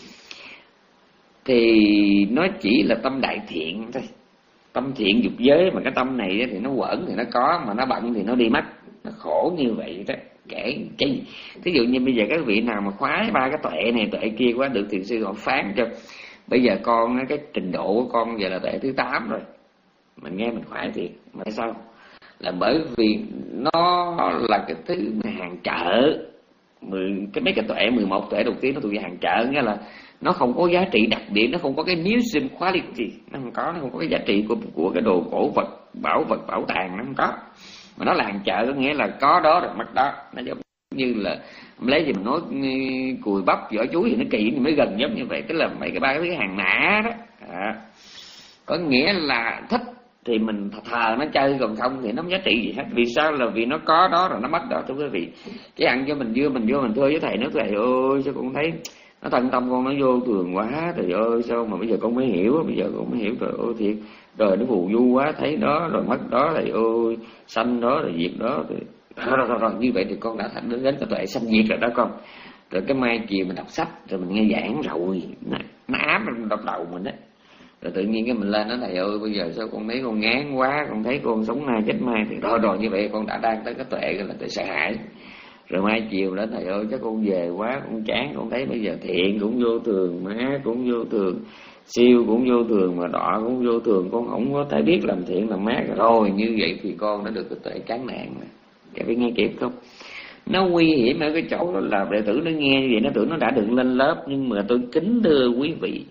thì nó chỉ là tâm đại thiện thôi, tâm thiện dục giới. Mà cái tâm này thì nó quẩn thì nó có, mà nó bận thì nó đi mất, nó khổ như vậy đó. Kể cái thí dụ như bây giờ các vị nào mà khoái ba cái tuệ này tuệ kia quá, được thiền sư họ phán cho bây giờ con cái trình độ của con giờ là tuệ thứ tám rồi, mình nghe mình khoái thiệt. Mà tại sao? Là bởi vì nó là cái thứ hàng chợ. mười cái mấy cái tuệ mười một tuệ đầu tiên nó thuộc về hàng chợ, nghĩa là nó không có giá trị đặc biệt, nó không có cái museum quality, nó không có, nó không có cái giá trị của của cái đồ cổ vật, bảo vật, bảo tàng, nó không có. Mà nó là hàng chợ, có nghĩa là có đó rồi mất đó. Nó giống như là lấy gì mình nói cùi bắp vỏ chuối thì nó kỳ thì mới gần giống như vậy. Tức là mấy cái ba cái hàng mã đó à, có nghĩa là thích thì mình thờ nó chơi, còn không thì nó không giá trị gì hết. Vì sao? Là vì nó có đó rồi nó mất đó, thưa quý vị. Cái ăn cho mình vô mình vô mình thưa với thầy, nói thầy ơi sao con thấy nó thân tâm con nó vô thường quá, thầy ơi sao mà bây giờ con mới hiểu, bây giờ con mới hiểu, trời ơi thiệt đời nó phù du quá, thấy đó rồi mất đó, thầy ơi sanh đó rồi diệt đó, thì rồi, rồi, rồi, rồi như vậy thì con đã thành đến cái tuệ sanh diệt rồi đó con. Rồi cái mai chiều mình đọc sách rồi mình nghe giảng rồi nó, nó ám trong đọc đầu mình đấy. Rồi tự nhiên cái mình lên nói thầy ơi bây giờ sao con thấy con ngán quá, con thấy con sống nay chết mai, thì rồi rồi như vậy con đã đang tới cái tuệ gọi là tuệ sợ hãi. Rồi mai chiều đó thầy ơi chắc con về quá, con chán, con thấy bây giờ thiện cũng vô thường, má cũng vô thường, siêu cũng vô thường, mà đọa cũng vô thường, con không có thể biết làm thiện làm mát. Rồi như vậy thì con đã được cái tuệ chán nản rồi. Các biết nghe kịp không? Nó nguy hiểm ở cái chỗ đó là đệ tử nó nghe như vậy nó tưởng nó đã được lên lớp, nhưng mà tôi kính đưa quý vị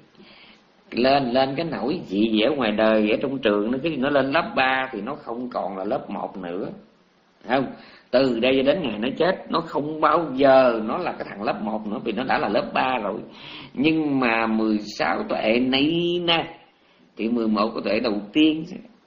lên lên cái nỗi dị gì ở ngoài đời, ở trong trường nó cái nó lên lớp ba thì nó không còn là lớp một nữa, không? Từ đây cho đến ngày nó chết nó không bao giờ nó là cái thằng lớp một nữa, vì nó đã là lớp ba rồi. Nhưng mà mười sáu tuệ này nè thì mười một cái tuệ đầu tiên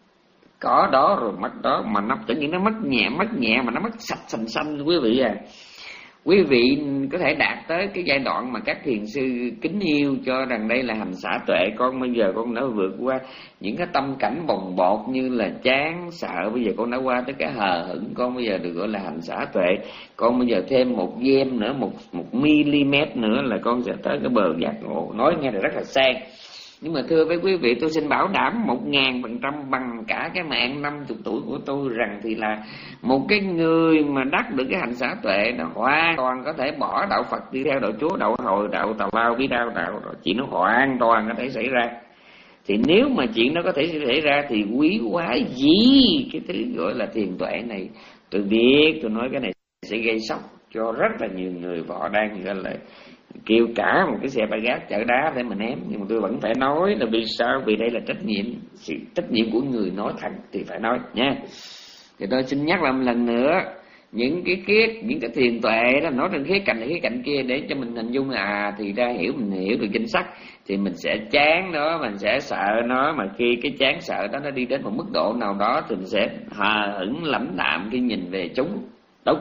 có đó rồi mất đó, mà nó tự nhiên nó mất nhẹ mất nhẹ mà nó mất sạch sành xanh. Quý vị à, quý vị có thể đạt tới cái giai đoạn mà các thiền sư kính yêu cho rằng đây là hành xả tuệ. Con bây giờ con đã vượt qua những cái tâm cảnh bồng bột như là chán sợ, bây giờ con đã qua tới cái hờ hững, con bây giờ được gọi là hành xả tuệ. Con bây giờ thêm một gem nữa, một một mm nữa là con sẽ tới cái bờ giác ngộ. Nói nghe là rất là sang, nhưng mà thưa với quý vị, tôi xin bảo đảm một ngàn phần trăm bằng cả cái mạng năm mươi tuổi của tôi rằng thì là một cái người mà đắc được cái hành xả tuệ nó hoàn toàn có thể bỏ đạo Phật đi theo đạo Chúa, đạo Hồi, đạo Tào Lao, bí đao đạo, chuyện nó hoàn toàn có thể xảy ra. Thì nếu mà chuyện đó có thể xảy ra thì quý hóa gì cái thứ gọi là thiền tuệ này. Tôi biết tôi nói cái này sẽ gây sốc cho rất là nhiều người, và họ đang gọi là kêu cả một cái xe ba gác chở đá để mà ném, nhưng mà tôi vẫn phải nói là vì sao? Vì đây là trách nhiệm, sự trách nhiệm của người nói thật thì phải nói nha. Thì tôi xin nhắc lại một lần nữa, những cái kiết những cái thiền tuệ đó nói trên khía cạnh này khía cạnh kia để cho mình hình dung là à thì ra hiểu mình hiểu được danh sách thì mình sẽ chán nó, mình sẽ sợ nó, mà khi cái chán sợ đó nó đi đến một mức độ nào đó thì mình sẽ hờ hững lãnh đạm khi nhìn về chúng. Đúng,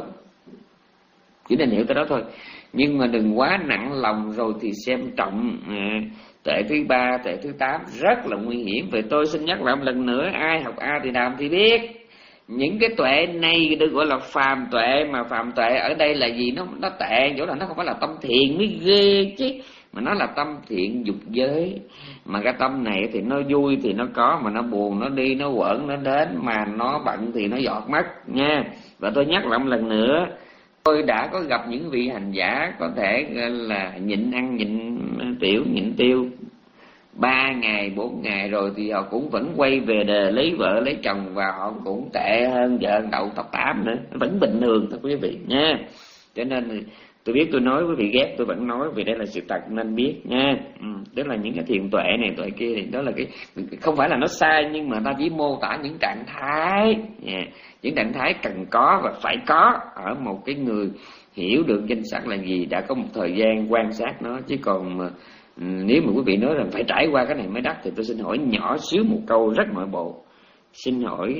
chỉ nên hiểu tới đó thôi, nhưng mà đừng quá nặng lòng rồi thì xem trọng. À, tuệ thứ ba, tuệ thứ tám rất là nguy hiểm. Vậy tôi xin nhắc lại một lần nữa, ai học A thì làm thì biết những cái tuệ này được gọi là phàm tuệ. Mà phàm tuệ ở đây là gì? Nó nó tệ chỗ là nó không phải là tâm thiện mới ghê chứ, mà nó là tâm thiện dục giới. Mà cái tâm này thì nó vui thì nó có, mà nó buồn nó đi, nó quẩn nó đến, mà nó bận thì nó giọt mất nha. Và tôi nhắc lại một lần nữa, tôi đã có gặp những vị hành giả có thể là nhịn ăn nhịn tiểu nhịn tiêu ba ngày bốn ngày rồi thì họ cũng vẫn quay về đề lấy vợ lấy chồng, và họ cũng tệ hơn vợ đậu tóc tám nữa, vẫn bình thường thôi quý vị nha. Cho nên tôi biết tôi nói quý vị ghét tôi vẫn nói, vì đây là sự thật nên biết nha. Ừ, tức là những cái thiền tuệ này tuệ kia thì đó là cái không phải là nó sai, nhưng mà ta chỉ mô tả những trạng thái, yeah, những trạng thái cần có và phải có ở một cái người hiểu được danh sắc là gì, đã có một thời gian quan sát nó. Chứ còn mà, nếu mà quý vị nói rằng phải trải qua cái này mới đắc thì tôi xin hỏi nhỏ xíu một câu rất nội bộ. Xin hỏi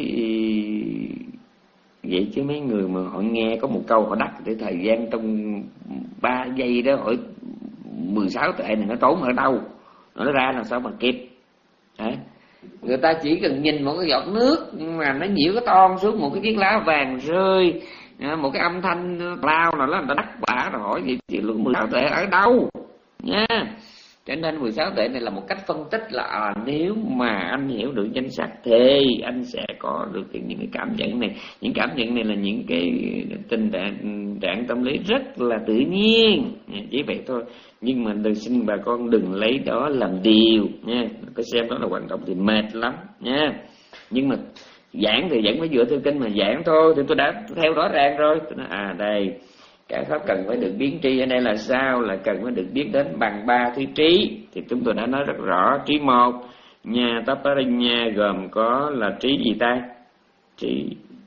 vậy chứ mấy người mà họ nghe có một câu họ đắc thì thời gian trong ba giây đó hỏi mười sáu tuệ này nó trốn ở đâu, nó ra làm sao mà kịp. Đấy, người ta chỉ cần nhìn một cái giọt nước nhưng mà nó nhiễu cái ton xuống một cái chiếc lá vàng rơi, một cái âm thanh lao nào đó người ta đắc bả rồi hỏi vậy thì lượng mười sáu tuệ ở đâu nha. Cho nên mười sáu tuệ này là một cách phân tích là à, nếu mà anh hiểu được danh sắc thì anh sẽ có được những cái cảm nhận này. Những cảm nhận này là những cái tình trạng, trạng tâm lý rất là tự nhiên, chỉ vậy thôi. Nhưng mà đừng, xin bà con đừng lấy đó làm điều nha. Cái xem đó là quan trọng thì mệt lắm nha. Nhưng mà giảng thì vẫn phải dựa theo kinh mà giảng thôi, thì tôi đã theo rõ ràng rồi. Tôi nói à đây, cả pháp cần phải được biến tri ở đây là sao? Là cần phải được biết đến bằng ba thứ trí. Thì chúng tôi đã nói rất rõ. Trí một nhà Taparinya gồm có là trí gì ta? Trí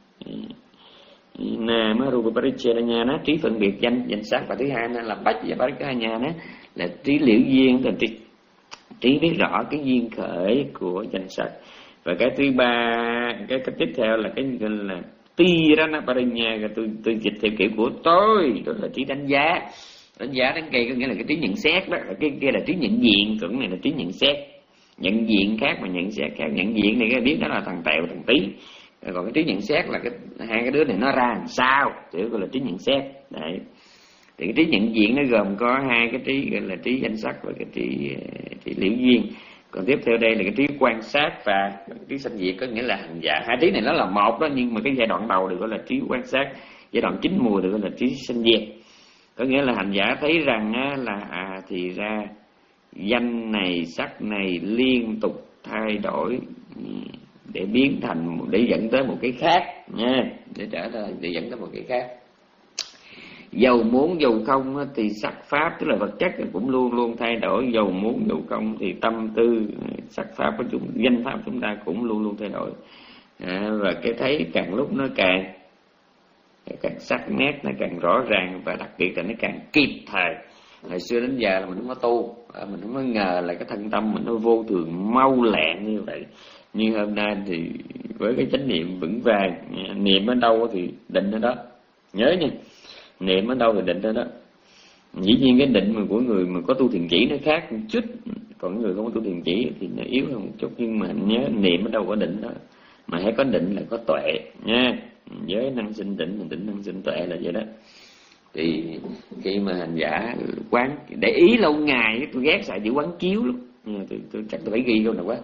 Nama Rupa Parichedanya, trí phân biệt danh danh sắc. Và thứ hai là Bách và Parikanya, là trí liễu duyên, là trí, trí biết rõ cái duyên khởi của danh sắc. Và cái thứ ba, cái cách tiếp theo là cái gọi là tirana parinya, tôi tôi dịch theo kiểu của tôi, đó là trí đánh giá. Đánh giá đến cây có nghĩa là cái trí nhận xét đó, cái kia là trí nhận diện, còn cái này là trí nhận xét. Nhận diện khác mà nhận xét khác. Nhận diện này cái biết đó là thằng Tèo thằng Tí, còn cái trí nhận xét là cái hai cái đứa này nó ra làm sao thì gọi là trí nhận xét. Đấy. Thì cái trí nhận diện nó gồm có hai cái trí gọi là trí danh sắc và cái trí, trí liễu duyên. Còn tiếp theo đây là cái trí quan sát và trí sanh diệt, có nghĩa là hành giả. Hai trí này nó là một đó, nhưng mà cái giai đoạn đầu được gọi là trí quan sát, giai đoạn chín mùi được gọi là trí sanh diệt. Có nghĩa là hành giả thấy rằng á, là à thì ra danh này sắc này liên tục thay đổi để biến thành, để dẫn tới một cái khác nha, để trở lại để dẫn tới một cái khác. Dầu muốn dầu không thì sắc pháp tức là vật chất cũng luôn luôn thay đổi, dầu muốn dầu không thì tâm tư sắc pháp của chúng, danh pháp chúng ta cũng luôn luôn thay đổi. À, và cái thấy càng lúc nó càng càng sắc nét, nó càng rõ ràng, và đặc biệt là nó càng kịp thời. Hồi xưa đến giờ là mình không có tu, mình không có ngờ là cái thân tâm mình nó vô thường mau lẹ như vậy. Nhưng hôm nay thì với cái chánh niệm vững vàng, niệm ở đâu thì định ở đó, nhớ nha, niệm ở đâu thì định ở đó. Dĩ nhiên cái định mà của người mà có tu thiền chỉ nó khác một chút, còn người không có tu thiền chỉ thì nó yếu hơn một chút, nhưng mà nhớ niệm ở đâu có định đó, mà hãy có định là có tuệ nha. Giới năng sinh định, định năng sinh tuệ là vậy đó. Thì khi mà hành giả quán để ý lâu ngày, tôi ghét xài chữ quán chiếu lắm, tôi, tôi chắc tôi phải ghi câu nào quá.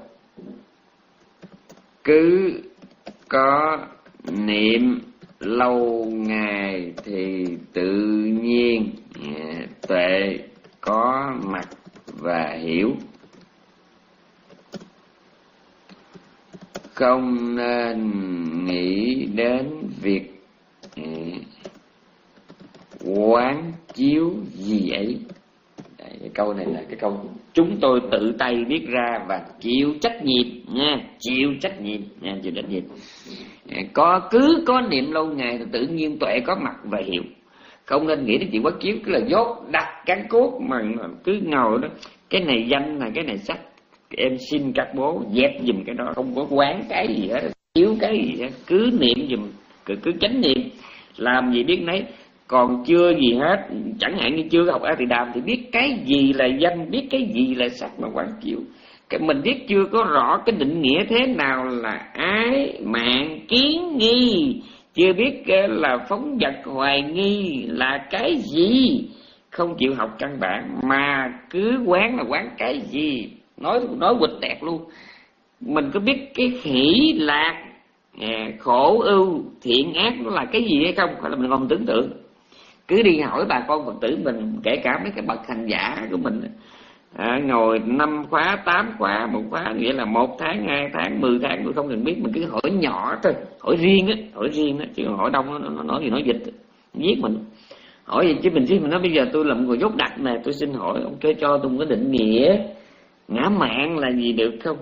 Cứ có niệm lâu ngày thì tự nhiên tuệ có mặt và hiểu. Không nên nghĩ đến việc quán chiếu gì ấy. Đấy, cái câu này là cái câu chúng tôi tự tay viết ra và chịu trách nhiệm nha, chịu trách nhiệm nha, chịu trách nhiệm. Có cứ có niệm lâu ngày thì tự nhiên tuệ có mặt và hiểu. Không nên nghĩ đến chuyện quán chiếu, cứ là dốt đặt cán cốt mà cứ ngồi đó, cái này danh là cái này sắc, em xin các bố dẹp giùm cái đó, không có quán cái gì hết, chiếu cái gì hết, cứ niệm giùm, cứ, cứ chánh niệm, làm gì biết nấy. Còn chưa gì hết, chẳng hạn như chưa học A Tỳ Đàm thì biết cái gì là danh, biết cái gì là sắc mà quán chiếu. Cái mình biết chưa có rõ cái định nghĩa thế nào là ái mạng kiến nghi, chưa biết là phóng dật hoài nghi là cái gì, không chịu học căn bản mà cứ quán là quán cái gì, nói nói quịch tẹt luôn. Mình có biết cái hỷ lạc, khổ ưu thiện ác nó là cái gì hay không, phải là mình không tưởng tượng. Cứ đi hỏi bà con Phật tử mình, kể cả mấy cái bậc hành giả của mình, à, ngồi năm khóa, tám khóa, một khóa, nghĩa là một tháng, hai tháng, mười tháng, tôi không cần biết, mình cứ hỏi nhỏ thôi, hỏi riêng á, hỏi riêng á, chứ hỏi đông nó, nó nói gì nói dịch, giết mình. Hỏi gì chứ mình chứ mình nói bây giờ tôi là một người dốt đặc nè, tôi xin hỏi ông okay, cho tôi một cái định nghĩa ngã mạn là gì được không?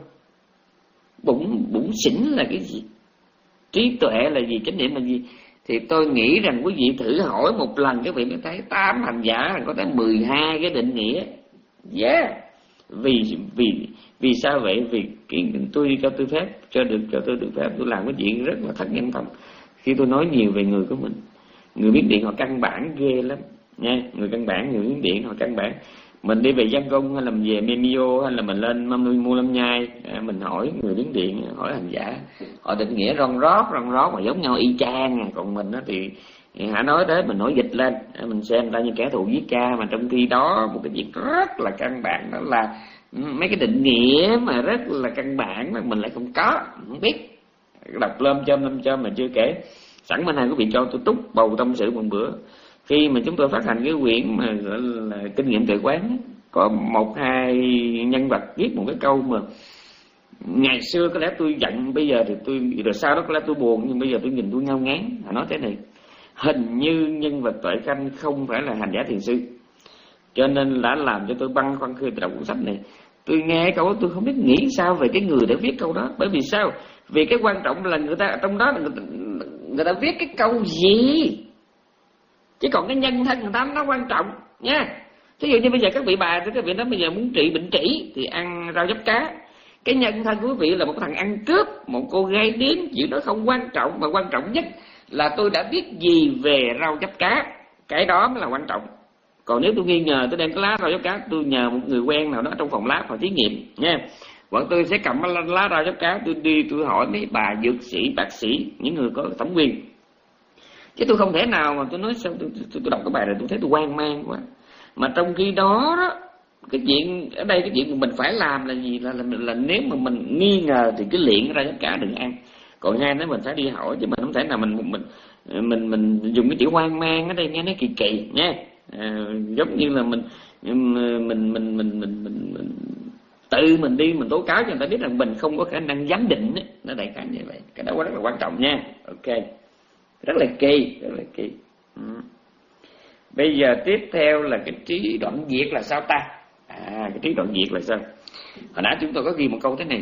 Bụng bụng xỉn là cái gì? Trí tuệ là gì? Chánh niệm là gì? Thì tôi nghĩ rằng quý vị thử hỏi một lần các vị mới thấy tám hành giả có tới mười hai cái định nghĩa. Yeah. Vì vì vì sao vậy? Vì cái, tôi đi cho tôi phép, cho được cho tôi được phép, tôi làm cái chuyện rất là thật nhân tâm. Khi tôi nói nhiều về người của mình, người Miến Điện họ căn bản ghê lắm nha, người căn bản, người Miến Điện họ căn bản. Mình đi về Giang Công hay là mình về Memio hay là mình lên Mua Lâm Nhai, à, mình hỏi người Miến Điện, hỏi hành giả, họ định nghĩa ron rót ron rót mà giống nhau y chang. Còn mình đó thì hả nói tới mình nói dịch lên, mình xem người ta như kẻ thù giết cha, mà trong khi đó một cái chuyện rất là căn bản, đó là mấy cái định nghĩa mà rất là căn bản mà mình lại không có, không biết. Đọc lơm chôm lơm chôm mà chưa kể. Sẵn bên này quý vị cho tôi túc bầu tâm sự một bữa. Khi mà chúng tôi phát hành cái quyển mà gọi là kinh nghiệm tự quán, có một hai nhân vật viết một cái câu mà ngày xưa có lẽ tôi giận, bây giờ thì tôi, rồi sau đó có lẽ tôi buồn, nhưng bây giờ tôi nhìn tôi ngao ngán. Họ nói thế này: hình như nhân vật Tuệ Khanh không phải là hành giả thiền sư, cho nên đã làm cho tôi băn khoăn khi tôi đọc cuốn sách này. Tôi nghe câu đó tôi không biết nghĩ sao về cái người đã viết câu đó. Bởi vì sao? Vì cái quan trọng là người ta trong đó là người ta, người ta viết cái câu gì, chứ còn cái nhân thân người ta nó quan trọng nha. Thí dụ như bây giờ các vị bà thì các vị nói bây giờ muốn trị bệnh trĩ thì ăn rau diếp cá, Cái nhân thân của quý vị là một thằng ăn cướp, một cô gái điếm, chuyện đó không quan trọng, mà quan trọng nhất là tôi đã biết gì về rau chắp cá. Cái đó mới là quan trọng. Còn nếu tôi nghi ngờ, tôi đem cái lá rau chắp cá, tôi nhờ một người quen nào đó trong phòng lab họ thí nghiệm nha. Hoặc tôi sẽ cầm cái lá rau chắp cá, tôi đi tôi hỏi mấy bà dược sĩ, bác sĩ, những người có thẩm quyền. Chứ tôi không thể nào mà tôi nói sao tôi, tôi, tôi đọc cái bài này tôi thấy tôi hoang mang quá. Mà trong khi đó đó, cái chuyện ở đây, cái chuyện mà mình phải làm là gì, là, là, là, là nếu mà mình nghi ngờ thì cái luyện ra tất cả đừng ăn. Còn hai nữa mình phải đi hỏi, chứ mình không thể nào mình mình mình mình dùng cái chữ hoang mang ở đây nghe nó kỳ kỳ nha. À, giống như là mình mình mình mình mình mình, mình, mình, mình tự mình đi mình tố cáo cho người ta biết rằng mình không có khả năng giám định ấy. Nó đại khái như vậy. Cái đó rất là quan trọng nha. Ok, rất là kỳ, rất là kỳ. Ừ. Bây giờ tiếp theo là cái trí đoạn diệt là sao ta? À, cái trí đoạn diệt là sao? Hồi nãy chúng tôi có ghi một câu thế này: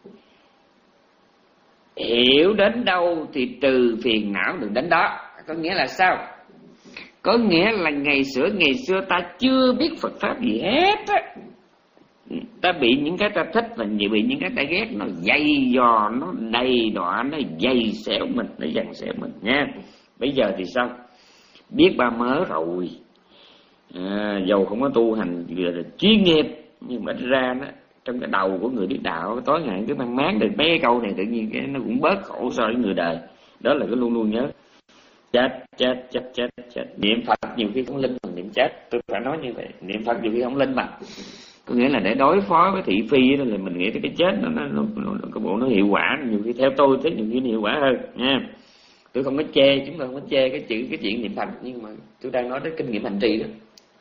hiểu đến đâu thì trừ phiền não được đến đó. Có nghĩa là sao? Có nghĩa là ngày xưa ngày xưa ta chưa biết Phật pháp gì hết á, ta bị những cái ta thích và bị những cái ta ghét nó dày dò, nó đầy đọa, nó dày xéo mình, nó dằn xéo mình nha. Bây giờ thì sao? Biết ba mớ rồi, à, dầu không có tu hành chuyên nghiệp, nhưng mà ra nó trong cái đầu của người biết đạo tối ngày cứ mang máng được mấy cái câu này, tự nhiên cái nó cũng bớt khổ so với người đời. Đó là cái luôn luôn nhớ. Chết, chết, chết, chết, chết. Niệm Phật nhiều khi không linh bằng niệm chết. Tôi phải nói như vậy. Niệm Phật nhiều khi không linh bằng. Có nghĩa là để đối phó với thị phi đó là mình nghĩ tới cái chết nó, nó, nó, nó, cái bộ nó hiệu quả. Nhiều khi theo tôi thấy nhiều khi nó hiệu quả hơn nha. Tôi không có chê, chúng tôi không có chê cái chữ cái chuyện niệm Phật, nhưng mà tôi đang nói tới kinh nghiệm hành trì đó.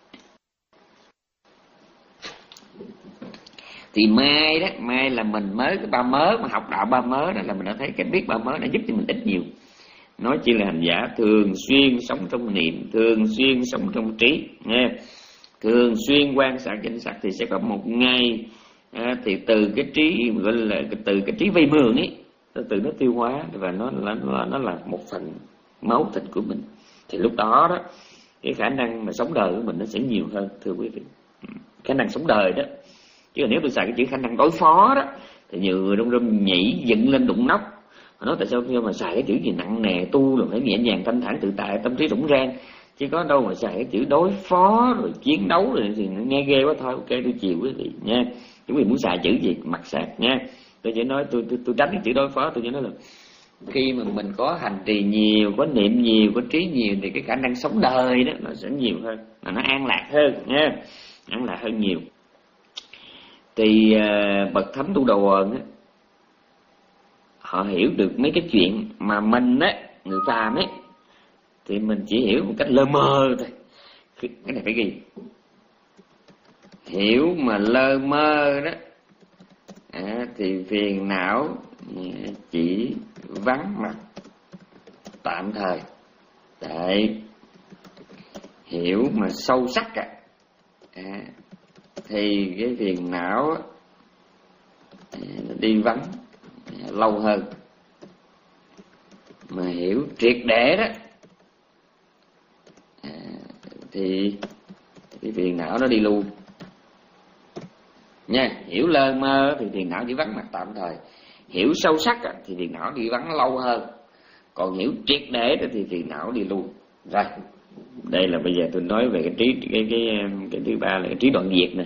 Thì mai đó, mai là mình mới cái ba mớ mà học đạo ba mớ đó là mình đã thấy cái biết ba mớ đã giúp cho mình ít nhiều. Nói chỉ là hành giả thường xuyên sống trong niệm, thường xuyên sống trong trí nha. Thường xuyên quan sát danh sắc thì sẽ có một ngày à, thì từ cái trí gọi là từ cái trí vây mường ấy, từ nó tiêu hóa và nó là nó, nó là một phần máu thịt của mình, thì lúc đó đó cái khả năng mà sống đời của mình nó sẽ nhiều hơn, thưa quý vị. Khả năng sống đời đó, chứ nếu tôi xài cái chữ khả năng đối phó đó thì nhiều người trong râm nhảy dựng lên đụng nóc. Họ nói tại sao khi mà xài cái chữ gì nặng nề, tu rồi phải nhẹ nhàng thanh thản tự tại, tâm trí rỗng rang, chứ có đâu mà xài cái chữ đối phó rồi chiến đấu rồi thì nghe ghê quá. Thôi ok, tôi chiều quý vị nha. Quý vị muốn xài chữ gì mặc sạc nha. Tôi chỉ nói tôi tôi, tôi tránh cái chữ đối phó. Tôi chỉ nói là khi mà mình có hành trì nhiều, có niệm nhiều, có trí nhiều thì cái khả năng sống đời đó nó sẽ nhiều hơn, mà nó an lạc hơn nha, an lạc hơn nhiều. Thì uh, bậc thánh tu đầu quần á, họ hiểu được mấy cái chuyện mà mình á, người phàm ấy, thì mình chỉ hiểu một cách lơ mơ thôi. Cái này phải ghi. Hiểu mà lơ mơ đó à, thì phiền não chỉ vắng mặt tạm thời. Đấy. Hiểu mà sâu sắc à, à thì cái phiền não à, đi vắng à, lâu hơn. Mà hiểu triệt để đó à, thì cái phiền não nó đi luôn nha. Hiểu lơ mơ thì phiền não chỉ vắng mặt tạm thời. Hiểu sâu sắc thì phiền não đi vắng lâu hơn. Còn hiểu triệt để thì phiền não đi luôn. Rồi, đây là bây giờ tôi nói về cái trí cái cái cái thứ ba là cái trí đoạn diệt nè.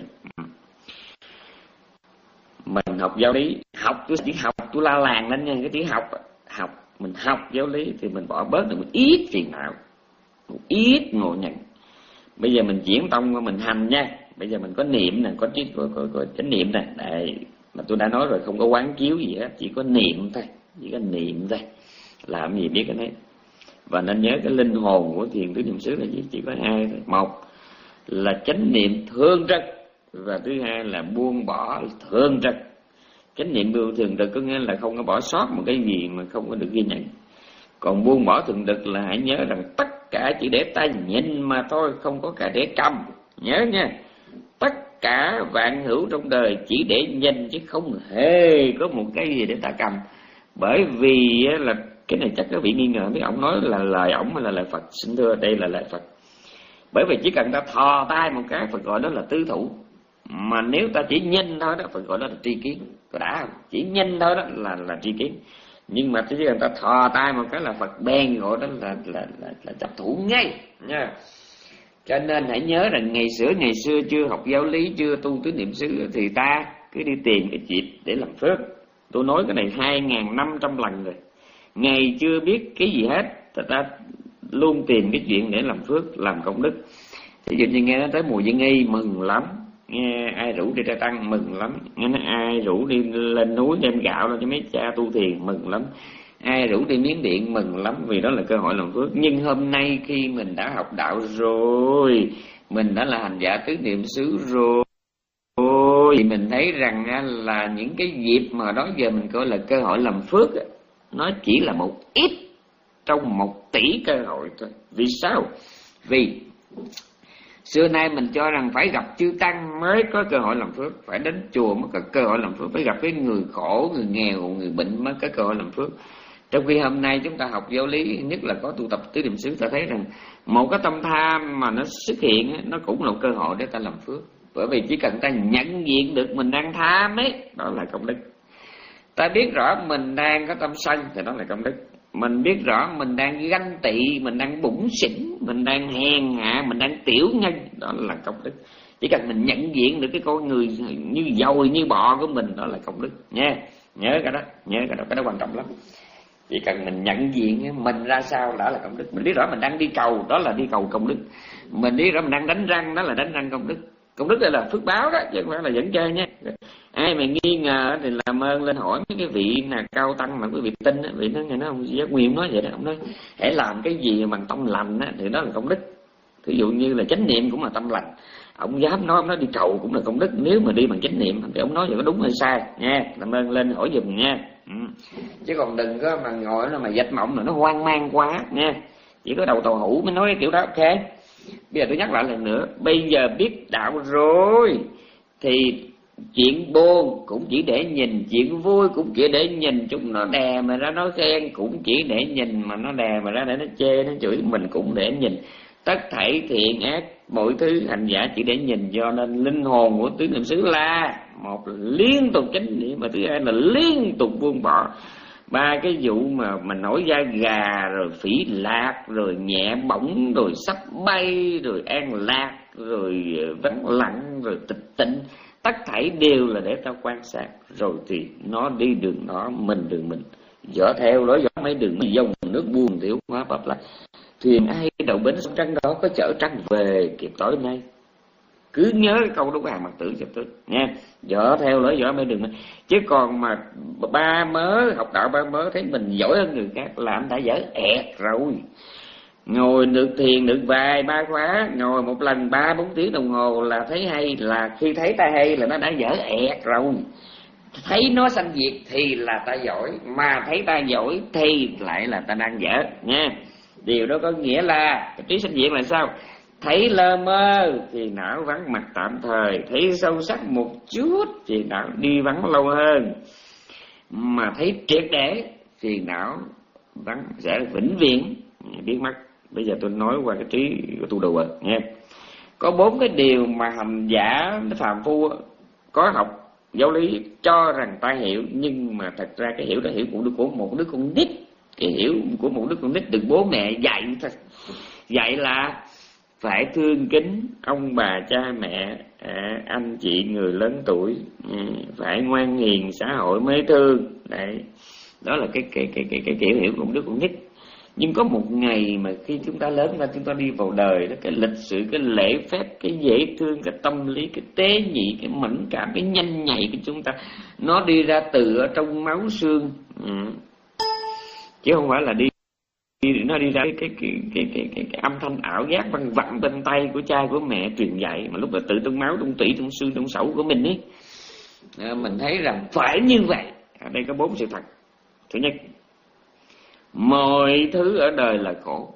Mình học giáo lý, học tôi chỉ học tôi la làng lên nha, cái chữ học học mình học giáo lý thì mình bỏ bớt được một ít phiền não, một ít ngộ nhận. Bây giờ mình chuyển tông qua mình hành nha. Bây giờ mình có niệm nè, có trí có, có, có chánh niệm nè. Đây, mà tôi đã nói rồi, không có quán chiếu gì hết, chỉ có niệm thôi, chỉ có niệm thôi. Làm gì biết cái đấy. Và nên nhớ cái linh hồn của thiền tứ niệm xứ là gì? Chỉ có hai thôi. Một là chánh niệm thường trực, và thứ hai là buông bỏ thường trực. Chánh niệm thường trực có nghĩa là không có bỏ sót một cái gì mà không có được ghi nhận. Còn buông bỏ thường trực là hãy nhớ rằng tất cả chỉ để ta nhìn mà thôi, không có cả để cầm. Nhớ nha, tất cả vạn hữu trong đời chỉ để nhìn chứ không hề có một cái gì để ta cầm. Bởi vì là cái này chắc các vị nghi ngờ mấy ông nói là lời ổng hay là lời Phật. Xin thưa, đây là lời Phật. Bởi vì chỉ cần ta thò tay một cái, Phật gọi đó là tứ thủ. Mà nếu ta chỉ nhìn thôi đó, phải gọi đó là tri kiến, có đã không? Chỉ nhìn thôi đó là là tri kiến. Nhưng mà chỉ cần ta thò tay một cái là Phật bèn gọi đó là là là, là chấp thủ ngay nha. Cho nên hãy nhớ rằng ngày xưa ngày xưa chưa học giáo lý, chưa tu tứ niệm xứ thì ta cứ đi tìm cái dịp để làm phước. Tôi nói cái này hai nghìn năm trăm lần rồi. Ngày chưa biết cái gì hết, ta, ta luôn tìm cái chuyện để làm phước, làm công đức. Ví dụ như nghe nói tới mùa Dân Y mừng lắm, nghe ai rủ đi trai tăng mừng lắm, nghe nói ai rủ đi lên núi đem gạo lên cho mấy cha tu thiền mừng lắm, ai rủ đi Miến Điện mừng lắm, vì đó là cơ hội làm phước. Nhưng hôm nay khi mình đã học đạo rồi, mình đã là hành giả tứ niệm xứ rồi, thì mình thấy rằng là những cái dịp mà đó giờ mình gọi là cơ hội làm phước, nó chỉ là một ít trong một tỷ cơ hội thôi. Vì sao? Vì xưa nay mình cho rằng phải gặp chư tăng mới có cơ hội làm phước, phải đến chùa mới có cơ hội làm phước, phải gặp cái người khổ, người nghèo, người bệnh mới có cơ hội làm phước. Trong khi hôm nay chúng ta học giáo lý, nhất là có tu tập tứ niệm xứ, ta thấy rằng một cái tâm tham mà nó xuất hiện, nó cũng là một cơ hội để ta làm phước. Bởi vì chỉ cần ta nhận diện được mình đang tham ấy, đó là công đức. Ta biết rõ mình đang có tâm sân thì đó là công đức. Mình biết rõ mình đang ganh tị, mình đang bủn xỉn, mình đang hèn hạ, mình đang tiểu nhân, đó là công đức. Chỉ cần mình nhận diện được cái con người như dồi như bọ của mình, đó là công đức nha. Nhớ cái đó, nhớ cái đó, cái đó quan trọng lắm. Chỉ cần mình nhận diện mình ra sao đã là công đức. Mình biết rõ mình đang đi cầu, đó là đi cầu công đức. Mình biết rõ mình đang đánh răng, đó là đánh răng công đức. Công đức đây là phước báo đó, chứ không phải là dẫn chơi nha. Ai mà nghi ngờ thì làm ơn lên hỏi mấy cái vị là cao tăng mà quý vị tin, vị nói nghe nó ông Giác Nguyên nói vậy đó, ông nói hãy làm cái gì bằng tâm lành á, thì đó là công đức. Ví dụ như là chánh niệm cũng là tâm lành. Ông dám nói, ông nói đi cầu cũng là công đức. Nếu mà đi bằng chánh niệm thì ông nói vậy có đúng hay sai nha. Làm ơn lên hỏi giùm nha. Ừ. Chứ còn đừng có mà ngồi nó mà dạch mộng là nó hoang mang quá nha. Chỉ có đầu tàu hũ mới nói cái kiểu đó. Ok, bây giờ tôi nhắc lại lần nữa, bây giờ biết đạo rồi thì chuyện buồn cũng chỉ để nhìn, chuyện vui cũng chỉ để nhìn. Chúng nó đè mà ra nó khen cũng chỉ để nhìn, mà nó đè mà ra để nó chê nó chửi mình cũng để nhìn. Tất thảy thiện ác mọi thứ hành giả chỉ để nhìn. Do nên linh hồn của tứ niệm xứ là một là liên tục chánh niệm, và thứ hai là liên tục buông bỏ. Ba cái vụ mà mình nổi da gà, rồi phỉ lạc, rồi nhẹ bỏng, rồi sắp bay, rồi an lạc, rồi vắng lặng, rồi tịch tịnh, tất thảy đều là để ta quan sát. Rồi thì nó đi đường nó, mình đường mình, dở theo đó, dở mấy đường mấy dòng nước buồn thiếu hóa bập lại. Thuyền ai đầu bến sông Trăng đó có chở trăng về kịp tối nay. Cứ nhớ cái câu đó của Hàng Mặt Tử cho tôi nha. Dở theo lối dở mấy đường. Chứ còn mà ba mớ học đạo ba mớ thấy mình giỏi hơn người khác là anh đã dở ẹt rồi. Ngồi được thiền được vài ba khóa, ngồi một lần ba bốn tiếng đồng hồ là thấy hay, là khi thấy ta hay là nó đã dở ẹt rồi. Thấy nó sanh diệt thì là ta giỏi, mà thấy ta giỏi thì lại là ta đang dở nha. Điều đó có nghĩa là cái trí sanh diệt là sao? Thấy lơ mơ thì não vắng mặt tạm thời, thấy sâu sắc một chút thì não đi vắng lâu hơn, mà thấy triệt để thì não vắng sẽ vĩnh viễn biến mất. Bây giờ tôi nói qua cái trí của tu đồ nha. Có bốn cái điều mà hành giả phàm phu có học giáo lý cho rằng ta hiểu, nhưng mà thật ra cái hiểu đó hiểu của, của một đứa con nít. Cái hiểu của một đứa con nít được bố mẹ dạy thôi. Dạy là phải thương kính ông bà cha mẹ, à, anh chị người lớn tuổi, à, phải ngoan hiền xã hội mới thương. Đấy, đó là cái cái cái cái cái kiểu hiểu của một đứa con nít. Nhưng có một ngày mà khi chúng ta lớn lên, chúng ta đi vào đời đó, cái lịch sự, cái lễ phép, cái dễ thương, cái tâm lý, cái tế nhị, cái mẫn cảm, cái nhanh nhạy của chúng ta, nó đi ra từ ở trong máu xương, ừ. Chứ không phải là đi nó đi ra cái cái cái cái cái, cái, cái âm thanh ảo giác văng vẳng bên tay của cha của mẹ truyền dạy, mà lúc đó tự trong máu, trong tủy, trong xương, trong sẩu của mình ấy, à, mình thấy rằng phải như vậy. Ở đây có bốn sự thật. Thứ nhất, mọi thứ ở đời là khổ.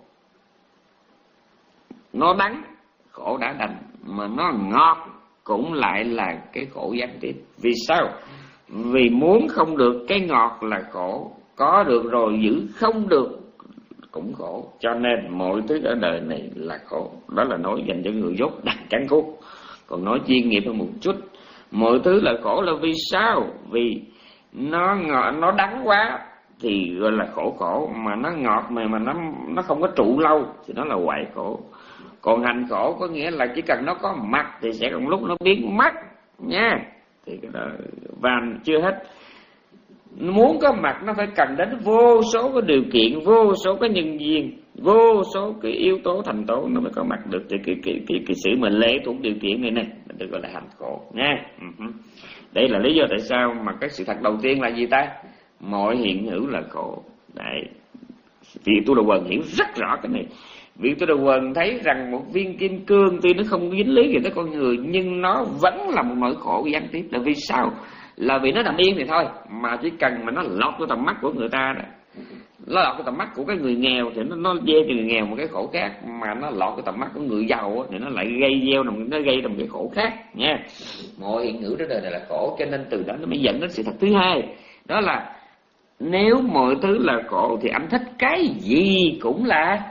Nó đắng, khổ đã đành, mà nó ngọt cũng lại là cái khổ gián tiếp. Vì sao? Vì muốn không được cái ngọt là khổ, có được rồi giữ không được cũng khổ. Cho nên mọi thứ ở đời này là khổ. Đó là nói dành cho người dốt đặt cắn cốt. Còn nói chuyên nghiệp hơn một chút, mọi thứ là khổ là vì sao? Vì nó ngọt, nó đắng quá thì gọi là khổ khổ, mà nó ngọt mà mà nó nó không có trụ lâu thì nó là hoại khổ. Còn hành khổ có nghĩa là chỉ cần nó có mặt thì sẽ còn lúc nó biến mất nha. Thì cái đó và chưa hết, muốn có mặt nó phải cần đến vô số cái điều kiện, vô số cái nhân duyên, vô số cái yếu tố thành tố nó mới có mặt được. Thì cái cái cái, cái sự mà lệ thuộc điều kiện này này được gọi là hành khổ nha. Uh-huh. Đây là lý do tại sao mà cái sự thật đầu tiên là gì ta? Mọi hiện hữu là khổ. Đấy, vì Tu Đà Quần hiểu rất rõ cái này. Vì Tu Đà Quần thấy rằng một viên kim cương tuy nó không dính lý gì tới con người, nhưng nó vẫn là một nỗi khổ gián tiếp. Là vì sao? Là vì nó nằm yên thì thôi, mà chỉ cần mà nó lọt vào tầm mắt của người ta đó, nó lọt vào tầm mắt của cái người nghèo thì nó nó gieo cho người nghèo một cái khổ khác, mà nó lọt vào tầm mắt của người giàu thì nó lại gây gieo đồng nó gây ra một cái khổ khác nha. Mọi hiện hữu đó đời này là khổ, cho nên từ đó nó mới dẫn đến sự thật thứ hai, đó là nếu mọi thứ là khổ thì anh thích cái gì cũng là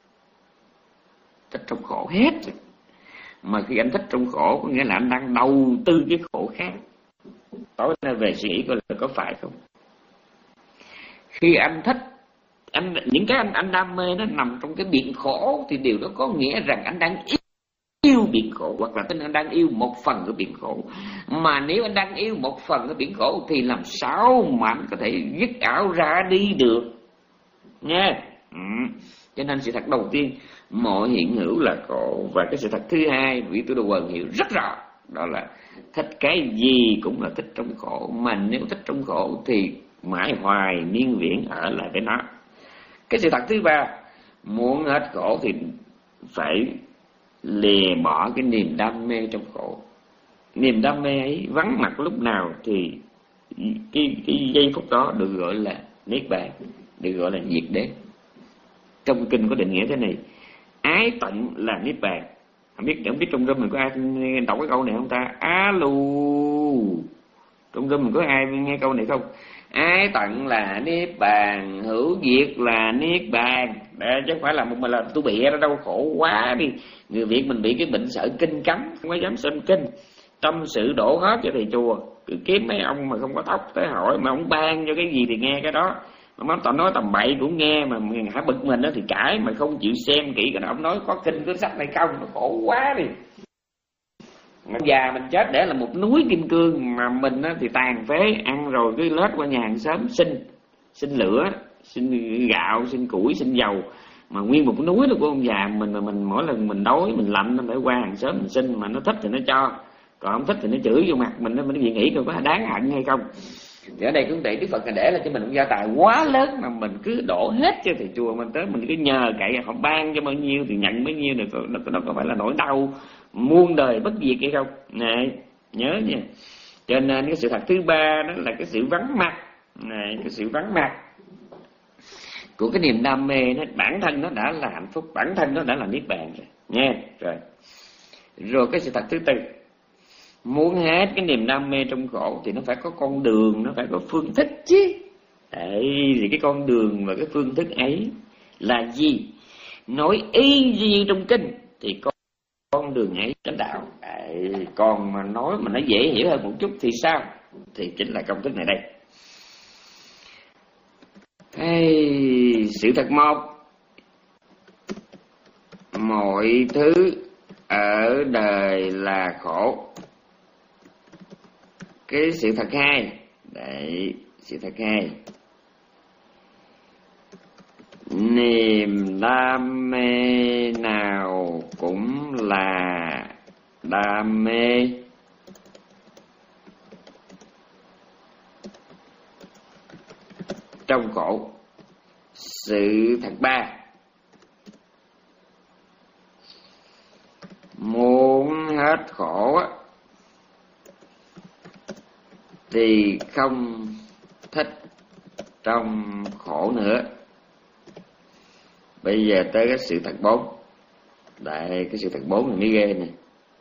thích trong khổ hết. Mà khi anh thích trong khổ có nghĩa là anh đang đầu tư cái khổ khác. Tối nay về suy nghĩ coi là có phải không? Khi anh thích anh những cái anh anh đam mê nó nằm trong cái biển khổ thì điều đó có nghĩa rằng anh đang yêu biển khổ, hoặc là anh đang yêu một phần của biển khổ. Mà nếu anh đang yêu một phần của biển khổ thì làm sao mà anh có thể dứt ảo ra đi được nha. Ừ. Cho nên sự thật đầu tiên mọi hiện hữu là khổ, và cái sự thật thứ hai vị Tu Đà Quần hiểu rất rõ, đó là thích cái gì cũng là thích trong khổ. Mà nếu thích trong khổ thì mãi hoài niên viễn ở lại với nó. Cái sự thật thứ ba, muốn hết khổ thì phải lìa bỏ cái niềm đam mê trong khổ. Niềm đam mê ấy vắng mặt lúc nào thì cái, cái giây phút đó được gọi là niết bàn, được gọi là diệt đế. Trong kinh có định nghĩa thế này: ái tận là niết bàn. Không biết không biết trong râm mình có ai đọc cái câu này không ta? Alo, trong râm mình có ai nghe câu này không? Ái tận là niết bàn, hữu diệt là niết bàn. Để chứ không phải là một mình là tôi bịa ra đâu, khổ quá đi. Người Việt mình bị cái bệnh sợ kinh cấm, không có dám xem kinh. Tâm sự đổ hết cho thầy chùa, cứ kiếm mấy ông mà không có tóc tới hỏi mà ông ban cho cái gì thì nghe cái đó. Mà ông nói tầm bậy cũng nghe, mà hả bực mình đó thì cãi, mà không chịu xem kỹ cái đó. Ông nói có kinh có sách này không, nó khổ quá đi. Ông già mình chết để là một núi kim cương, mà mình thì tàn phế, ăn rồi cứ lết qua nhà hàng xóm xin xin lửa, xin gạo, xin củi, xin dầu, mà nguyên một núi đó của ông già mình. Mà mình mỗi lần mình đói mình lạnh nó phải qua hàng xóm mình xin, mà nó thích thì nó cho, còn không thích thì nó chửi vô mặt mình. Mình nghĩ nghĩ coi có đáng hận hay không. Thì ở đây cũng vậy, Đức Phật để là cho mình một gia tài quá lớn mà mình cứ đổ hết cho thầy chùa mình, tới mình cứ nhờ cậy họ ban cho bao nhiêu thì nhận bấy nhiêu, được đó có phải là nỗi đau muôn đời bất diệt hay không? Này nhớ nha. Cho nên cái sự thật thứ ba đó là cái sự vắng mặt này, cái sự vắng mặt của cái niềm đam mê nó bản thân nó đã là hạnh phúc, bản thân nó đã là niết bàn rồi nha. Rồi rồi cái sự thật thứ tư, muốn hết cái niềm đam mê trong khổ thì nó phải có con đường, nó phải có phương thức chứ. Đấy, thì cái con đường và cái phương thức ấy là gì? Nói y gì trong kinh thì con, con đường ấy chánh đạo. Đấy, còn mà nói mà nó dễ hiểu hơn một chút thì sao? Thì chính là công thức này đây. Hey, sự thật một, mọi thứ ở đời là khổ. Cái sự thật hai, đấy, sự thật hai, niềm đam mê nào cũng là đam mê. Trong khổ. Sự thật ba, muốn hết khổ á thì không thích trong khổ nữa. Bây giờ tới cái sự thật bốn. Đây, cái sự thật bốn này mới ghê nè.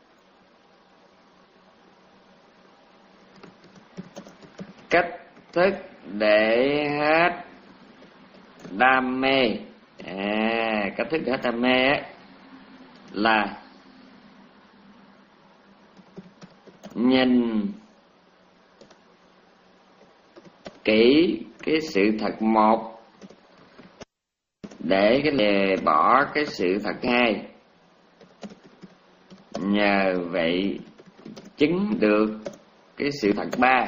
Cách thức để hết đam mê. À, cách thức để hết đam mê á là nhìn kỹ cái sự thật một để cái lìa bỏ cái sự thật hai, nhờ vậy chứng được cái sự thật ba.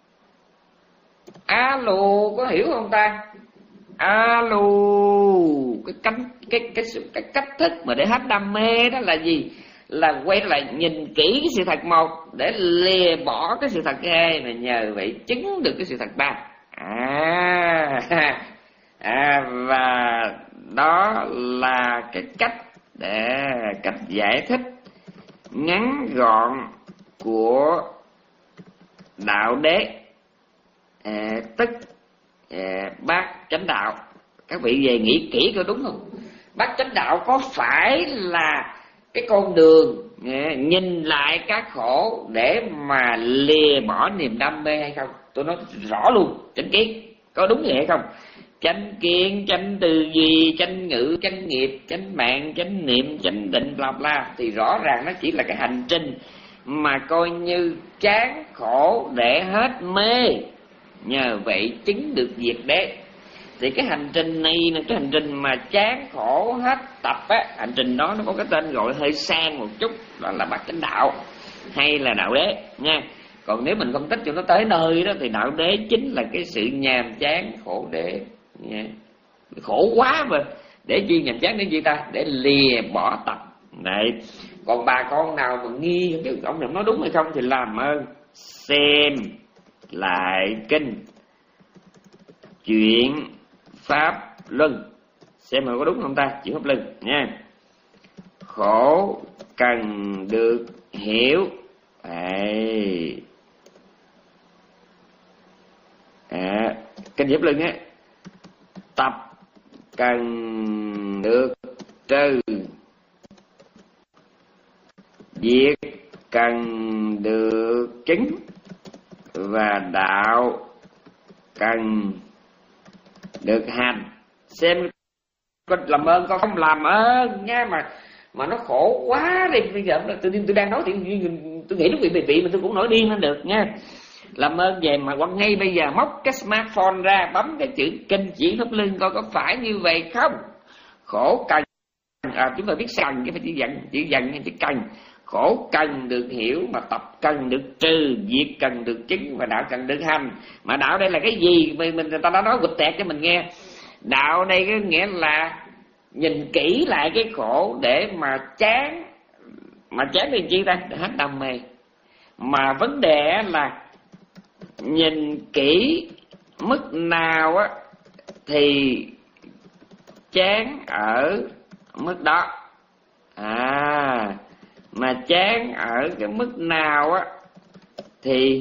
Alo, có hiểu không ta? Alo, cái cách cái cái cái cách thức mà để hết đam mê đó là gì? Là quay lại nhìn kỹ cái sự thật một để lìa bỏ cái sự thật hai, mà nhờ vậy chứng được cái sự thật ba. À, à và đó là cái cách để cách giải thích ngắn gọn của đạo đế, à, tức à, bát chánh đạo. Các vị về nghĩ kỹ coi đúng không? Bát chánh đạo có phải là cái con đường à, nhìn lại các khổ để mà lìa bỏ niềm đam mê hay không? Tôi nói rõ luôn, chánh kiến có đúng vậy hay không? Chánh kiến, chánh tư duy, chánh ngữ, chánh nghiệp, chánh mạng, chánh niệm, chánh định, bla bla, thì rõ ràng nó chỉ là cái hành trình mà coi như chán khổ để hết mê, nhờ vậy chứng được diệt đế. Thì cái hành trình này là cái hành trình mà chán khổ hết tập á, hành trình đó nó có cái tên gọi hơi sang một chút, đó là bát chánh đạo hay là đạo đế nha. Còn nếu mình phân tích cho nó tới nơi đó thì đạo đế chính là cái sự nhàm chán khổ đế nha. Khổ quá mà, để chi nhàm chán để chi ta? Để lìa bỏ tập. Đấy. Còn bà con nào mà nghi chứ ông này nói đúng hay không thì làm ơn xem lại kinh Chuyện Pháp Luân, xem mà có đúng không ta? Chuyện Pháp Luân nha. Khổ cần được hiểu. Đấy. À, kinh Pháp Luân á, tập cần được trừ, việc cần được chứng, và đạo cần được hành. Xem có làm ơn con không làm ơn nha, mà mà nó khổ quá đi. Bây giờ tôi tôi đang nói thì tôi nghĩ nó bị bị bị mà tôi cũng nổi điên lên được nha. Làm ơn về mà quăng ngay bây giờ móc cái smartphone ra, bấm cái chữ kinh Chuyển Pháp Luân coi có phải như vậy không. Khổ cần, à, chúng ta biết cần chứ phải chỉ dần chỉ dần hay chỉ cần. Khổ cần được hiểu, mà tập cần được trừ, việc cần được chứng, và đạo cần được hành. Mà đạo đây là cái gì? Mình, mình người ta đã nói quịch tẹt cho mình nghe. Đạo đây có nghĩa là nhìn kỹ lại cái khổ để mà chán. Mà chán thì chi ta? Để hết đam mê. Mà vấn đề là nhìn kỹ mức nào á thì chán ở mức đó. À, mà chán ở cái mức nào á thì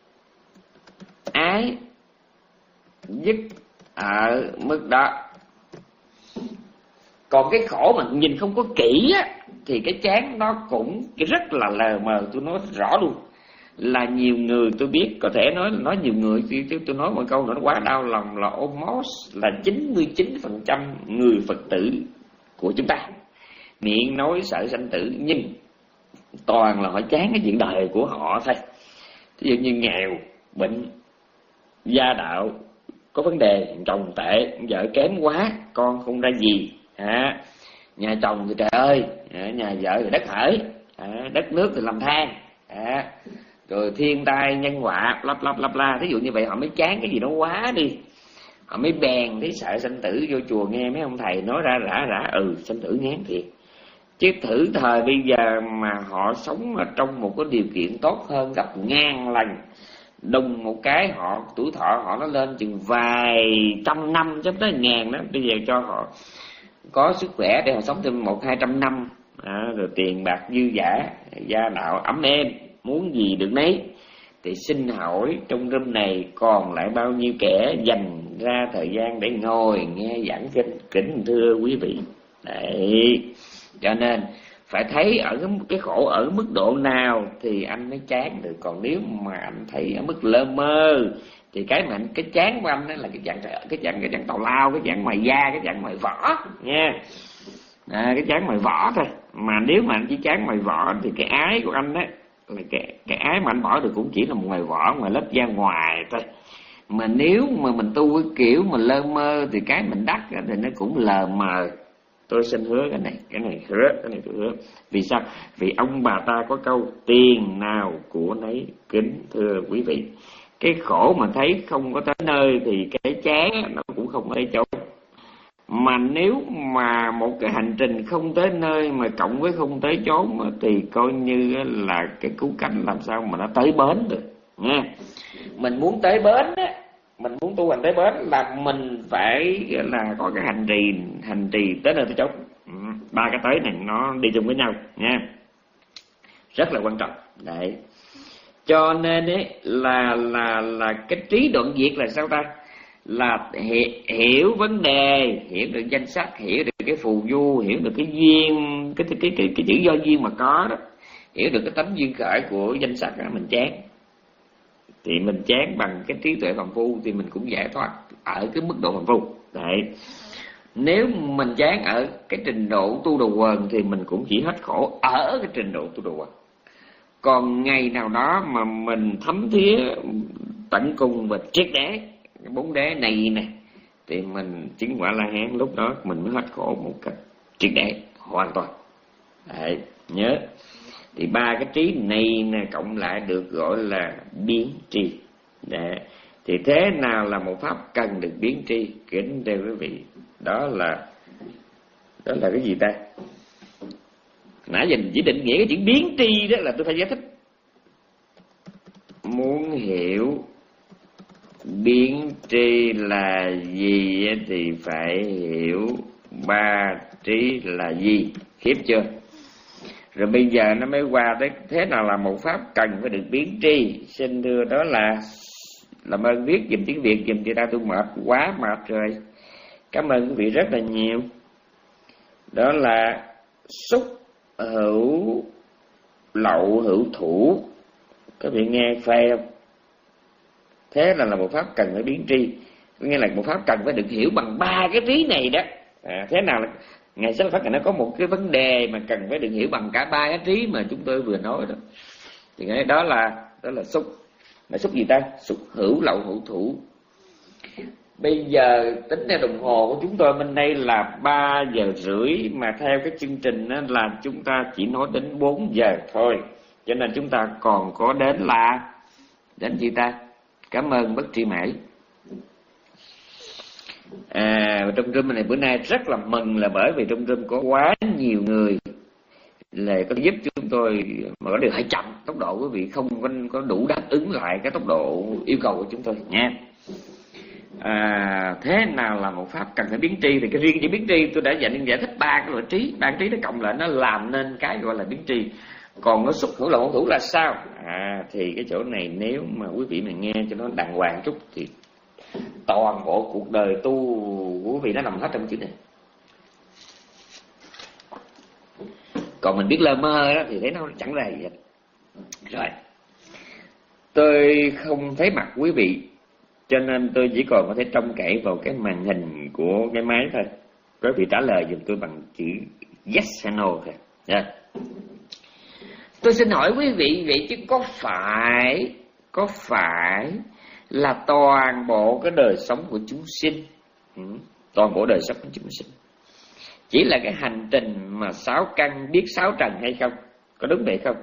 ái dứt ở mức đó. Còn cái khổ mà nhìn không có kỹ á thì cái chán nó cũng rất là lờ mờ. Tôi nói rõ luôn là nhiều người tôi biết, có thể nói nói nhiều người, tôi, tôi nói một câu nữa nó quá đau lòng, là almost là chín mươi chín phần trăm người Phật tử của chúng ta miệng nói sợ sanh tử, nhưng toàn là họ chán cái chuyện đời của họ thôi. Ví dụ như nghèo, bệnh, gia đạo có vấn đề, chồng tệ, vợ kém quá, con không ra gì, à, nhà chồng thì trời ơi, à, nhà vợ thì đất hỡi, à, đất nước thì làm than, à, rồi thiên tai nhân họa lắp lắp lắp la. Ví dụ như vậy họ mới chán cái gì đó quá đi, họ mới bèn thấy sợ sanh tử. Vô chùa nghe mấy ông thầy nói ra rã rã, ừ sanh tử ngán thiệt. Chứ thử thời bây giờ mà họ sống ở trong một cái điều kiện tốt hơn gấp ngàn lần, đùng một cái họ tuổi thọ họ nó lên chừng vài trăm năm chứ tới ngàn đó. Bây giờ cho họ có sức khỏe để họ sống thêm một hai trăm năm, à, rồi tiền bạc dư dả, gia đạo ấm êm, muốn gì được nấy. Thì xin hỏi trong room này còn lại bao nhiêu kẻ dành ra thời gian để ngồi nghe giảng kinh? Kính thưa quý vị, đấy, cho nên phải thấy ở cái, cái khổ ở mức độ nào thì anh mới chán được. Còn nếu mà anh thấy ở mức lơ mơ thì cái mà anh, cái chán của anh đó là cái dạng cái dạng cái dạng tào lao, cái dạng ngoài da, cái dạng ngoài vỏ nha, à, cái chán ngoài vỏ thôi. Mà nếu mà anh chỉ chán ngoài vỏ thì cái ái của anh đó là cái, cái ái mà anh bỏ được cũng chỉ là một ngoài vỏ, ngoài lớp da ngoài thôi. Mà nếu mà mình tu cái kiểu mà lơ mơ thì cái mình đắc thì nó cũng lờ mờ. Tôi xin hứa cái này, cái này hứa, cái này tôi hứa. Vì sao? Vì ông bà ta có câu tiền nào của nấy kính, thưa quý vị. Cái khổ mà thấy không có tới nơi thì cái chán nó cũng không có tới chỗ. Mà nếu mà một cái hành trình không tới nơi mà cộng với không tới chốn thì coi như là cái cứu cánh làm sao mà nó tới bến được nha. Mình muốn tới bến á, mình muốn tu hành tới bến là mình phải là có cái hành trì hành trì tới nơi tới chốn. Ba cái tới này nó đi chung với nhau nha, rất là quan trọng đấy. Cho nên ấy là là là cái trí đoạn diệt là sao ta? Là hiểu, hiểu vấn đề, hiểu được danh sách, hiểu được cái phù du, hiểu được cái duyên, cái cái cái cái, cái chữ do duyên mà có đó, hiểu được cái tánh duyên khởi của danh sách đó, mình chán. Thì mình chán bằng cái trí tuệ phàm phu thì mình cũng giải thoát ở cái mức độ phàm phu. Đấy. Nếu mình chán ở cái trình độ tu đồ quần thì mình cũng chỉ hết khổ ở cái trình độ tu đồ quần. Còn ngày nào đó mà mình thấm thía tận cùng và triệt để cái bốn đế này nè thì mình chứng quả La Hán, lúc đó mình mới hết khổ một cách triệt để hoàn toàn. Đấy, nhớ thì ba cái trí này nè cộng lại được gọi là biến tri. Đấy. Thì thế nào là một pháp cần được biến tri? Kính thưa quý vị, đó là đó là cái gì ta? Nãy giờ chỉ định nghĩa cái chữ biến tri đó là tôi phải giải thích. Muốn hiểu biến tri là gì thì phải hiểu ba trí là gì. Khiếp chưa? Rồi bây giờ nó mới qua tới thế nào là một pháp cần phải được biến tri. Xin thưa đó là làm ơn viết dùm tiếng Việt dùm chị ta, tôi mệt quá mệt rồi. Cảm ơn quý vị rất là nhiều. Đó là xúc hữu lậu hữu thủ. Các vị nghe phê không? Thế là là một pháp cần phải biến tri, nghĩa là một pháp cần phải được hiểu bằng ba cái trí này đó. À, thế nào là ngày sáng pháp nó có một cái vấn đề mà cần phải được hiểu bằng cả ba cái trí mà chúng tôi vừa nói đó. Thì cái đó là đó là xúc. Là xúc gì ta? Xúc hữu lậu hữu thủ. Bây giờ tính theo đồng hồ của chúng tôi bên đây là ba giờ rưỡi, mà theo cái chương trình đó là chúng ta chỉ nói đến bốn giờ thôi. Cho nên chúng ta còn có đến là đến gì ta? Cảm ơn Bất Tri Mãi. À, trong room này bữa nay rất là mừng là bởi vì trong room có quá nhiều người là có giúp chúng tôi, mà có điều hãy chậm tốc độ, quý vị không có, có đủ đáp ứng lại cái tốc độ yêu cầu của chúng tôi nha. À, thế nào là một pháp cần phải biến tri? Thì cái riêng chữ biến tri tôi đã dành giải thích ba cái loại trí, ba cái trí nó cộng lại nó làm nên cái gọi là biến tri. Còn nó xúc hữu lậu hữu thủ là sao? À, thì cái chỗ này nếu mà quý vị mà nghe cho nó đàng hoàng chút thì toàn bộ cuộc đời tu của quý vị nó nằm hết trong chữ này. Còn mình biết lơ mơ đó thì thấy nó chẳng ra gì hết. Rồi, tôi không thấy mặt quý vị, cho nên tôi chỉ còn có thể trông cậy vào cái màn hình của cái máy thôi. Quý vị trả lời giùm tôi bằng chữ yes hay no thôi. Yeah. Tôi xin hỏi quý vị vậy chứ có phải có phải là toàn bộ cái đời sống của chúng sinh, ừ, toàn bộ đời sống của chúng sinh chỉ là cái hành trình mà sáu căn biết sáu trần hay không? Có đúng vậy không?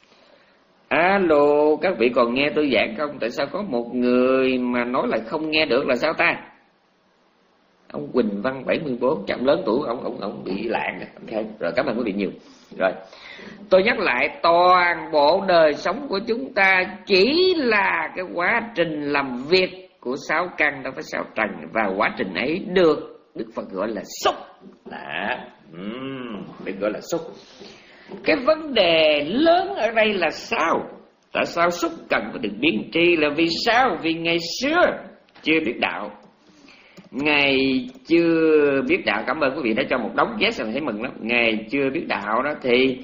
Alo, các vị còn nghe tôi giảng không? Tại sao có một người mà nói là không nghe được là sao ta? Ông Quỳnh Văn bảy mươi bốn, chậm lớn tuổi, ông ông ông bị lạng rồi. Okay. Rồi, cảm ơn quý vị nhiều. Rồi, tôi nhắc lại, toàn bộ đời sống của chúng ta chỉ là cái quá trình làm việc của sáu căn đó với sáu trần, và quá trình ấy được Đức Phật gọi là xúc. Đó, uhm, được gọi là xúc. Cái vấn đề lớn ở đây là sao? Tại sao xúc cần phải được biến tri? Là vì sao? Vì ngày xưa chưa biết đạo. Ngày chưa biết đạo, cảm ơn quý vị đã cho một đống yes rồi, thấy mừng lắm. Ngày chưa biết đạo đó thì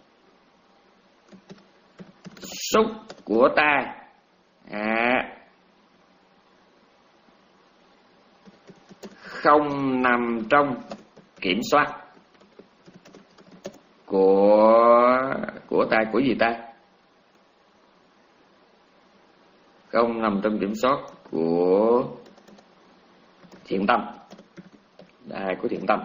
xúc của ta à, không nằm trong kiểm soát của của ta, của gì ta? không nằm trong kiểm soát của thiện tâm, đại của thiện tâm.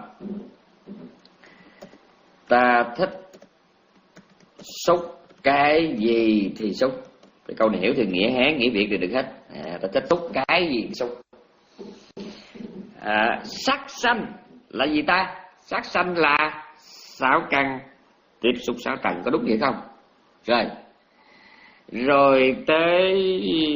Ta thích xúc cái gì thì xúc. Cái câu này hiểu thì nghĩa Hán, nghĩa Việt thì được hết. À, ta thích xúc cái gì thì xúc. À, sắc sanh là gì ta? Sắc sanh là sáu căn tiếp xúc sáu trần, có đúng vậy không? Rồi, rồi tới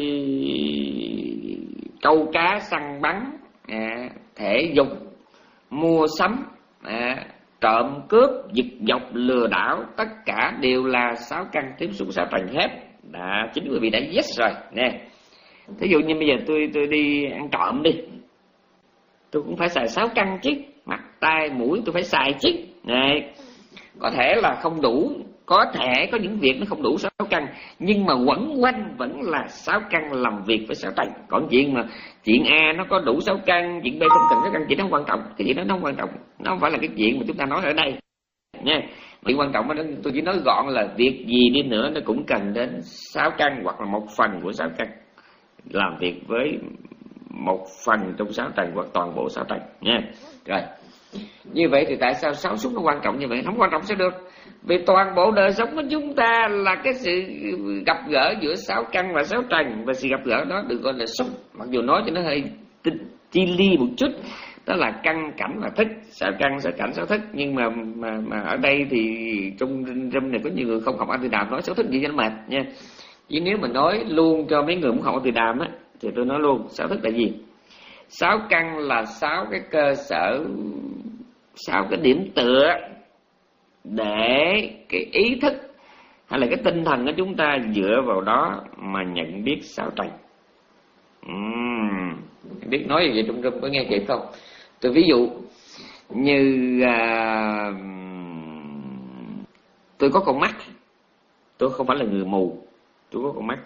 câu cá săn bắn, à, thể dục, mua sắm, à, trộm cướp, giật dọc, lừa đảo, tất cả đều là sáu căn tiếp xúc sáu trần hết. Đã, chính quý vị đã yes rồi nè. Thí dụ như bây giờ tôi tôi đi ăn trộm đi, tôi cũng phải xài sáu căn chứ, mặt tai mũi tôi phải xài chứ. Này, có thể là không đủ, có thể có những việc nó không đủ sáu căn, nhưng mà quẩn quanh vẫn là sáu căn làm việc với sáu trần. Còn chuyện mà chuyện A nó có đủ sáu căn, chuyện B không cần sáu căn, chuyện đó không quan trọng. Cái chuyện đó nó không quan trọng, nó không phải là cái chuyện mà chúng ta nói ở đây nha. Chuyện quan trọng đó, tôi chỉ nói gọn là việc gì đi nữa nó cũng cần đến sáu căn hoặc là một phần của sáu căn làm việc với một phần trong sáu trần hoặc toàn bộ sáu trần nha. Rồi, như vậy thì tại sao sáu xúc nó quan trọng như vậy? Không quan trọng sao được? Vì toàn bộ đời sống của chúng ta là cái sự gặp gỡ giữa sáu căn và sáu trần, và sự gặp gỡ đó được gọi là xúc. Mặc dù nói cho nó hơi chi ly một chút, đó là căn cảnh và thức, sáu căn sáu cảnh sáu thức. Nhưng mà mà mà ở đây thì trong râm này có nhiều người không học A Từ Đàm nói sáu thức gì cho nó mệt nha. Chỉ nếu mà nói luôn cho mấy người muốn học A Từ Đàm á thì tôi nói luôn sáu thức là gì. Sáu căn là sáu cái cơ sở, sáu cái điểm tựa để cái ý thức hay là cái tinh thần của chúng ta dựa vào đó mà nhận biết sáu trần. Uhm, biết nói gì trong rừng có nghe kịp không? Tôi ví dụ như à, tôi có con mắt, tôi không phải là người mù, tôi có con mắt.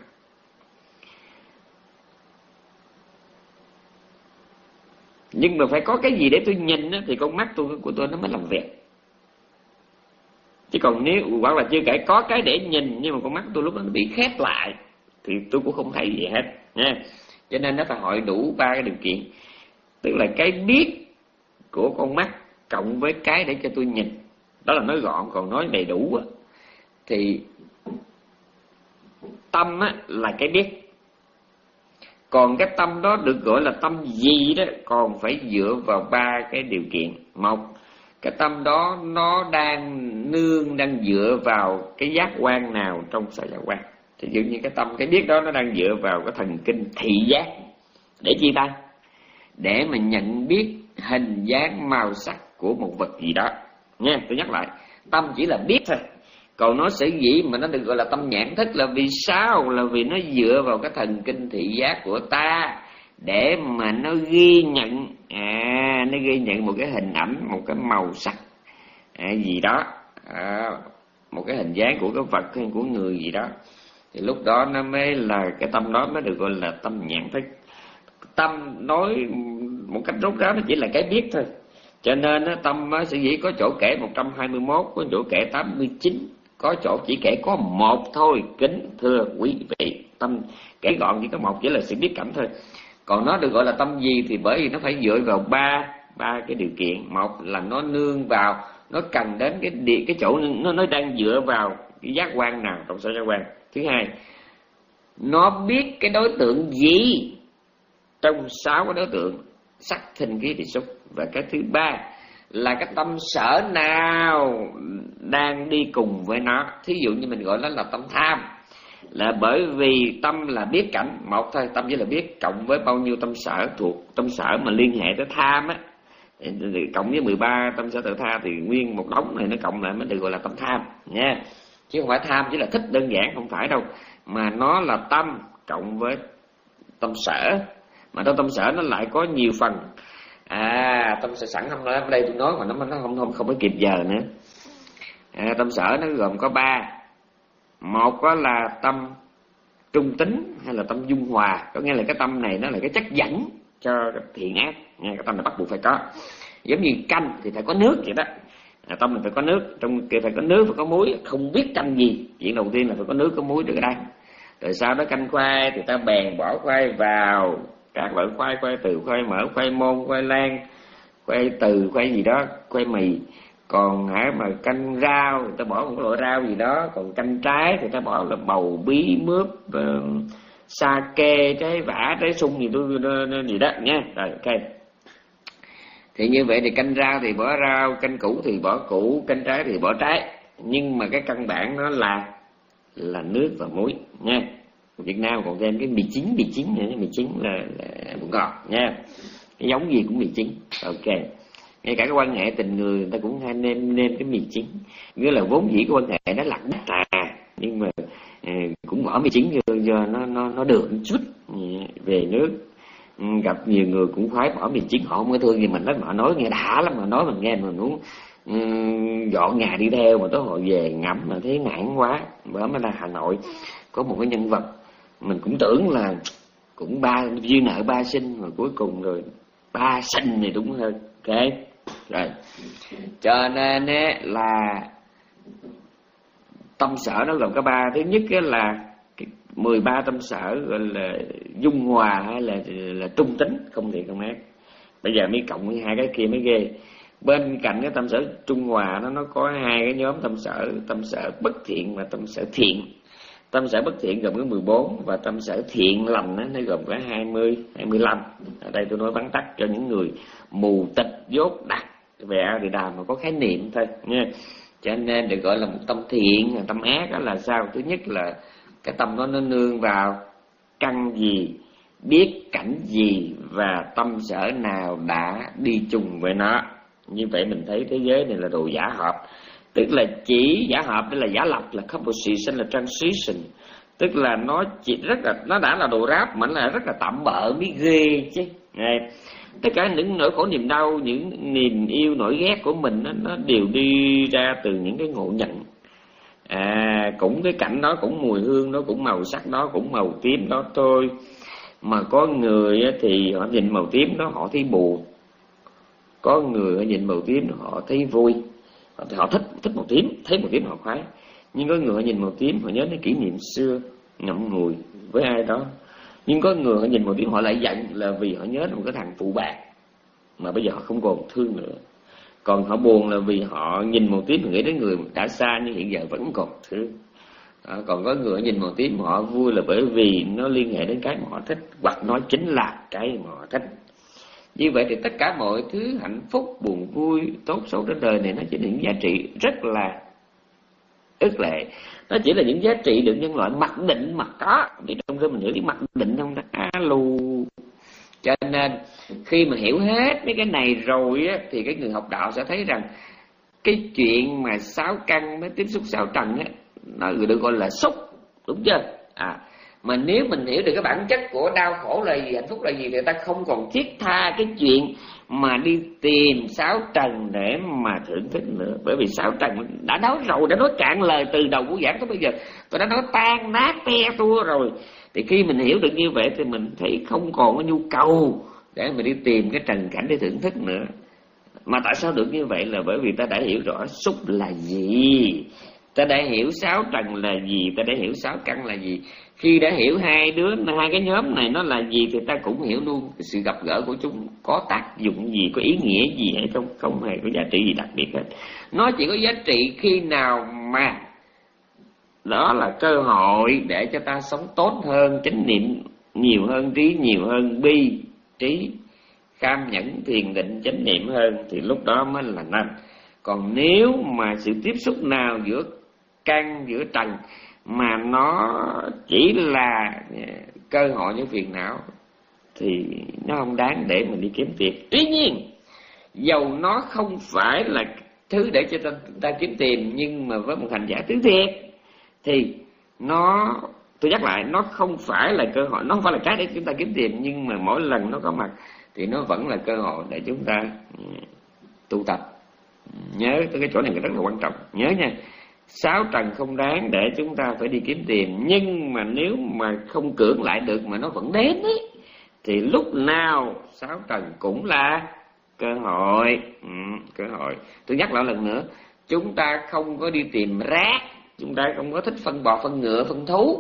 Nhưng mà phải có cái gì để tôi nhìn á, thì con mắt tôi của tôi nó mới làm việc. Chứ còn nếu hoặc là chưa kể có cái để nhìn nhưng mà con mắt tôi lúc đó nó bị khép lại thì tôi cũng không thấy gì hết nha. Cho nên nó phải hội đủ ba cái điều kiện, tức là cái biết của con mắt cộng với cái để cho tôi nhìn. Đó là nói gọn. Còn nói đầy đủ á, thì tâm á, là cái biết. Còn cái tâm đó được gọi là tâm gì đó còn phải dựa vào ba cái điều kiện. Một, cái tâm đó nó đang nương, đang dựa vào cái giác quan nào trong sở giác quan. Thì dụ như cái tâm, cái biết đó nó đang dựa vào cái thần kinh thị giác. Để chi ta? Để mà nhận biết hình dáng màu sắc của một vật gì đó nha. Tôi nhắc lại, tâm chỉ là biết thôi. Còn nó sở dĩ mà nó được gọi là tâm nhãn thức là vì sao? Là vì nó dựa vào cái thần kinh thị giác của ta để mà nó ghi nhận, à, nó ghi nhận một cái hình ảnh, một cái màu sắc, à, gì đó, à, một cái hình dáng của cái vật hay của người gì đó. Thì lúc đó nó mới là cái tâm đó mới được gọi là tâm nhãn thức. Tâm nói một cách rốt ráo nó chỉ là cái biết thôi. Cho nên tâm sở dĩ có chỗ kể một trăm hai mươi mốt, có chỗ kể tám mươi chín, có chỗ chỉ kể có một thôi. Kính thưa quý vị, tâm kể gọn chỉ có một, chỉ là sự biết cảnh thôi. Còn nó được gọi là tâm gì thì bởi vì nó phải dựa vào ba ba cái điều kiện. Một là nó nương vào, nó cần đến cái địa, cái chỗ nó nó đang dựa vào cái giác quan nào trong sở giác quan. Thứ hai, nó biết cái đối tượng gì trong sáu cái đối tượng sắc thinh khí thì xúc. Và cái thứ ba là cái tâm sở nào đang đi cùng với nó. Thí dụ như mình gọi nó là tâm tham, là bởi vì tâm là biết cảnh một thôi, tâm chỉ là biết cộng với bao nhiêu tâm sở thuộc tâm sở mà liên hệ tới tham á, cộng với mười ba tâm sở tự tha thì nguyên một đống này nó cộng lại mới được gọi là tâm tham nha. Chứ không phải tham chỉ là thích đơn giản, không phải đâu, mà nó là tâm cộng với tâm sở, mà trong tâm sở nó lại có nhiều phần. À, tâm sở sẵn không nói ở đây tôi nói mà nó nó không không không có kịp giờ nữa. À, tâm sở nó gồm có ba. Một đó là tâm trung tính hay là tâm dung hòa, có nghĩa là cái tâm này nó là cái chất dẫn cho thiện ác nha. Cái tâm này bắt buộc phải có, giống như canh thì phải có nước vậy đó. À, tâm này phải có nước, trong kia phải có nước, phải có muối. Không biết canh gì, chuyện đầu tiên là phải có nước có muối được ở đây. Rồi sau đó canh khoai thì ta bèn bỏ khoai vào, các loại khoai, khoai từ, khoai mỡ, khoai môn, khoai lang, khoai từ, khoai gì đó, khoai mì. Còn hả mà canh rau thì ta bỏ một loại rau gì đó. Còn canh trái thì ta bỏ là bầu, bí, mướp, uh, sa kê, trái vả, trái sung gì, gì đó nha. Rồi ok. Thì như vậy thì canh rau thì bỏ rau, canh củ thì bỏ củ, canh trái thì bỏ trái. Nhưng mà cái căn bản nó là là nước và muối nha. Việt Nam còn thêm cái mì chính, mì chính nữa, mì chính là, là bột ngọt nha. Cái giống gì cũng mì chính. Ok. Ngay cả cái quan hệ tình người người ta cũng hay nêm nêm cái mì chính. Nghĩa là vốn dĩ cái quan hệ nó lạc đắt à, nhưng mà à, cũng bỏ mì chính vô, vô nó nó nó được một chút về nước. Gặp nhiều người cũng khoái bỏ mì chính, họ không có thương gì mình đó, họ nói nghe đã lắm, mà nói mình nghe mình muốn um, dọn nhà đi theo, mà tối hồi về ngẫm mà thấy nản quá. Bữa mới ra Hà Nội có một cái nhân vật mình cũng tưởng là cũng ba duyên nợ ba sinh, mà cuối cùng rồi ba sinh thì đúng hơn. Ok rồi, cho nên á, là tâm sở nó gồm có ba. Thứ nhất á, là mười ba tâm sở gọi là dung hòa hay là là trung tính, không thiện không ác. Bây giờ mới cộng với hai cái kia mới ghê. Bên cạnh cái tâm sở trung hòa nó nó có hai cái nhóm tâm sở, tâm sở bất thiện và tâm sở thiện. Tâm sở bất thiện gồm có mười bốn, và tâm sở thiện lành đó, nó gồm có hai mươi, hai mươi lăm. Ở đây tôi nói vắn tắt cho những người mù tịch dốt đặc về A Di Đà mà có khái niệm thôi nha. Cho nên được gọi là một tâm thiện. Tâm ác đó là sao? Thứ nhất là cái tâm đó nó nương vào căn gì, biết cảnh gì, và tâm sở nào đã đi chung với nó. Như vậy mình thấy thế giới này là đồ giả hợp. Tức là chỉ giả hợp, đây là giả lập, là composition, là transition. Tức là nó chỉ rất là, nó đã là đồ ráp mà nó là rất là tạm bợ mới ghê chứ. Này, tất cả những nỗi khổ niềm đau, những niềm yêu nỗi ghét của mình nó, nó đều đi ra từ những cái ngộ nhận. À, cũng cái cảnh đó, cũng mùi hương đó, cũng màu sắc đó, cũng màu tím đó thôi. Mà có người thì họ nhìn màu tím đó họ thấy buồn, có người họ nhìn màu tím họ thấy vui, họ thích thích màu tím, thấy màu tím họ khoái. Nhưng có người họ nhìn màu tím họ nhớ đến kỷ niệm xưa ngậm ngùi với ai đó. Nhưng có người họ nhìn màu tím họ lại giận là vì họ nhớ đến một cái thằng phụ bạc mà bây giờ họ không còn thương nữa. Còn họ buồn là vì họ nhìn màu tím, nghĩ đến người đã xa nhưng hiện giờ vẫn còn thương. À, còn có người nhìn màu tím họ vui là bởi vì nó liên hệ đến cái mà họ thích, hoặc nó chính là cái mà họ thích. Như vậy thì tất cả mọi thứ hạnh phúc, buồn vui, tốt xấu trên đời này nó chỉ là những giá trị rất là ức lệ. Nó chỉ là những giá trị được nhân loại mặc định mà có. Thì trong khi mình hiểu cái mặc định không ta? Alo. Cho nên khi mà hiểu hết mấy cái này rồi á, thì cái người học đạo sẽ thấy rằng cái chuyện mà sáu căn mới tiếp xúc sáu trần á, nó được gọi là xúc, đúng chưa? À, mà nếu mình hiểu được cái bản chất của đau khổ là gì, hạnh phúc là gì, thì ta không còn thiết tha cái chuyện mà đi tìm sáu trần để mà thưởng thức nữa. Bởi vì sáu trần đã nói rồi, đã nói cạn lời từ đầu của giảng tới bây giờ, tôi đã nói tan nát te tua rồi. Thì khi mình hiểu được như vậy thì mình thấy không còn có nhu cầu để mà đi tìm cái trần cảnh để thưởng thức nữa. Mà tại sao được như vậy là bởi vì ta đã hiểu rõ xúc là gì, ta đã hiểu sáu trần là gì, ta đã hiểu sáu căn là gì. Khi đã hiểu hai đứa, hai cái nhóm này nó là gì thì ta cũng hiểu luôn sự gặp gỡ của chúng có tác dụng gì, có ý nghĩa gì hay không, không hề có giá trị gì đặc biệt hết. Nó chỉ có giá trị khi nào mà đó là cơ hội để cho ta sống tốt hơn, chánh niệm nhiều hơn, trí nhiều hơn, bi, trí, kham nhẫn, thiền định, chánh niệm hơn, thì lúc đó mới là nên. Còn nếu mà sự tiếp xúc nào giữa căn, giữa trần mà nó chỉ là cơ hội những phiền não thì nó không đáng để mình đi kiếm tiền. Tuy nhiên, dầu nó không phải là thứ để cho ta, ta kiếm tiền, nhưng mà với một hành giả thứ thiệt thì nó, tôi nhắc lại, nó không phải là cơ hội, nó không phải là cái để chúng ta kiếm tiền, nhưng mà mỗi lần nó có mặt thì nó vẫn là cơ hội để chúng ta tu tập. Nhớ tới cái chỗ này rất là quan trọng, nhớ nha. Sáu trần không đáng để chúng ta phải đi kiếm tiền, nhưng mà nếu mà không cưỡng lại được mà nó vẫn đến ấy, thì lúc nào sáu trần cũng là cơ hội. Ừ, cơ hội. Tôi nhắc lại lần nữa, chúng ta không có đi tìm rác, chúng ta không có thích phân bò, phân ngựa, phân thú,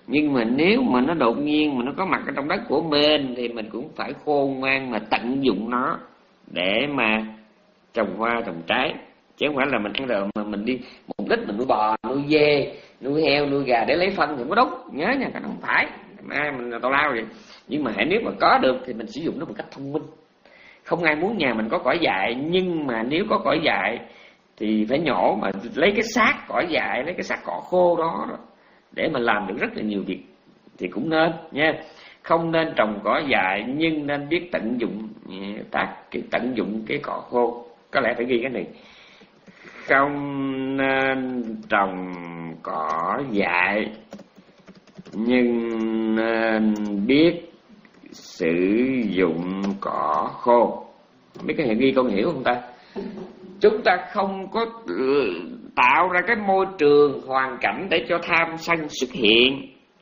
Nhưng mà nếu mà nó đột nhiên mà nó có mặt ở trong đất của mình thì mình cũng phải khôn ngoan mà tận dụng nó để mà trồng hoa trồng trái, chứ không phải là mình ăn rồi mà mình đi mục đích mình nuôi bò, nuôi dê, nuôi heo, nuôi gà để lấy phân thì không có đúng. Nhớ nha, cái đó không phải ai mình tào lao vậy. Nhưng mà hãy nếu mà có được thì mình sử dụng nó một cách thông minh. Không ai muốn nhà mình có cỏ dại, nhưng mà nếu có cỏ dại thì phải nhổ, mà lấy cái xác cỏ dại, lấy cái xác cỏ khô đó để mà làm được rất là nhiều việc thì cũng nên nha. Không nên trồng cỏ dại nhưng nên biết tận dụng tác tận dụng cái cỏ khô. Có lẽ phải ghi cái này: không nên trồng cỏ dại nhưng nên biết sử dụng cỏ khô. Biết cái này ghi con hiểu không ta? Chúng ta không có tạo ra cái môi trường hoàn cảnh để cho tham sân xuất hiện.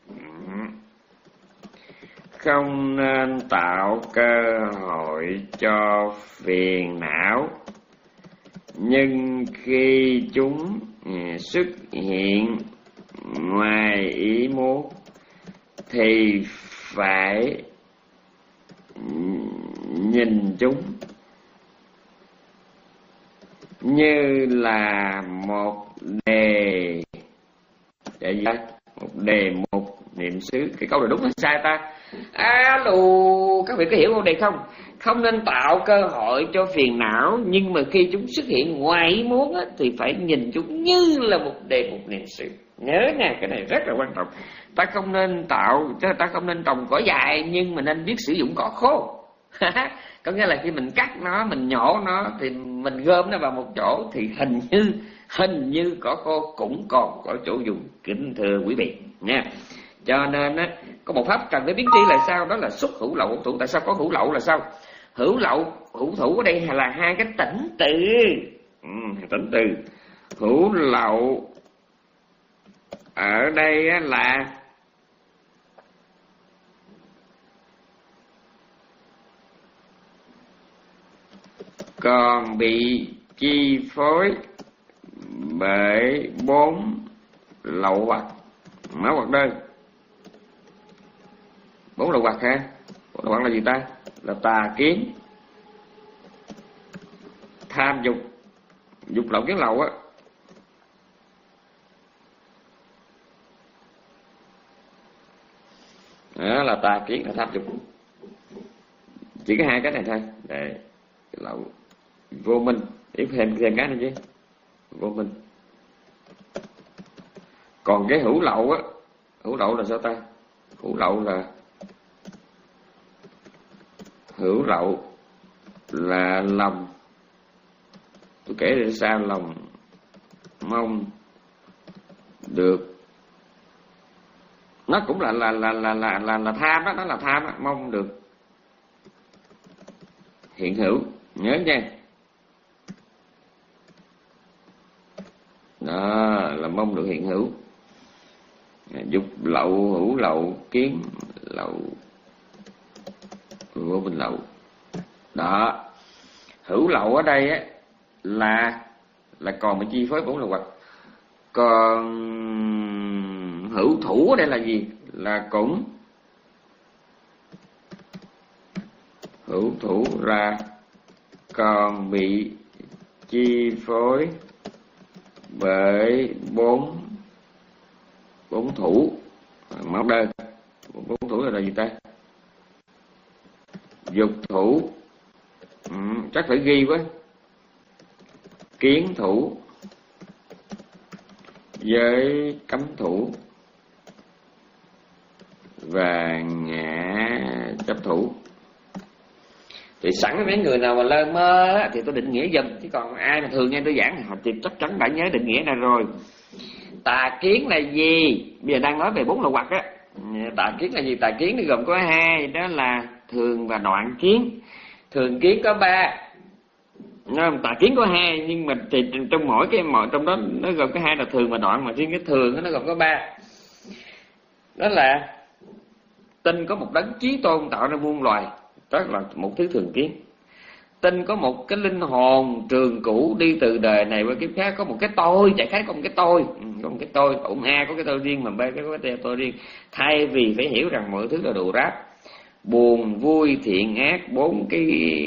Không nên tạo cơ hội cho phiền não, nhưng khi chúng xuất hiện ngoài ý muốn thì phải nhìn chúng như là một đề để gì? Một đề mục niệm xứ. Cái câu này đúng hay sai ta? Alo, các vị có hiểu câu này không? Không nên tạo cơ hội cho phiền não, nhưng mà khi chúng xuất hiện ngoài ý muốn á, thì phải nhìn chúng như là một đề mục niệm xứ. Nhớ nha, cái này rất là quan trọng. Ta không nên tạo, ta không nên trồng cỏ dại, nhưng mà nên biết sử dụng cỏ khô. Có nghĩa là khi mình cắt nó, mình nhổ nó thì mình gom nó vào một chỗ thì hình như hình như cỏ khô cũng còn có chỗ dùng, kính thưa quý vị nha. Cho nên á, có một pháp cần phải biến tri là sao? Đó là xuất hữu lậu hữu thủ. Tại sao có hữu lậu là sao? Hữu lậu hữu thủ ở đây là hai cái tỉnh từ. Ừ, tỉnh từ. Hữu lậu ở đây á là còn bị chi phối bởi bốn lậu hoặc. Máu hoặc đơn. Bốn lậu hoặc ha. Bốn lậu hoặc là gì ta? Là tà kiến, tham dục, dục lậu kiến lậu á. Đó là tà kiến, là tham dục. Chỉ có hai cái này thôi. Để lậu vô minh, ít thêm thêm cái này chứ. Vô minh. Còn cái hữu lậu á, hữu lậu là sao ta? Hữu lậu là hữu lậu là lòng. Tôi kể ra sao? Lòng mong được, nó cũng là là là là là là, là tham đó, nó là tham đó, mong được hiện hữu. Nhớ nha. Đó là mong được hiện hữu. Dục lậu, hữu lậu, kiến lậu, vô minh lậu. Đó. Hữu lậu ở đây á là là còn bị chi phối bốn lậu hoặc. Còn hữu thủ ở đây là gì? Là cũng hữu thủ ra còn bị chi phối bởi bốn bốn thủ. Máu đơn. Bốn thủ là gì ta? Dục thủ. Ừ, chắc phải ghi quá. Kiến thủ, giới cấm thủ và ngã chấp thủ. Thì sẵn mấy người nào mà lơ mơ á, thì tôi định nghĩa dùm, chứ còn ai mà thường nghe tôi giảng thì chắc chắn đã nhớ định nghĩa ra rồi. Tà kiến là gì? Bây giờ đang nói về bốn lậu hoặc á. Tà kiến là gì? Tà kiến thì gồm có hai, đó là thường và đoạn kiến. Thường kiến có ba, tà kiến có hai, nhưng mà thì trong mỗi cái mọi trong đó nó gồm có hai là thường và đoạn, mà riêng cái thường nó gồm có ba. Đó là tin có một đấng chí tôn tạo ra muôn loài, đó là một thứ thường kiến. tin có một cái linh hồn trường cũ đi từ đời này qua kiếp khác, có một cái tôi, đại khái có một cái tôi, có một cái tôi, ông A có cái tôi riêng mà B có cái tôi riêng. Thay vì phải hiểu rằng mọi thứ là đồ ráp, buồn vui thiện ác, bốn cái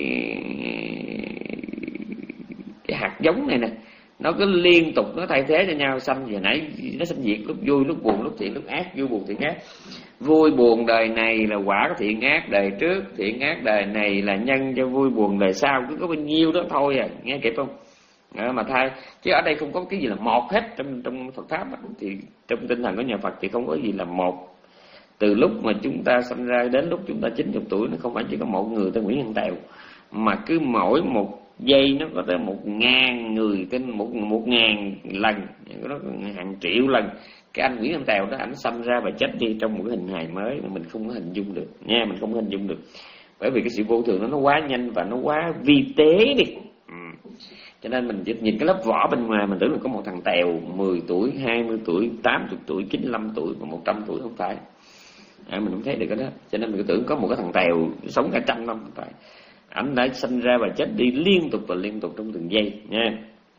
cái hạt giống này nè, nó cứ liên tục nó thay thế cho nhau, sanh và nãy nó sanh diệt, lúc vui lúc buồn, lúc thiện lúc ác, vui buồn thiện ác. Vui buồn đời này là quả của thiện ác đời trước, thiện ác đời này là nhân cho vui buồn đời sau, cứ có bao nhiêu đó thôi à, nghe kịp không? À, mà thay chứ ở đây không có cái gì là một hết. Trong trong Phật pháp thì trong tinh thần của nhà Phật thì không có gì là một. Từ lúc mà chúng ta sinh ra đến lúc chúng ta chín mươi tuổi, nó không phải chỉ có một người tên Nguyễn Văn Tèo, mà cứ mỗi một giây nó có tới một ngàn người, tên một một ngàn lần, nó hàng triệu lần. Cái anh Nguyễn Văn Tèo đó, ảnh sinh ra và chết đi trong một cái hình hài mới mà mình không có hình dung được nha, mình không có hình dung được, bởi vì cái sự vô thường đó nó quá nhanh và nó quá vi tế đi. Ừ. Cho nên mình chỉ nhìn cái lớp vỏ bên ngoài mình tưởng là có một thằng Tèo mười tuổi, hai mươi tuổi, tám mươi tuổi, chín mươi lăm tuổi và một trăm tuổi, không phải. À, mình không thấy được cái đó. Cho nên mình cứ tưởng có một cái thằng Tèo sống cả trăm năm, không phải. Ảnh đã sinh ra và chết đi liên tục và liên tục trong từng giây nha.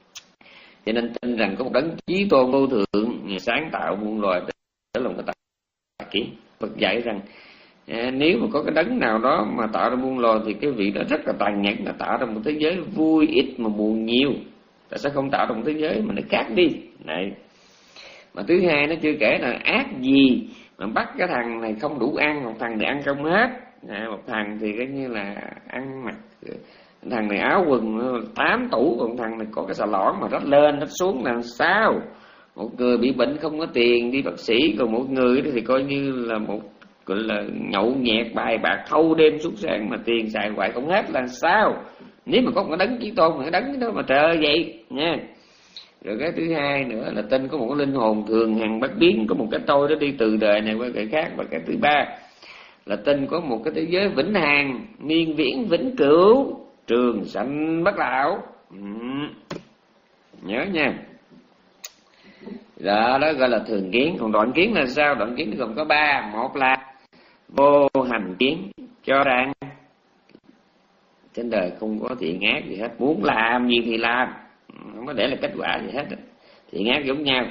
Cho nên tin rằng có một đấng chí tôn vô thượng sáng tạo muôn loài, đó là một cái tà kiến. Phật dạy rằng à, nếu mà có cái đấng nào đó mà tạo ra muôn loài thì cái vị đó rất là tàn nhẫn, là tạo ra một thế giới vui ít mà buồn nhiều. Tại sao không tạo ra một thế giới mà nó khác đi này? Mà thứ hai, nó chưa kể là ác gì mà bắt cái thằng này không đủ ăn, một thằng này ăn không hết, à, một thằng thì coi như là ăn mặc, thằng này áo quần tám tủ, còn thằng này có cái xà lõn mà rách lên rách xuống làm sao? Một người bị bệnh không có tiền đi bác sĩ, còn một người thì coi như là một gọi là nhậu nhẹt bài bạc thâu đêm suốt sáng mà tiền xài hoài không hết là sao? Nếu mà có một cái đấng chí tôn, một cái đấng đó mà trời vậy nha. Rồi cái thứ hai nữa là tin có một cái linh hồn thường hằng bất biến, có một cái tôi đó đi từ đời này qua đời khác. Và cái thứ ba là tin có một cái thế giới vĩnh hằng, miên viễn vĩnh cửu, trường sanh bất lão. Ừ. Nhớ nha. Đó, đó gọi là thường kiến. Còn đoạn kiến là sao? Đoạn kiến gồm có ba. Một là vô hành kiến, cho rằng trên đời không có thiện ác gì hết, muốn làm gì thì làm, không có để là kết quả gì hết, thiện ác giống nhau.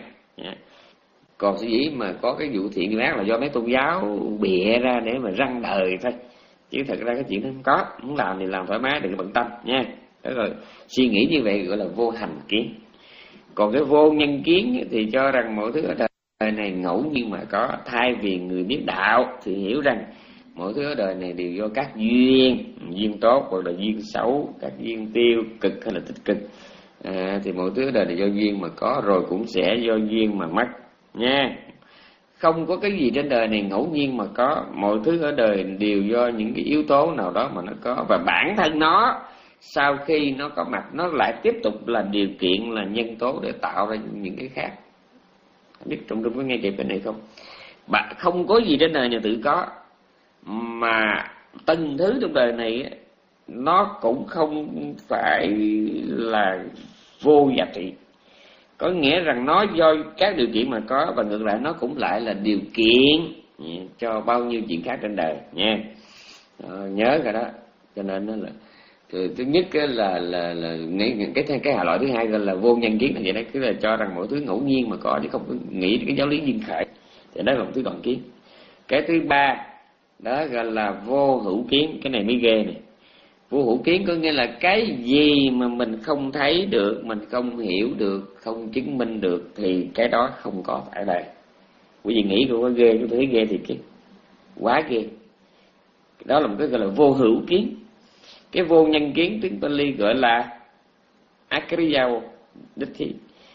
Còn sở dĩ mà có cái vụ thiện vụ ác là do mấy tôn giáo bịa ra để mà răng đời thôi, chứ thật ra cái chuyện đó không có. Muốn làm thì làm thoải mái, đừng có bận tâm nha. Đó rồi suy nghĩ như vậy gọi là vô hành kiến. Còn cái vô nhân kiến thì cho rằng mọi thứ ở đời này ngẫu nhiên mà có. Thay vì người biết đạo thì hiểu rằng mọi thứ ở đời này đều do các duyên, duyên tốt hoặc là duyên xấu, các duyên tiêu cực hay là tích cực. À, thì mọi thứ ở đời này do duyên mà có, rồi cũng sẽ do duyên mà mất nha. Không có cái gì trên đời này ngẫu nhiên mà có, mọi thứ ở đời đều do những cái yếu tố nào đó mà nó có, và bản thân nó sau khi nó có mặt nó lại tiếp tục là điều kiện, là nhân tố để tạo ra những cái khác. Biết trong trung có nghe kịp cái này không? Bạn không có gì trên đời này tự có, mà từng thứ trong đời này nó cũng không phải là vô giá trị. Có nghĩa rằng nó do các điều kiện mà có, và ngược lại nó cũng lại là điều kiện cho bao nhiêu chuyện khác trên đời nha. Ờ, nhớ cái đó. Cho nên nó là thứ nhất là là là cái cái cái hạ loại thứ hai là vô nhân kiến, là vậy đó, cứ là cho rằng mọi thứ ngẫu nhiên mà có chứ không có nghĩ cái giáo lý duyên khởi, thì đó là một thứ đoạn kiến. Cái thứ ba đó gọi là vô hữu kiến. Cái này mới ghê này. Vô hữu kiến có nghĩa là cái gì mà mình không thấy được, mình không hiểu được, không chứng minh được thì cái đó không có phải đây. Quý vị nghĩ cô có ghê, tôi thấy ghê thiệt chứ, quá ghê. Đó là một cái gọi là vô hữu kiến. Cái vô nhân kiến tiếng Pali gọi là Akriyaw Ditti.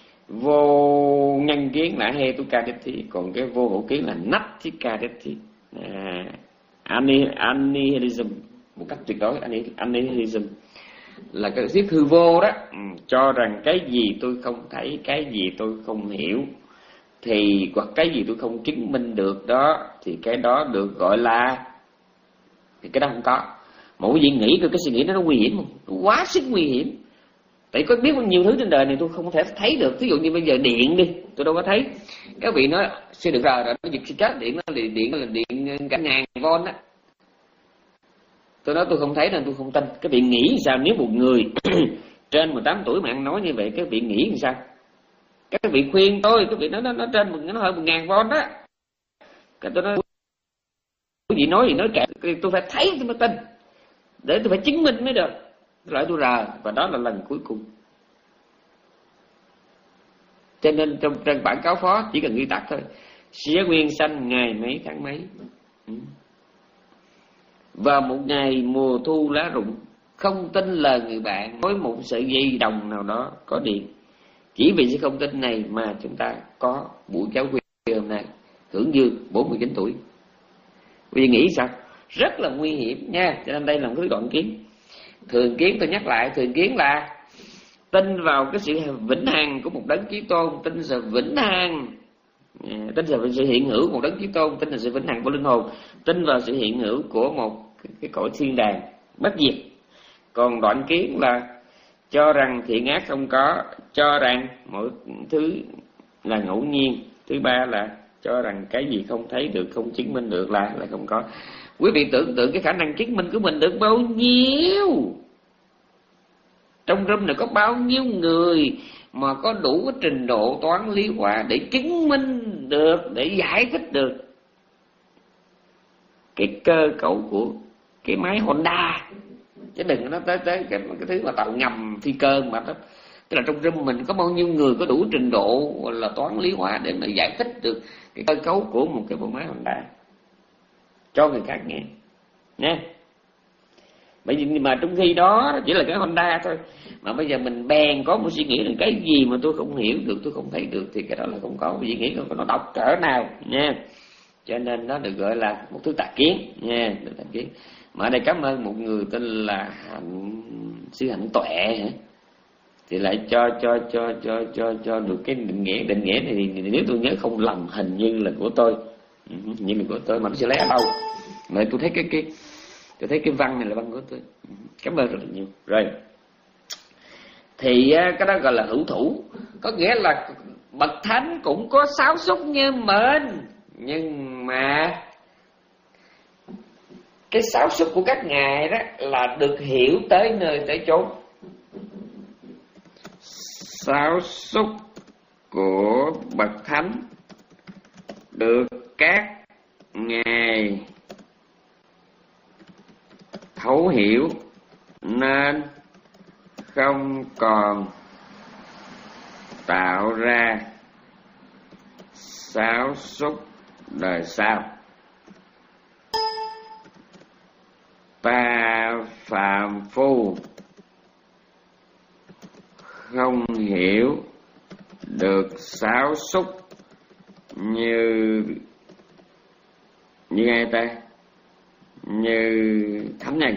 Vô nhân kiến là Hetuka Ditti, còn cái vô hữu kiến là Nattika Ditti. À, Annihilism, một cách tuyệt đối. Annihilism là cái thuyết hư vô đó, ừ, cho rằng cái gì tôi không thấy, cái gì tôi không hiểu, thì hoặc cái gì tôi không chứng minh được đó, thì cái đó được gọi là, thì cái đó không có. Mỗi gì nghĩ được cái suy nghĩ đó nó nguy hiểm không? Quá sức nguy hiểm. Tại có biết bao nhiêu thứ trên đời này tôi không thể thấy được. Ví dụ như bây giờ điện đi, tôi đâu có thấy. Các vị nói sẽ được rồi, rồi nó giật chết điện, nó là điện là điện cả ngàn volt á. Tôi nói tôi không thấy nên tôi không tin. Các vị nghĩ sao nếu một người trên mười tám tuổi mà ăn nói như vậy, các vị nghĩ sao? Các vị khuyên tôi, các vị nói nó, nó trên nó hơn một ngàn von đó. Cái tôi nói quý vị nói gì nói kệ, tôi phải thấy tôi mới tin, để tôi phải chứng minh mới được. Lại tôi rờ, và đó là lần cuối cùng. Cho nên trong trên bản cáo phó chỉ cần ghi tắt thôi: xía nguyên sanh ngày mấy tháng mấy. Vào một ngày mùa thu lá rụng, không tin lời người bạn nói một sợi dây đồng nào đó có điện. Chỉ vì sự không tin này mà chúng ta có buổi giáo khuya hôm nay, hưởng dương bốn mươi chín tuổi. Vì nghĩ sao? Rất là nguy hiểm nha. Cho nên đây là một cái đoạn kiến. Thường kiến, tôi nhắc lại, thường kiến là tin vào cái sự vĩnh hằng của một đấng chí tôn, tin vào sự vĩnh hằng, tin vào sự hiện hữu của một đấng chí tôn, tin vào sự vĩnh hằng của linh hồn, tin vào sự hiện hữu của một cái, cái cõi thiên đàng bất diệt. Còn đoạn kiến là cho rằng thiện ác không có, cho rằng mỗi thứ là ngẫu nhiên. Thứ ba là cho rằng cái gì không thấy được, không chứng minh được là là không có. Quý vị tưởng tượng cái khả năng chứng minh của mình được bao nhiêu? Trong room này có bao nhiêu người mà có đủ cái trình độ toán lý hóa để chứng minh được, để giải thích được cái cơ cấu của cái máy Honda, chứ đừng nói tới tới cái, cái thứ mà tàu ngầm phi cơ mà đó. Tức là trong room mình có bao nhiêu người có đủ trình độ là toán lý hóa để mà giải thích được cái cơ cấu của một cái bộ máy Honda cho người khác nghe nha. Bởi vì mà trong khi đó chỉ là cái Honda thôi, mà bây giờ mình bèn có một suy nghĩ là cái gì mà tôi không hiểu được, tôi không thấy được, thì cái đó là không có suy nghĩ, nó độc cỡ nào nha. Cho nên nó được gọi là một thứ tà kiến nha, được tà kiến. Mà ở đây cảm ơn một người tên là Hạnh, sư Hạnh Tuệ, thì lại cho cho cho cho cho cho được cái định nghĩa. Định nghĩa này thì nếu tôi nhớ không lầm hình như là của tôi, như là của tôi, mà nó sẽ lấy ở đâu? Mà tôi thấy cái cái tôi thấy cái văn này là văn của tôi. Cảm ơn rất là nhiều. Rồi thì cái đó gọi là hữu thủ, có nghĩa là bậc thánh cũng có sáo xúc như mình, nhưng mà cái sáo xúc của các ngài đó là được hiểu tới nơi tới chốn. Sáo xúc của bậc thánh được các ngài thấu hiểu, nên không còn tạo ra sáo xúc đời sau. Ta phàm phu không hiểu được sáo xúc như như ai ta? Như thánh nhân,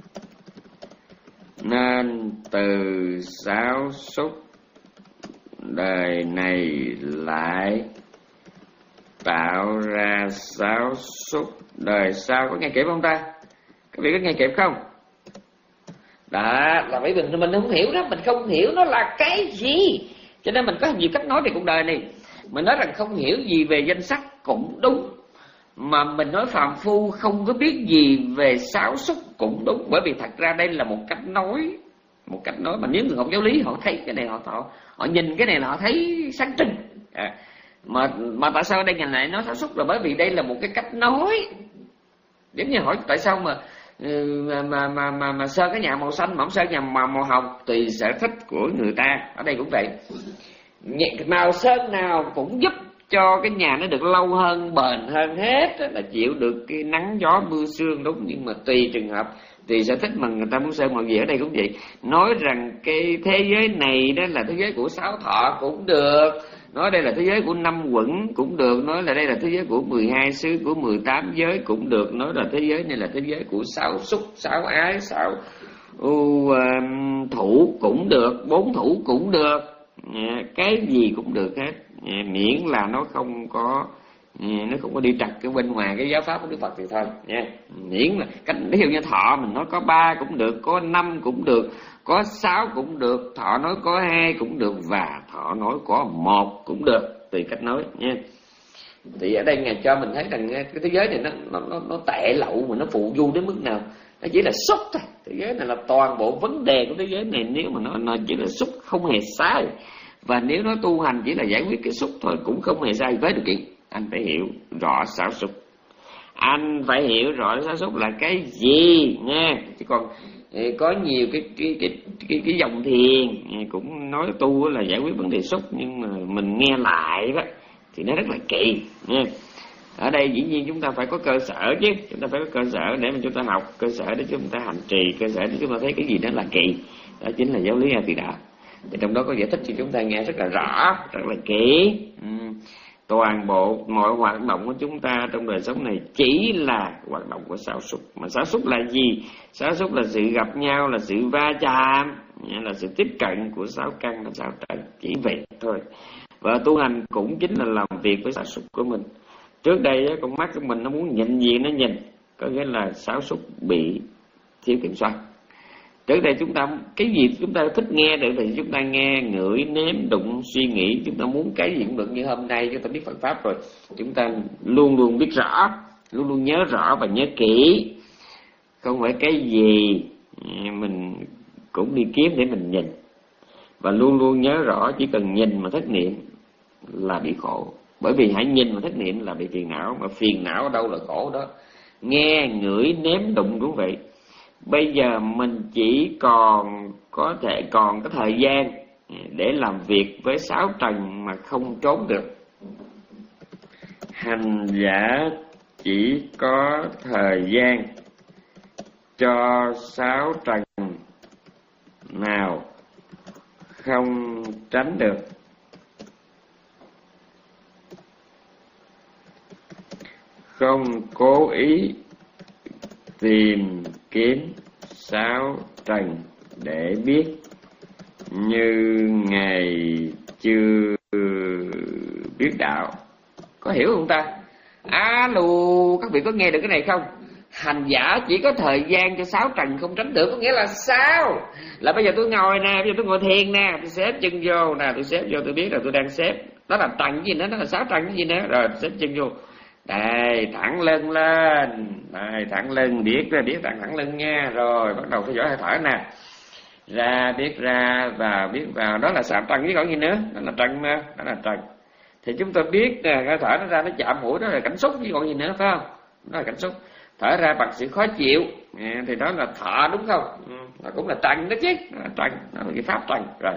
nên từ sáo xúc đời này lại tạo ra sáo xúc đời sau. Có nghe kịp không ta? Các vị có nghe kịp không? Đó là bởi vì mình không hiểu đó, mình không hiểu nó là cái gì, cho nên mình có nhiều cách nói về cuộc đời này. Mình nói rằng không hiểu gì về danh sắc cũng đúng, mà mình nói phàm phu không có biết gì về sáo xúc cũng đúng. Bởi vì thật ra đây là một cách nói, một cách nói mà nếu người học giáo lý họ thấy cái này, họ họ, họ nhìn cái này là họ thấy sáng trưng. À, mà mà tại sao ở đây ngành này nói sáo xúc là bởi vì đây là một cái cách nói. Giống như hỏi tại sao mà mà mà mà mà, mà sơn cái nhà màu xanh mà không sơn nhà màu, màu hồng, tùy sở thích của người ta. Ở đây cũng vậy, màu sơn nào cũng giúp cho cái nhà nó được lâu hơn, bền hơn hết, là chịu được cái nắng gió mưa sương, đúng. Nhưng mà tùy trường hợp, tùy sở thích mà người ta muốn sơn màu gì. Ở đây cũng vậy, nói rằng cái thế giới này đó là thế giới của sáu thọ cũng được, nói đây là thế giới của năm quẩn cũng được, nói là đây là thế giới của mười hai xứ, của mười tám giới cũng được, nói là thế giới này là thế giới của sáu xúc, sáu ái, sáu uh, thủ cũng được, bốn thủ cũng được, cái gì cũng được hết, miễn là nó không có nó không có đi trật cái bên ngoài cái giáo pháp của Đức Phật thì thôi nha. Miễn là cách, ví dụ như thọ mình nói có ba cũng được, có năm cũng được, có sáu cũng được, thọ nói có hai cũng được, và thọ nói có một cũng được, tùy cách nói nha. Thì ở đây Ngài cho mình thấy rằng cái thế giới này nó nó nó, nó tệ lậu mà nó phụ du đến mức nào. Nó chỉ là xúc thôi. Thế giới này là toàn bộ vấn đề của thế giới này, nếu mà nó nó chỉ là xúc không hề sai. Và nếu nó tu hành chỉ là giải quyết cái xúc thôi cũng không hề sai. Với điều kiện anh phải hiểu rõ sáu xúc. Anh phải hiểu rõ sáu xúc là cái gì nha. Chứ còn có nhiều cái cái cái cái, cái dòng thiền cũng nói tu là giải quyết vấn đề xúc, nhưng mà mình nghe lại đó thì nó rất là kỳ nha. Ở đây dĩ nhiên chúng ta phải có cơ sở chứ, chúng ta phải có cơ sở để mà chúng ta học, cơ sở để chúng ta hành trì, cơ sở để chúng ta thấy cái gì đó là kỳ. Đó chính là giáo lý A Tỳ Đà. Thì trong đó có giải thích cho chúng ta nghe rất là rõ, rất là kỹ. Ừ. Toàn bộ mọi hoạt động của chúng ta trong đời sống này chỉ là hoạt động của sáu xúc. Mà sáu xúc là gì? Sáu xúc là sự gặp nhau, là sự va chạm, là sự tiếp cận của sáu căn và sáu trần, chỉ vậy thôi. Và tu hành cũng chính là làm việc với sáu xúc của mình. Trước đây con mắt của mình nó muốn nhìn gì nó nhìn, có nghĩa là sáu xúc bị thiếu kiểm soát. Trước đây chúng ta cái gì chúng ta thích nghe được thì chúng ta nghe, ngửi, nếm, đụng, suy nghĩ. Chúng ta muốn cái gì cũng được. Như hôm nay chúng ta biết Phật Pháp rồi, chúng ta luôn luôn biết rõ, luôn luôn nhớ rõ và nhớ kỹ. Không phải cái gì mình cũng đi kiếm để mình nhìn. Và luôn luôn nhớ rõ chỉ cần nhìn mà thất niệm là bị khổ. Bởi vì hãy nhìn mà thất niệm là bị phiền não. Mà phiền não ở đâu là khổ đó. Nghe, ngửi, nếm, đụng cũng vậy. Bây giờ mình chỉ còn có thể còn có thời gian để làm việc với sáu trần mà không trốn được. Hành giả chỉ có thời gian cho sáu trần nào không tránh được. Không cố ý tìm kiếm sáu trần để biết, như Ngài chưa biết đạo. Có hiểu không ta? Alo, các vị có nghe được cái này không? Hành giả chỉ có thời gian cho sáu trần không tránh được. Có nghĩa là sao? Là bây giờ tôi ngồi nè, bây giờ tôi ngồi thiền nè, tôi xếp chân vô nè, tôi xếp vô, tôi biết là tôi đang xếp. Đó là trần gì nữa, đó là sáu trần cái gì nữa. Rồi xếp chân vô. Đây, thẳng lưng lên. Đây, thẳng lưng, biết ra, biết thẳng thẳng lưng nha. Rồi, bắt đầu theo dõi hơi thở nè. Ra, biết ra, vào, biết vào. Đó là sạm trần chứ còn gì nữa. Đó là trần mà, đó là trần. Thì chúng ta biết hơi thở nó ra, nó chạm mũi, đó là cảm xúc chứ còn gì nữa, phải không? Đó là cảm xúc. Thở ra bằng sự khó chịu, à, thì đó là thọ đúng không? Ừ, nó cũng là trần đó chứ. Đó là trần, đó là cái pháp trần. Rồi.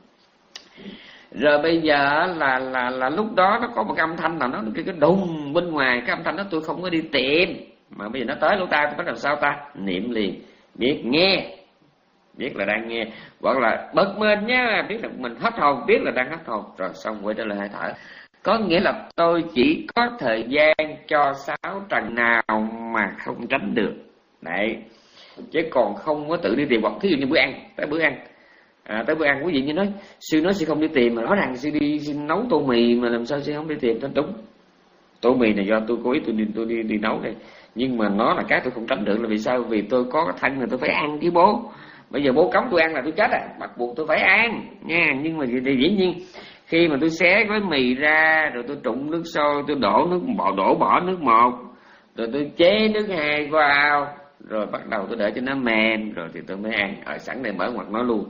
Rồi bây giờ là là là lúc đó nó có một cái âm thanh nào nó cái cái đùng bên ngoài, cái âm thanh đó tôi không có đi tìm, mà bây giờ nó tới lỗ tai tôi bắt đầu sao ta? Niệm liền, biết nghe, biết là đang nghe, hoặc là bật mình nhá, biết là mình hết hồn, biết là đang hết hồn, rồi xong quay trở lại hơi thở. Có nghĩa là tôi chỉ có thời gian cho sáu trần nào mà không tránh được. Đấy, chứ còn không có tự đi tìm. Hoặc thí dụ như bữa ăn, tới bữa ăn, à, tới bữa ăn quý vị như nói sư nói sư không đi tìm, mà nói rằng sư đi sư nấu tô mì mà làm sao sư không đi tìm. Nó đúng, tô mì này do tôi cố ý tôi đi tôi đi đi nấu đây, nhưng mà nó là cái tôi không tránh được. Là vì sao? Vì tôi có cái thân này tôi phải ăn chứ bố. Bây giờ bố cấm tôi ăn là tôi chết à, bắt buộc tôi phải ăn nha. Nhưng mà thì dĩ nhiên khi mà tôi xé gói mì ra, rồi tôi trụng nước sôi, tôi đổ nước bỏ đổ bỏ nước một, rồi tôi chế nước hai vào, rồi bắt đầu tôi để cho nó mềm, rồi thì tôi mới ăn. Ở sẵn đây mở ngoặt nói luôn,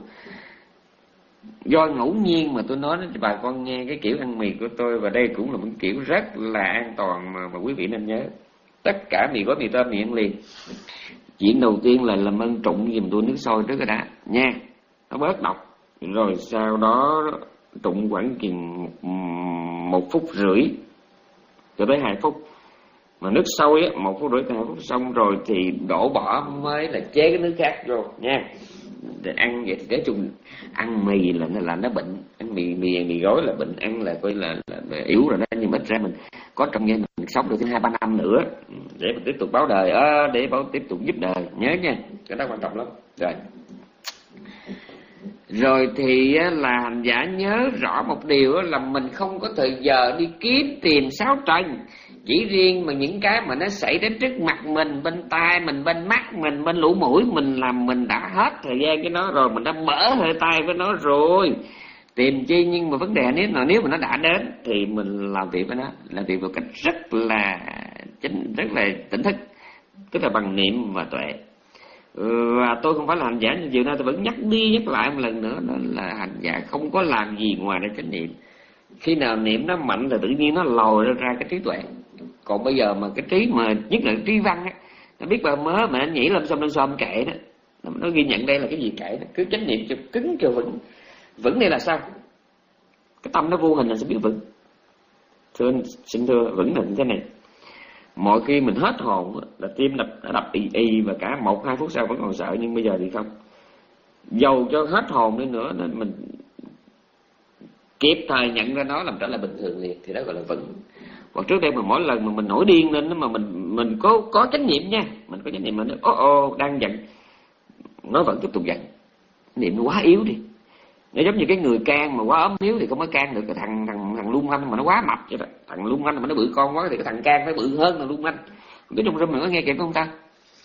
do ngẫu nhiên mà tôi nói cho bà con nghe cái kiểu ăn mì của tôi, và đây cũng là một kiểu rất là an toàn mà, mà quý vị nên nhớ. Tất cả mì gói mì tôm mì ăn liền. Chuyện đầu tiên là làm ơn trụng giùm tôi nước sôi trước rồi đã nha, nó bớt độc. Rồi sau đó trụng khoảng chừng một phút rưỡi cho tới hai phút, mà nước sôi á một phút rưỡi tới hai phút xong rồi thì đổ bỏ mới là chế cái nước khác vô nha. Để ăn vậy thì nói chung ăn mì là nó là nó bệnh, ăn mì mì mì gói là bệnh, ăn là coi là, là, là yếu rồi đó. Nhưng ít ra mình có trong gia mình sống được thêm hai ba năm nữa để mình tiếp tục báo đời, à, để báo tiếp tục giúp đời, nhớ nha, cái đó quan trọng lắm. Rồi rồi thì là hành giả nhớ rõ một điều là mình không có thời giờ đi kiếm tìm sáu trần. Chỉ riêng mà những cái mà nó xảy đến trước mặt mình, bên tai mình, bên mắt mình, bên lỗ mũi mình, làm mình đã hết thời gian với nó rồi, mình đã mở hơi tai với nó rồi. Tìm chi, nhưng mà vấn đề nếu mà nếu mà nó đã đến thì mình làm việc với nó, làm việc một cách rất là chính, rất là tỉnh thức, tức là bằng niệm và tuệ. Và tôi không phải là hành giả, nhưng chiều nay tôi vẫn nhắc đi nhắc lại một lần nữa, đó là hành giả không có làm gì ngoài để chánh niệm. Khi nào niệm nó mạnh thì tự nhiên nó lòi ra, ra cái trí tuệ. Còn bây giờ mà cái trí mà nhất là cái trí văn á, nó biết bao mớ mà anh nhảy lâm xôm lâm xôm kệ đó, nó ghi nhận đây là cái gì kệ đó, cứ chánh niệm cho cứng cho vững. Vững đây là sao? Cái tâm nó vô hình là sẽ biết vững. Thưa anh, xin thưa, vững là như thế này. Mọi khi mình hết hồn là tim đập đập y y và cả một hai phút sau vẫn còn sợ, nhưng bây giờ thì không. Dầu cho hết hồn đi nữa nên mình kịp thời nhận ra nó, làm trở lại bình thường liền, thì đó gọi là vững. Còn trước đây mà mỗi lần mà mình nổi điên lên mà mình mình có có chánh niệm nha, mình có chánh niệm, mình nói ô ô đang giận, nó vẫn tiếp tục giận, niệm nó quá yếu đi. Nó giống như cái người can mà quá ốm yếu thì không có can được. Cái thằng thằng thằng lung anh mà nó quá mập vậy đó, thằng lung anh mà nó bự con quá thì cái thằng can phải bự hơn là lung anh. Biết trong rừng mình có nghe kịp không ta?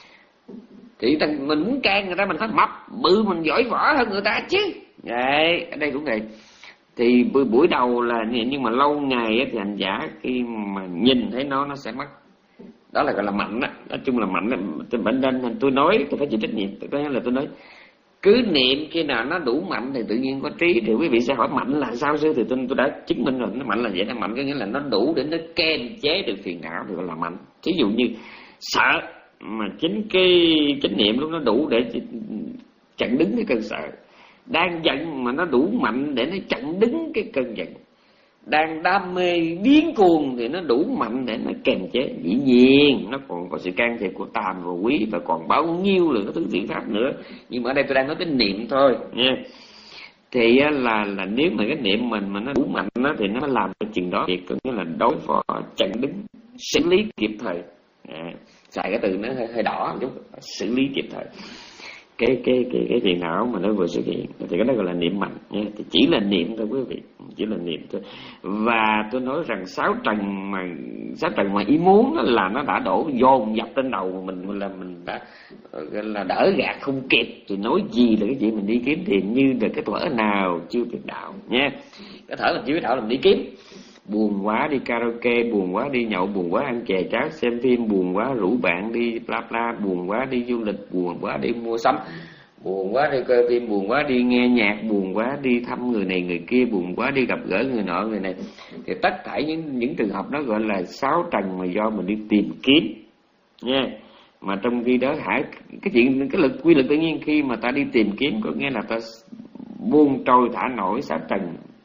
Thì thằng mình muốn can người ta mình phải mập bự, mình giỏi võ hơn người ta chứ. Vậy ở đây cũng vậy. Thì buổi đầu là nhưng mà lâu ngày thì hành giả khi mà nhìn thấy nó nó sẽ mất. Đó là gọi là mạnh á. Nói chung là mạnh là bệnh nên tôi nói tôi phải chịu trách nhiệm. Tôi nói là tôi nói cứ niệm khi nào nó đủ mạnh thì tự nhiên có trí. Thì quý vị sẽ hỏi mạnh là sao sư? Thì tôi, tôi đã chứng minh rồi. Nó mạnh là vậy đó. Mạnh có nghĩa là nó đủ để nó kiềm chế được phiền não thì gọi là mạnh. Ví dụ như sợ mà chính cái chánh niệm lúc nó đủ để chặn đứng cái cơn sợ. Đang giận mà nó đủ mạnh để nó chặn đứng cái cơn giận. Đang đam mê điên cuồng thì nó đủ mạnh để nó kềm chế. Dĩ nhiên nó còn có sự can thiệp của tàm và quý và còn bao nhiêu là cái thứ thiện pháp nữa. Nhưng mà ở đây tôi đang nói cái niệm thôi nha. Thì là là nếu mà cái niệm mình mà nó đủ mạnh đó, thì nó làm cái chuyện đó việc, có nghĩa là đối phó, chặn đứng, xử lý kịp thời. À, xài cái từ nó hơi, hơi đỏ chút, xử lý kịp thời cái cái cái cái phiền não mà nó vừa xuất hiện, thì cái đó gọi là niệm mạnh nha. Thì chỉ là niệm thôi quý vị, chỉ là niệm thôi. Và tôi nói rằng sáu trần mà sáu trần mà ý muốn đó là nó đã đổ dồn dập trên đầu mình, là mình đã là đỡ gạt không kịp, thì nói gì là cái chuyện mình đi kiếm tiền, như là cái thở nào chưa biết đạo nha. Cái thở là chưa biết đạo là mình đi kiếm. Buồn quá đi karaoke, buồn quá đi nhậu, buồn quá ăn chè cháo xem phim, buồn quá rủ bạn đi bla bla, buồn quá đi du lịch, buồn quá đi mua sắm, buồn quá đi coi phim, buồn quá đi nghe nhạc, buồn quá đi thăm người này người kia, buồn quá đi gặp gỡ người nọ người này. Thì tất cả những những trường hợp đó gọi là sáu trần mà do mình đi tìm kiếm nha. Mà trong khi đó hãy cái chuyện cái lực quy luật tự nhiên khi mà ta đi tìm kiếm có nghĩa là ta buông trôi thả nổi sáu trần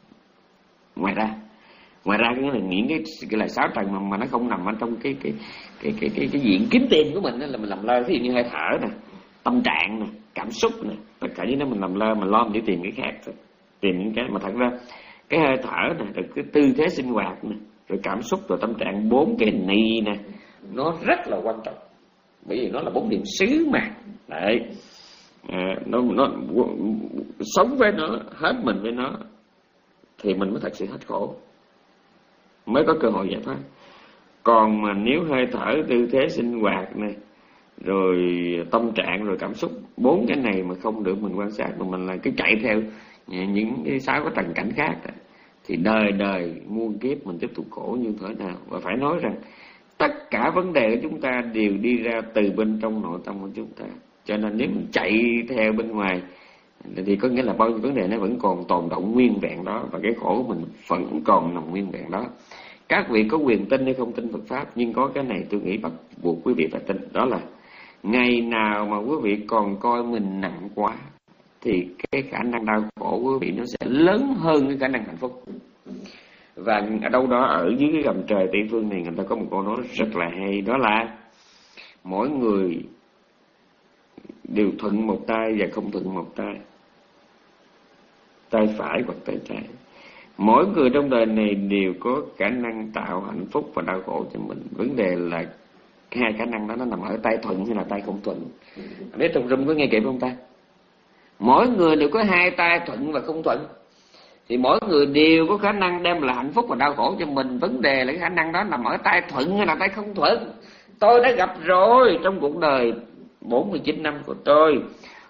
ngoài ra. Ngoài ra cái là những cái cái là sáu trần mà, mà nó không nằm ở trong cái cái cái cái cái, cái diện kiếm tìm của mình đó, là mình làm lơ. Ví dụ như hơi thở nè, tâm trạng nè, cảm xúc nè, tất cả những đó mình làm lơ, mình lo mình đi tìm cái khác thôi. Tìm những cái mà thật ra cái hơi thở nè, rồi cái tư thế sinh hoạt nè, rồi cảm xúc, rồi tâm trạng, bốn cái ni nè, nó rất là quan trọng, bởi vì nó là bốn điểm xứ mà. Đấy, à, nó nó sống với nó, hết mình với nó thì mình mới thật sự hết khổ, mới có cơ hội giải thoát. Còn mà nếu hơi thở, tư thế sinh hoạt này, rồi tâm trạng, rồi cảm xúc, bốn cái này mà không được mình quan sát, mà mình là cứ chạy theo những cái sáu cái trần cảnh khác, thì đời đời muôn kiếp mình tiếp tục khổ như thế nào. Và phải nói rằng tất cả vấn đề của chúng ta đều đi ra từ bên trong nội tâm của chúng ta. Cho nên nếu mình chạy theo bên ngoài thì có nghĩa là bao nhiêu vấn đề nó vẫn còn tồn động nguyên vẹn đó, và cái khổ của mình vẫn còn nằm nguyên vẹn đó. Các vị có quyền tin hay không tin Phật Pháp, nhưng có cái này tôi nghĩ bắt buộc quý vị phải tin. Đó là ngày nào mà quý vị còn coi mình nặng quá thì cái khả năng đau khổ của quý vị nó sẽ lớn hơn cái khả năng hạnh phúc. Và ở đâu đó ở dưới cái gầm trời Tây Phương này, người ta có một câu nói rất là hay, đó là mỗi người đều thuận một tay và không thuận một tay, tay phải hoặc tay trái. Mỗi người trong đời này đều có khả năng tạo hạnh phúc và đau khổ cho mình. Vấn đề là hai khả năng đó nó nằm ở tay thuận hay là tay không thuận. Biết trong room có nghe kịp không ta? Mỗi người đều có hai tay thuận và không thuận, thì mỗi người đều có khả năng đem lại hạnh phúc và đau khổ cho mình. Vấn đề là cái khả năng đó nằm ở tay thuận hay là tay không thuận. Tôi đã gặp rồi trong cuộc đời bốn mươi chín năm của tôi.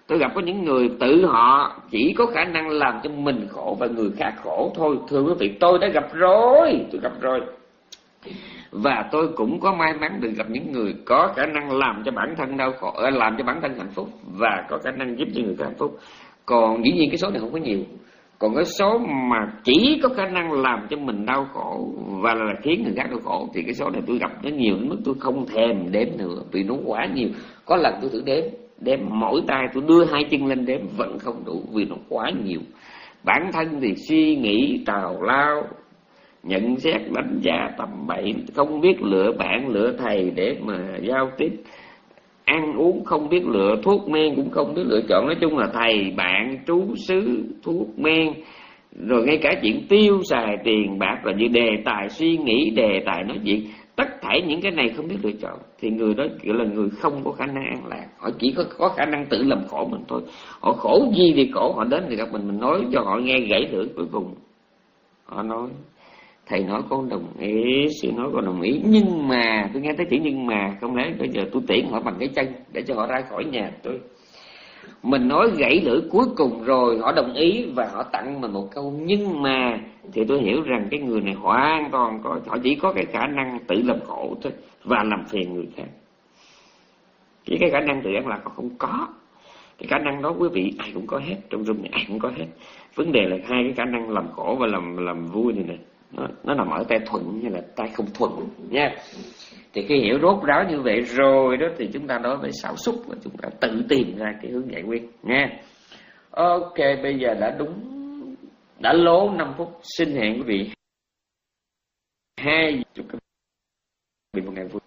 Tôi gặp có những người tự họ chỉ có khả năng làm cho mình khổ và người khác khổ thôi. Thưa quý vị, tôi đã gặp rồi, tôi gặp rồi. Và tôi cũng có may mắn được gặp những người có khả năng làm cho bản thân đau khổ, làm cho bản thân hạnh phúc và có khả năng giúp cho người khác hạnh phúc. Còn dĩ nhiên cái số này không có nhiều. Còn cái số mà chỉ có khả năng làm cho mình đau khổ và là khiến người khác đau khổ thì cái số này tôi gặp nó nhiều đến mức tôi không thèm đếm nữa, vì nó quá nhiều. Có lần tôi thử đếm, đếm mỗi tay tôi đưa hai chân lên đếm vẫn không đủ vì nó quá nhiều. Bản thân thì suy nghĩ tào lao, nhận xét đánh giá tầm bậy, không biết lựa bạn lựa thầy để mà giao tiếp, ăn uống không biết lựa, thuốc men cũng không biết lựa chọn. Nói chung là thầy bạn trú xứ, thuốc men, rồi ngay cả chuyện tiêu xài tiền bạc, là như đề tài suy nghĩ, đề tài nói chuyện, tất thảy những cái này không biết lựa chọn thì người đó gọi là người không có khả năng an lạc. Họ chỉ có có khả năng tự làm khổ mình thôi. Họ khổ gì thì khổ, họ đến thì gặp mình mình nói cho họ nghe gãy lưỡi, cuối cùng họ nói thầy nói con đồng ý, sư nói con đồng ý, nhưng mà tôi nghe tới chữ nhưng mà, không lẽ bây giờ tôi tiễn họ bằng cái chân để cho họ ra khỏi nhà tôi. Mình nói gãy lưỡi cuối cùng rồi họ đồng ý và họ tặng mình một câu nhưng mà, thì tôi hiểu rằng cái người này hoàn toàn có, họ chỉ có cái khả năng tự làm khổ thôi và làm phiền người khác. Chỉ cái khả năng tự an lạc họ không có. Cái khả năng đó quý vị ai cũng có hết, trong room này ai cũng có hết. Vấn đề là hai cái khả năng làm khổ và làm làm vui này nè, nó, nó nằm ở tay thuận hay là tay không thuận nha. Thì khi hiểu rốt ráo như vậy rồi đó thì chúng ta đối với xảo xúc và chúng ta tự tìm ra cái hướng giải quyết nha. Ok, bây giờ đã đúng, đã lố năm phút. Xin hẹn quý vị hai chục cái một ngày vui.